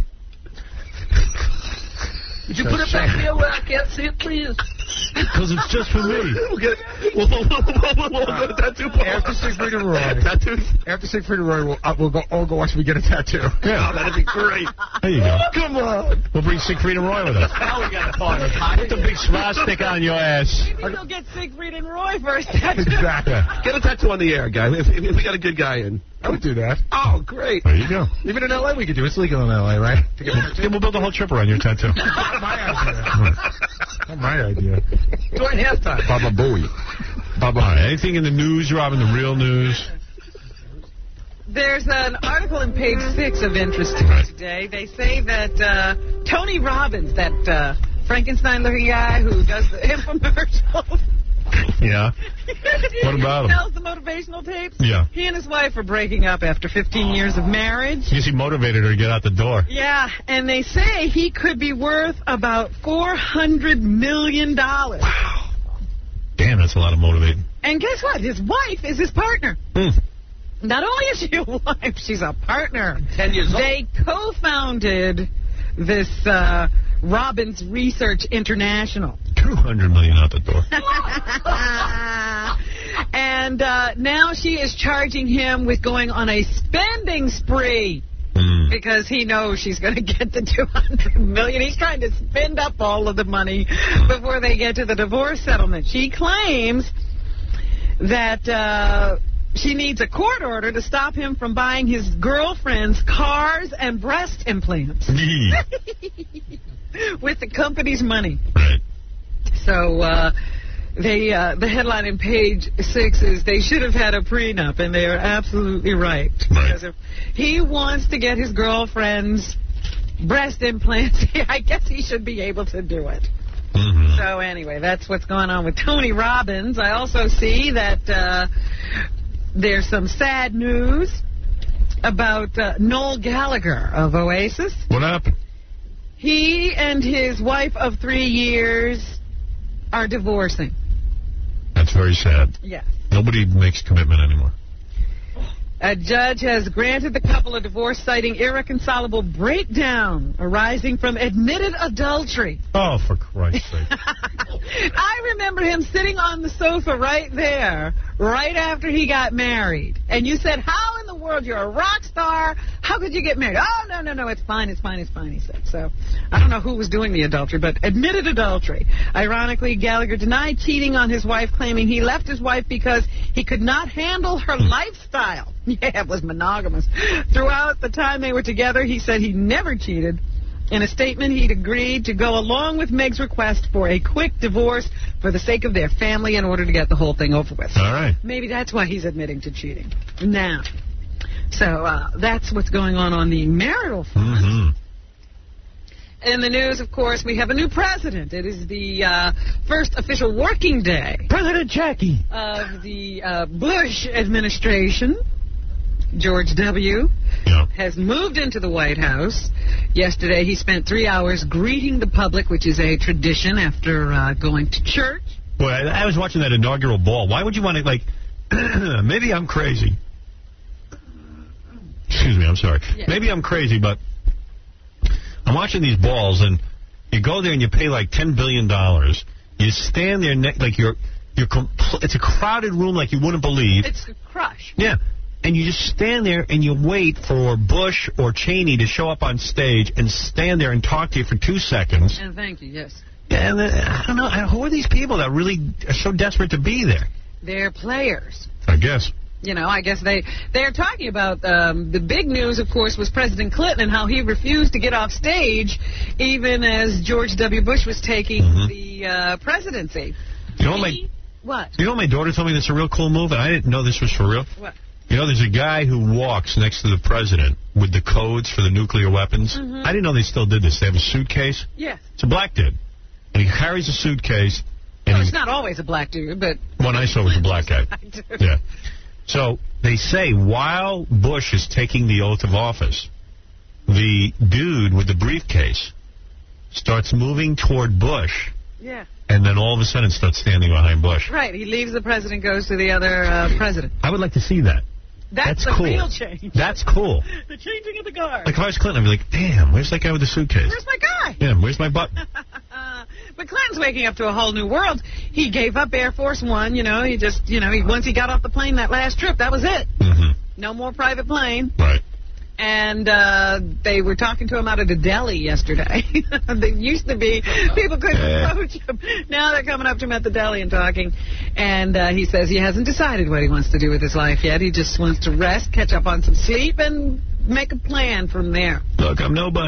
C: Would you put it back there where I can't see it, please?
K: Because it's just for me.
E: We'll get we'll, we'll, we'll, we'll go to tattoo parlor.
D: After Siegfried and Roy.
E: Tattoos.
D: After Siegfried and Roy, we'll, uh, we'll go all go watch me get a tattoo.
K: Yeah.
E: Oh, that'd be great.
K: There you go.
E: Come on.
K: We'll bring Siegfried and Roy with us.
C: Now we got a party.
K: Put the big swastika on your ass.
B: Maybe he'll get Siegfried and Roy first. Tattoo.
D: Exactly.
E: Get a tattoo on the air, guy. If, if, if we got a good guy in.
D: I would do that.
E: Oh, great.
K: There you go.
D: Even in L A we could do it. It's legal in L A, right? To get a tattoo.
K: Yeah, we'll build a whole trip around your tattoo.
D: my idea. Not my idea.
C: During halftime.
D: Baba Booey.
K: All right, anything in the news, Robin, the real news?
B: There's an article in page six of interest to me today. They say that uh, Tony Robbins, that uh, Frankenstein-looking guy who does the infomercials.
K: Yeah. What about him?
B: Sells the motivational tapes.
K: Yeah.
B: He and his wife are breaking up after fifteen years of marriage.
K: I guess he motivated her to get out the door.
B: Yeah, and they say he could be worth about four hundred million dollars.
K: Wow. Damn, that's a lot of motivating.
B: And guess what? His wife is his partner.
K: Hmm.
B: Not only is she a wife, she's a partner.
C: Ten years old.
B: They co-founded this uh, Robbins Research International.
K: two hundred million dollars out the door.
B: And uh, now she is charging him with going on a spending spree.
K: Mm.
B: Because he knows she's going to get the two hundred million dollars. He's trying to spend up all of the money before they get to the divorce settlement. She claims that uh, she needs a court order to stop him from buying his girlfriend's cars and breast implants with the company's money.
K: Right.
B: So uh, they uh, the headline in page six is they should have had a prenup, and they are absolutely right.
K: Right.
B: Because if he wants to get his girlfriend's breast implants, I guess he should be able to do it.
K: Mm-hmm.
B: So anyway, that's what's going on with Tony Robbins. I also see that uh, there's some sad news about uh, Noel Gallagher of Oasis.
K: What happened?
B: He and his wife of three years are divorcing.
K: That's very sad.
B: Yes.
K: Nobody makes commitment anymore.
B: A judge has granted the couple a divorce citing irreconcilable breakdown arising from admitted adultery.
K: Oh, for Christ's sake.
B: I remember him sitting on the sofa right there, right after he got married. And you said, how in the world, you're a rock star, how could you get married? Oh, no, no, no, it's fine, it's fine, it's fine, he said. So, I don't know who was doing the adultery, but admitted adultery. Ironically, Gallagher denied cheating on his wife, claiming he left his wife because he could not handle her lifestyle. Yeah, it was monogamous. Throughout the time they were together, he said he never cheated. In a statement, he'd agreed to go along with Meg's request for a quick divorce for the sake of their family in order to get the whole thing over with.
K: All right.
B: Maybe that's why he's admitting to cheating now. So uh, that's what's going on on the marital front.
K: Mm-hmm.
B: In the news, of course, we have a new president. It is the uh, first official working day.
D: President Jackie.
B: Of the uh, Bush administration. George W.
K: Yeah.
B: has moved into the White House. Yesterday, he spent three hours greeting the public, which is a tradition after uh, going to church.
K: Boy, I, I was watching that inaugural ball. Why would you want to, like, maybe I'm crazy. Excuse me, I'm sorry.
B: Yeah.
K: Maybe I'm crazy, but I'm watching these balls, and you go there and you pay like ten billion dollars. You stand there, ne- like you're, you're compl- it's a crowded room like you wouldn't believe.
B: It's a crush.
K: Yeah. And you just stand there and you wait for Bush or Cheney to show up on stage and stand there and talk to you for two seconds.
B: And thank you, yes.
K: And uh, I don't know, who are these people that really are so desperate to be there?
B: They're players.
K: I guess.
B: You know, I guess they, they're talking about, um, the big news, of course, was President Clinton and how he refused to get off stage even as George W. Bush was taking
K: Mm-hmm.
B: the uh, presidency.
K: You know, my,
B: What?
K: you know, my daughter told me this is a real cool move, and I didn't know this was for real.
B: What?
K: You know, there's a guy who walks next to the president with the codes for the nuclear weapons.
B: Mm-hmm.
K: I didn't know they still did this. They have a suitcase.
B: Yes.
K: It's a black dude. And he carries a suitcase. And
B: Well,
K: he,
B: it's not always a black dude, but...
K: one I saw was a black guy.
B: I do.
K: Yeah. So they say while Bush is taking the oath of office, the dude with the briefcase starts moving toward Bush,
B: Yeah.
K: and then all of a sudden starts standing behind Bush.
B: Right. He leaves the president, goes to the other uh, president.
K: I would like to see that.
B: That's,
K: That's
B: the
K: cool.
B: real change.
K: That's cool.
B: The changing of the guard.
K: Like if I was Clinton, I'd be like, damn, where's that guy with the suitcase?
B: Where's my guy?
K: Yeah, where's my button?
B: But Clinton's waking up to a whole new world. He gave up Air Force One, you know. He just, you know, he, once he got off the plane that last trip, that was it.
K: Mm-hmm.
B: No more private plane.
K: Right.
B: And uh, they were talking to him out of the deli yesterday. They used to be, people couldn't
K: Yeah.
B: approach him. Now they're coming up to him at the deli and talking. And uh, he says he hasn't decided what he wants to do with his life yet. He just wants to rest, catch up on some sleep, and make a plan from there.
K: Look, I'm nobody.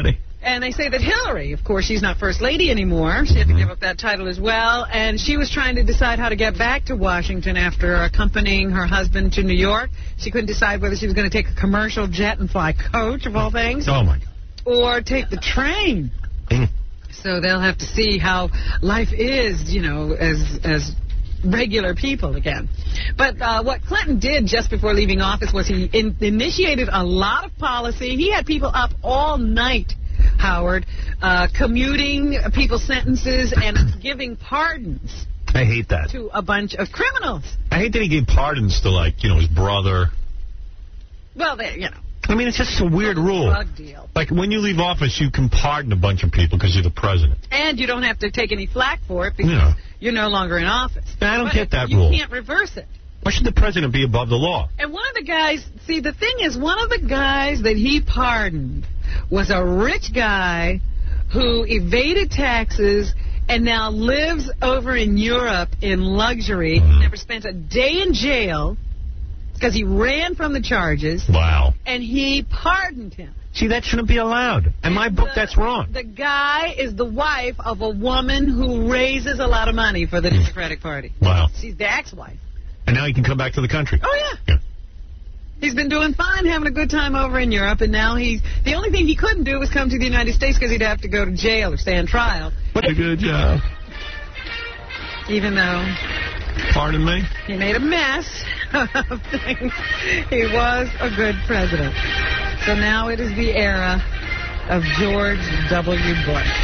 B: And they say that Hillary, of course, she's not First Lady anymore. She had to give up that title as well. And she was trying to decide how to get back to Washington after accompanying her husband to New York. She couldn't decide whether she was going to take a commercial jet and fly coach, of all things.
K: Oh, my God.
B: Or take the train. So they'll have to see how life is, you know, as as regular people again. But uh, what Clinton did just before leaving office was he in initiated a lot of policy. He had people up all night, Howard, uh, commuting people's sentences and giving pardons.
K: I hate that.
B: To a bunch of criminals.
K: I hate that he gave pardons to, like, you know, his brother.
B: Well, they, you know.
K: I mean, it's just a weird rule.
B: Drug deal.
K: Like, when you leave office, you can pardon a bunch of people because you're the president.
B: And you don't have to take any flack for it because
K: Yeah.
B: you're no longer in office.
K: I don't
B: But
K: get that
B: you
K: rule.
B: You can't reverse it.
K: Why should the president be above the law?
B: And one of the guys, see, the thing is, one of the guys that he pardoned was a rich guy who evaded taxes and now lives over in Europe in luxury. He never spent a day in jail because he ran from the charges.
K: Wow.
B: And he pardoned him.
K: See, that shouldn't be allowed. In my book,
B: the,
K: that's wrong.
B: The guy is the wife of a woman who raises a lot of money for the Democratic Party.
K: Wow.
B: She's the ex-wife.
K: And now he can come back to the country.
B: Oh, yeah.
K: yeah.
B: He's been doing fine, having a good time over in Europe, and now he's... The only thing he couldn't do was come to the United States because he'd have to go to jail or stand trial.
K: What a good job.
B: Even though...
K: Pardon me?
B: He made a mess of things. He was a good president. So now it is the era of George W. Bush.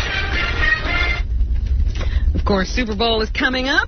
B: Of course, Super Bowl is coming up.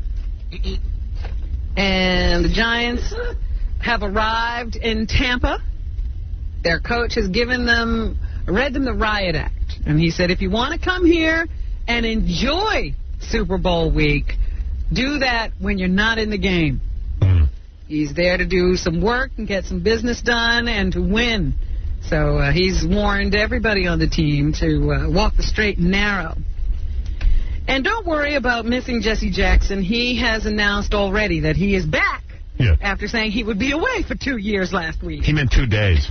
B: And the Giants have arrived in Tampa. Their coach has given them, read them the Riot Act. And he said, if you want to come here and enjoy Super Bowl week, do that when you're not in the game.
K: Mm.
B: He's there to do some work and get some business done and to win. So uh, he's warned everybody on the team to uh, walk the straight and narrow. And don't worry about missing Jesse Jackson. He has announced already that he is back
K: yeah.
B: after saying he would be away for two years last week.
K: He meant two days.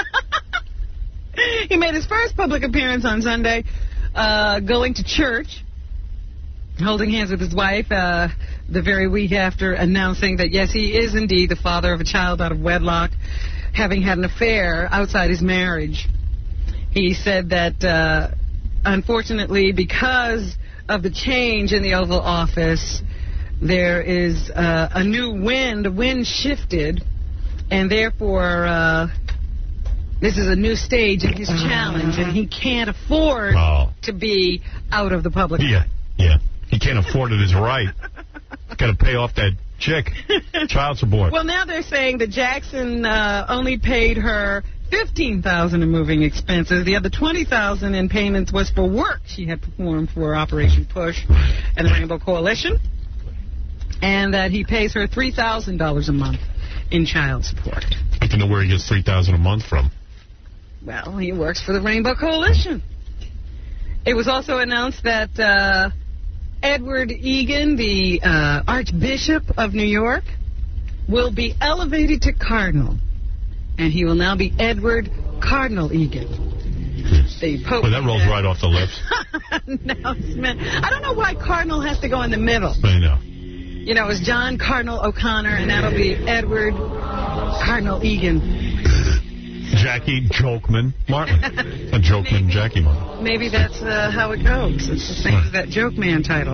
B: He made his first public appearance on Sunday, uh, going to church, holding hands with his wife uh, the very week after announcing that, yes, he is indeed the father of a child out of wedlock, having had an affair outside his marriage. He said that, uh, unfortunately, because of the change in the Oval Office, there is uh, a new wind. The wind shifted, and therefore uh, this is a new stage in his challenge, and he can't afford
K: oh.
B: to be out of the public.
K: Yeah, yeah. He can't afford it is right. Got to pay off that chick, child support.
B: Well, now they're saying that Jackson uh, only paid her fifteen thousand dollars in moving expenses. The other twenty thousand dollars in payments was for work she had performed for Operation Push and the Rainbow Coalition, and that he pays her three thousand dollars a month in child support.
K: I don't know where he gets three thousand dollars a month from.
B: Well, he works for the Rainbow Coalition. It was also announced that uh, Edward Egan, the uh, Archbishop of New York, will be elevated to Cardinal. And he will now be Edward Cardinal Egan. The Pope.
K: Well, that rolls right off the lips.
B: Announcement. I don't know why Cardinal has to go in the middle.
K: I know.
B: You know, it's John Cardinal O'Connor, and that'll be Edward Cardinal Egan.
K: Jackie Jokeman Martin. A Jokeman Jackie Martin.
B: Maybe that's uh, how it goes. It's the same as that Joke Man title.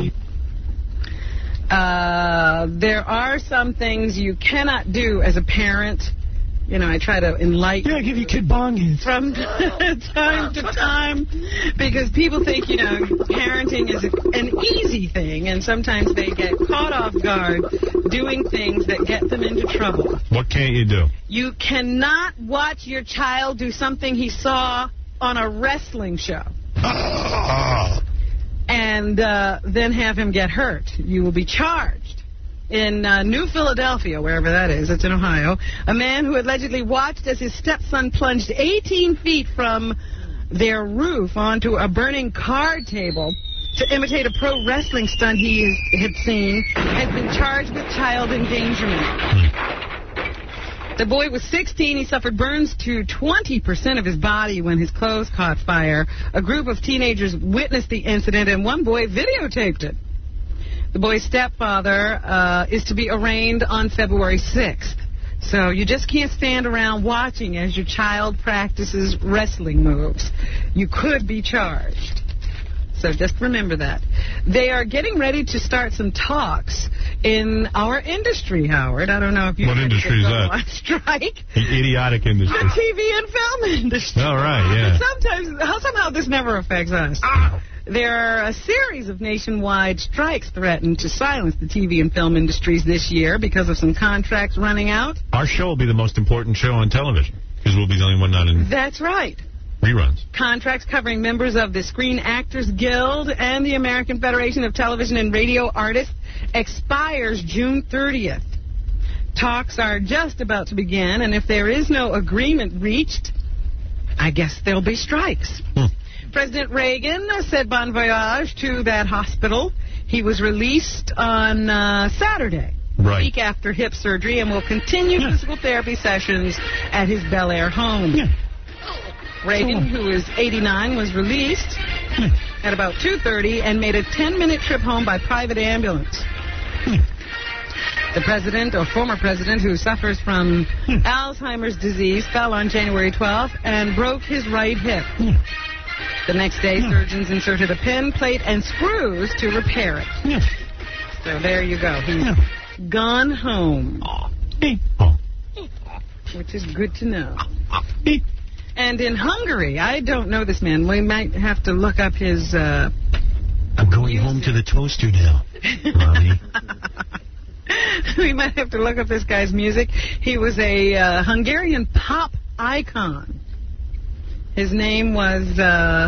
B: Uh, there are some things you cannot do as a parent. You know, I try to enlighten.
K: Yeah, give your kid bongings.
B: From time to time. Because people think, you know, parenting is an easy thing. And sometimes they get caught off guard doing things that get them into trouble.
K: What can't you do?
B: You cannot watch your child do something he saw on a wrestling show. And uh, then have him get hurt. You will be charged. In uh, New Philadelphia, wherever that is, it's in Ohio, a man who allegedly watched as his stepson plunged eighteen feet from their roof onto a burning card table to imitate a pro wrestling stunt he had seen has been charged with child endangerment. The boy was sixteen. He suffered burns to twenty percent of his body when his clothes caught fire. A group of teenagers witnessed the incident, and one boy videotaped it. The boy's stepfather uh, is to be arraigned on February sixth. So you just can't stand around watching as your child practices wrestling moves. You could be charged. So just remember that. They are getting ready to start some talks in our industry, Howard. I don't know if you
K: What industry is that?
B: on strike.
K: The idiotic industry.
B: The T V and film industry.
K: All right, yeah.
B: But sometimes, somehow this never affects us. There are a series of nationwide strikes threatened to silence the T V and film industries this year because of some contracts running out.
K: Our show will be the most important show on television because we'll be the only one not in
B: That's right.
K: reruns.
B: Contracts covering members of the Screen Actors Guild and the American Federation of Television and Radio Artists expires June thirtieth. Talks are just about to begin, and if there is no agreement reached, I guess there'll be strikes.
K: Hmm.
B: President Reagan said bon voyage to that hospital. He was released on uh, Saturday,
K: right.
B: a week after hip surgery, and will continue yeah. physical therapy sessions at his Bel Air home. Yeah. Reagan, who is eighty-nine, was released yeah. at about two thirty and made a ten-minute trip home by private ambulance. Yeah. The president, or former president, who suffers from yeah. Alzheimer's disease, fell on January twelfth and broke his right hip. Yeah. The next day, yeah. surgeons inserted a pin, plate, and screws to repair it. Yeah. So there you go. He's yeah. gone home. Oh. Which is good to know. And in Hungary, I don't know this man. We might have to look up his... Uh,
K: I'm going music. home to the toaster now, Mommy.
B: We might have to look up this guy's music. He was a uh, Hungarian pop icon. His name was... Uh,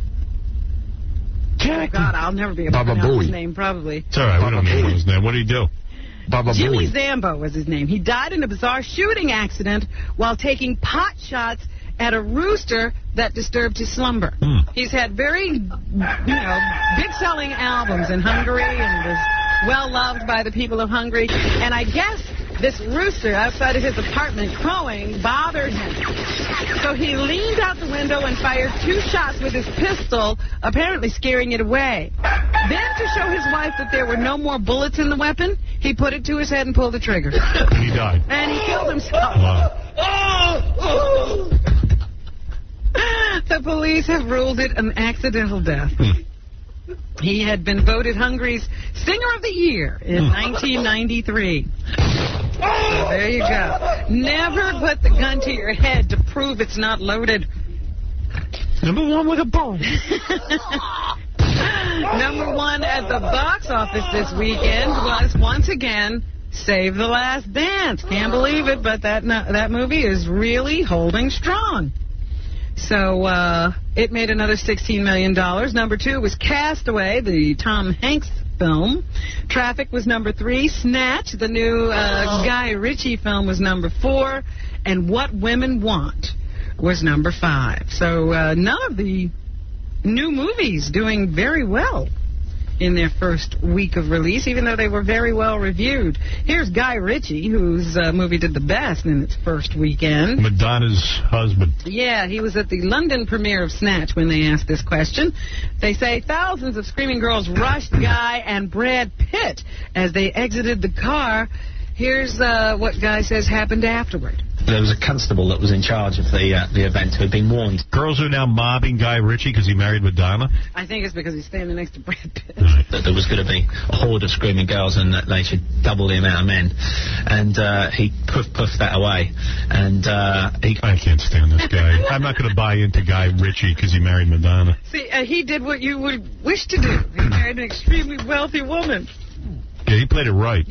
B: oh, God, I'll never be able to pronounce Booey. his name, probably.
K: It's all right.
B: Baba
K: we don't know his name. What did he do?
B: Baba Jimmy Booey. Zambo was his name. He died in a bizarre shooting accident while taking pot shots at a rooster that disturbed his slumber. Hmm. He's had very, you know, big-selling albums in Hungary and was well-loved by the people of Hungary. And I guess this rooster outside of his apartment crowing bothered him. So he leaned out the window and fired two shots with his pistol, apparently scaring it away. Then, to show his wife that there were no more bullets in the weapon, he put it to his head and pulled the trigger.
K: And he died.
B: And he killed himself.
K: Wow.
B: Oh! The police have ruled it an accidental death. Hmm. He had been voted Hungary's Singer of the Year in nineteen ninety-three. So there you go. Never put the gun to your head to prove it's not loaded.
K: Number one with a bone.
B: Number one at the box office this weekend was, once again, Save the Last Dance. Can't believe it, but that no, that movie is really holding strong. So uh, it made another sixteen million dollars. Number two was Castaway, the Tom Hanks film. Traffic was number three. Snatch, the new uh, Guy Ritchie film, was number four. And What Women Want was number five. So uh, none of the new movies doing very well in their first week of release, even though they were very well reviewed. Here's Guy Ritchie, whose uh, movie did the best in its first weekend.
K: Madonna's husband.
B: Yeah, he was at the London premiere of Snatch when they asked this question. They say thousands of screaming girls rushed Guy and Brad Pitt as they exited the car. Here's uh, what Guy says happened afterward.
F: There was a constable that was in charge of the uh, the event who had been warned.
K: Girls are now mobbing Guy Ritchie because he married Madonna?
B: I think it's because he's standing next to Brad Pitt.
F: That there was going to be a horde of screaming girls and that they should double the amount of men. And uh, he poof puffed that away. And uh, he...
K: I can't stand this guy. I'm not going to buy into Guy Ritchie because he married Madonna.
B: See, uh, he did what you would wish to do. He married an extremely wealthy woman.
K: Yeah, he played it right.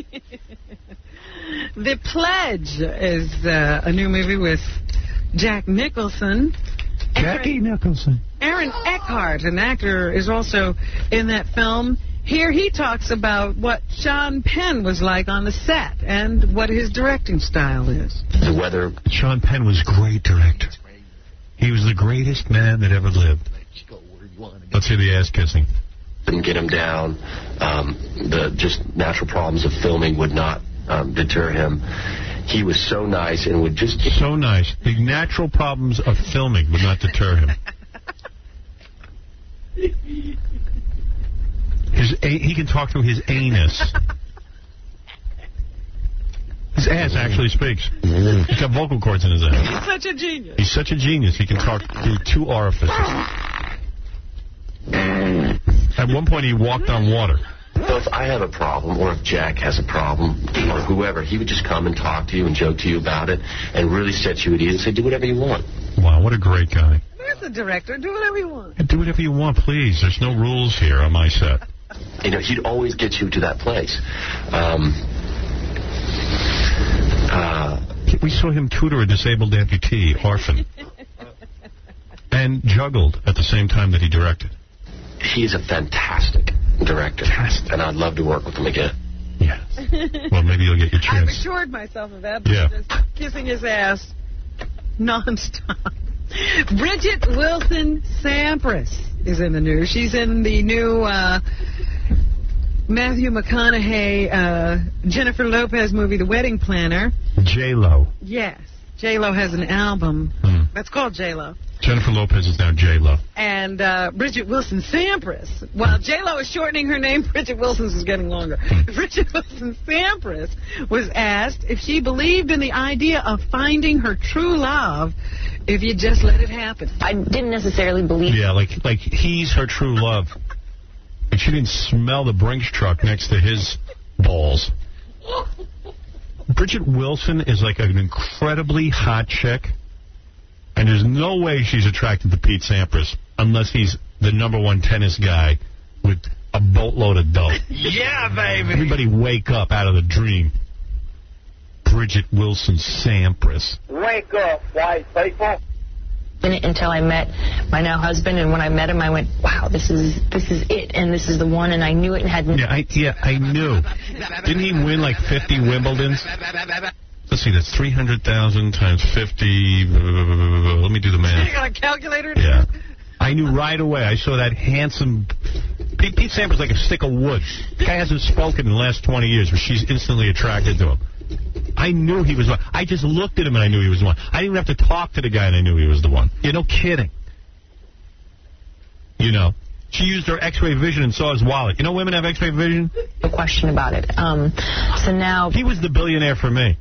B: The Pledge is uh, a new movie with Jack Nicholson.
K: Jackie Aaron, Nicholson.
B: Aaron Eckhart, an actor, is also in that film. Here he talks about what Sean Penn was like on the set and what his directing style is.
K: The weather. Sean Penn was a great director. He was the greatest man that ever lived. Let's hear the ass kissing.
P: Didn't get him down. Um, the just natural problems of filming would not um, deter him. he was so nice and would just...
K: So nice. The natural problems of filming would not deter him. His a he can talk through his anus. His ass actually speaks. He's got vocal cords in his ass.
B: He's such a genius.
K: He's such a genius, he can talk through two orifices. At one point, he walked on water.
P: So if I have a problem, or if Jack has a problem, or whoever, he would just come and talk to you and joke to you about it and really set you at ease and say, do whatever you want.
K: Wow, what a great guy.
B: There's the director. Do whatever you want.
K: Do whatever you want, please. There's no rules here on my set.
P: You know, he'd always get you to that place. Um... Uh,
K: we saw him tutor a disabled amputee, orphan, and juggled at the same time that he directed.
P: He's a fantastic director, fantastic. And I'd love to work with him again.
K: Yes. Well, maybe you'll get your chance.
B: I've assured myself of that by
K: yeah.
B: just kissing his ass nonstop. Bridget Wilson Sampras is in the news. She's in the new... Uh, Matthew McConaughey, uh, Jennifer Lopez movie, The Wedding Planner.
K: J-Lo.
B: Yes. J-Lo has an album.
K: Hmm.
B: That's called J-Lo.
K: Jennifer Lopez is now J-Lo.
B: And uh, Bridget Wilson Sampras. While J-Lo is shortening her name, Bridget Wilson's is getting longer.
K: Hmm.
B: Bridget Wilson Sampras was asked if she believed in the idea of finding her true love if you just let it happen.
L: I didn't necessarily believe.
K: Yeah, like like he's her true love. Like she didn't smell the Brinks truck next to his balls. Bridget Wilson is like an incredibly hot chick, and there's no way she's attracted to Pete Sampras unless he's the number one tennis guy with a boatload of dough.
C: Yeah, baby.
K: Everybody wake up out of the dream. Bridget Wilson Sampras.
O: Wake up, white people.
L: Until I met my now husband, and when I met him, I went, "Wow, this is this is it, and this is the one." And I knew it and had.
K: Yeah, I yeah I knew. Didn't he win like fifty Wimbledons? Let's see, that's three hundred thousand times fifty. Let me do the math.
B: You got a calculator?
K: Yeah, I knew right away. I saw that handsome. Pete, Pete Sampras like a stick of wood. The guy hasn't spoken in the last twenty years, but she's instantly attracted to him. I knew he was the one. I just looked at him and I knew he was the one. I didn't even have to talk to the guy and I knew he was the one. Yeah, no kidding. You know, she used her X-ray vision and saw his wallet. You know women have X-ray vision?
L: No question about it. Um, so now...
K: He was the billionaire for me.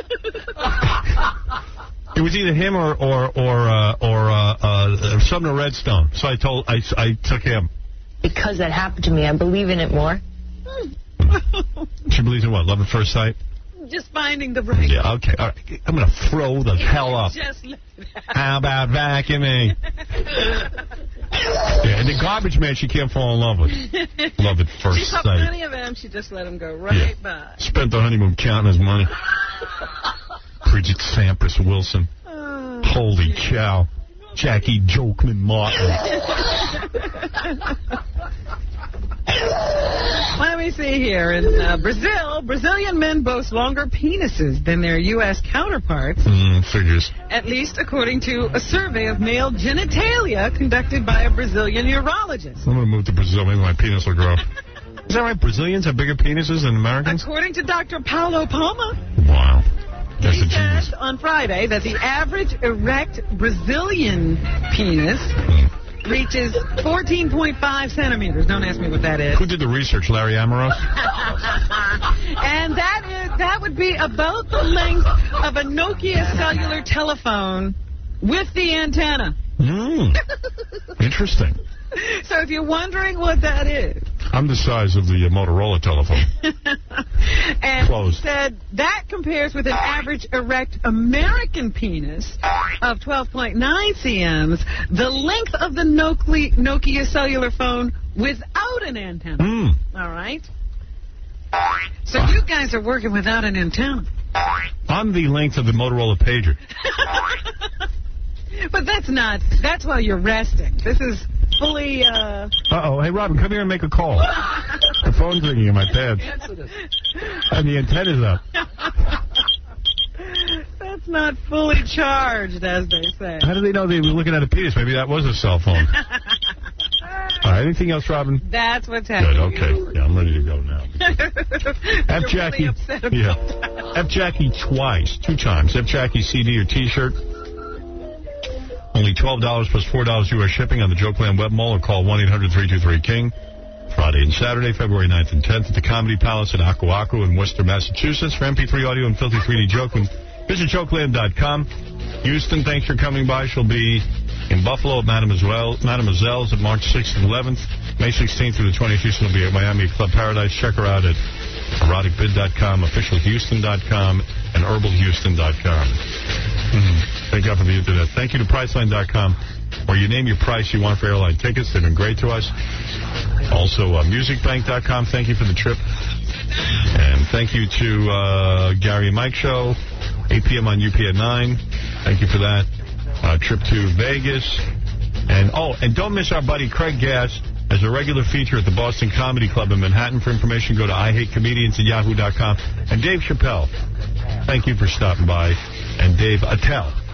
K: It was either him or or or uh, or uh, uh, Sumner Redstone. So I told I, I took him.
L: Because that happened to me, I believe in it more.
K: She believes in what? Love at first sight?
B: Just finding the right.
K: Yeah, okay. All right. I'm going to throw the hell up.
B: Just let it happen.
K: How about vacuuming? Yeah, and the garbage man she can't fall in love with. Love at first
B: she saw
K: sight.
B: plenty of them. She just let him go right
K: Yeah.
B: by.
K: Spent the honeymoon counting his money. Bridget Sampras Wilson.
B: Oh.
K: Holy cow. Jackie Jokeman Martin.
B: Let me see here. In uh, Brazil, Brazilian men boast longer penises than their U S counterparts.
K: Mm, figures.
B: At least according to a survey of male genitalia conducted by a Brazilian urologist.
K: I'm going to move to Brazil. Maybe my penis will grow. Is that right? Brazilians have bigger penises than Americans?
B: According to Doctor Paulo Palma.
K: Wow. That's
B: He
K: a genius.
B: said on Friday that the average erect Brazilian penis reaches fourteen point five centimeters. Don't ask me what that is.
K: Who did the research? Larry Amorous?
B: And that is that would be about the length of a Nokia cellular telephone with the antenna.
K: Mm. Interesting.
B: So if you're wondering what that is.
K: I'm the size of the uh, Motorola telephone.
B: And
K: Closed.
B: he said that compares with an average erect American penis of twelve point nine centimeters, the length of the Nokia, Nokia cellular phone without an antenna.
K: Mm.
B: All right? So you guys are working without an antenna.
K: I'm the length of the Motorola pager.
B: But that's not, that's while you're resting. This is fully, uh...
K: Uh-oh. Hey, Robin, come here and make a call. The phone's ringing in my pad. And the antenna's up.
B: That's not fully charged, as they say.
K: How do they know they were looking at a penis? Maybe that was a cell phone. All right. right, anything else, Robin?
B: That's what's
K: Good,
B: happening.
K: okay. Yeah, I'm ready to go now. F
B: You're
K: Jackie,
B: really upset about
K: yeah.
B: that.
K: F Jackie twice, two times. F Jackie C D or T-shirt. Only twelve dollars plus four dollars U S shipping on the Jokeland Web Mall, or call one eight hundred three two three King. Friday and Saturday, February ninth and tenth at the Comedy Palace in Aku Aku in Worcester, Massachusetts. For M P three audio and Filthy three D Jokeland, visit Jokeland dot com. Houston, thanks for coming by. She'll be in Buffalo at Mademoiselle, Mademoiselle's at March sixth and eleventh. May sixteenth through the twentieth, Houston will be at Miami Club Paradise. Check her out at erotic bid dot com, official houston dot com, and herbal houston dot com. Mm-hmm. Thank God for the internet. Thank you to priceline dot com, where you name your price you want for airline tickets. They've been great to us. Also, uh, music bank dot com. Thank you for the trip. And thank you to uh, Gary and Mike Show, eight p.m. on U P N nine. Thank you for that. Uh, trip to Vegas. And, oh, and don't miss our buddy Craig Gass as a regular feature at the Boston Comedy Club in Manhattan. For information, go to I hate comedians at yahoo dot com. And Dave Chappelle, thank you for stopping by. And Dave Attell.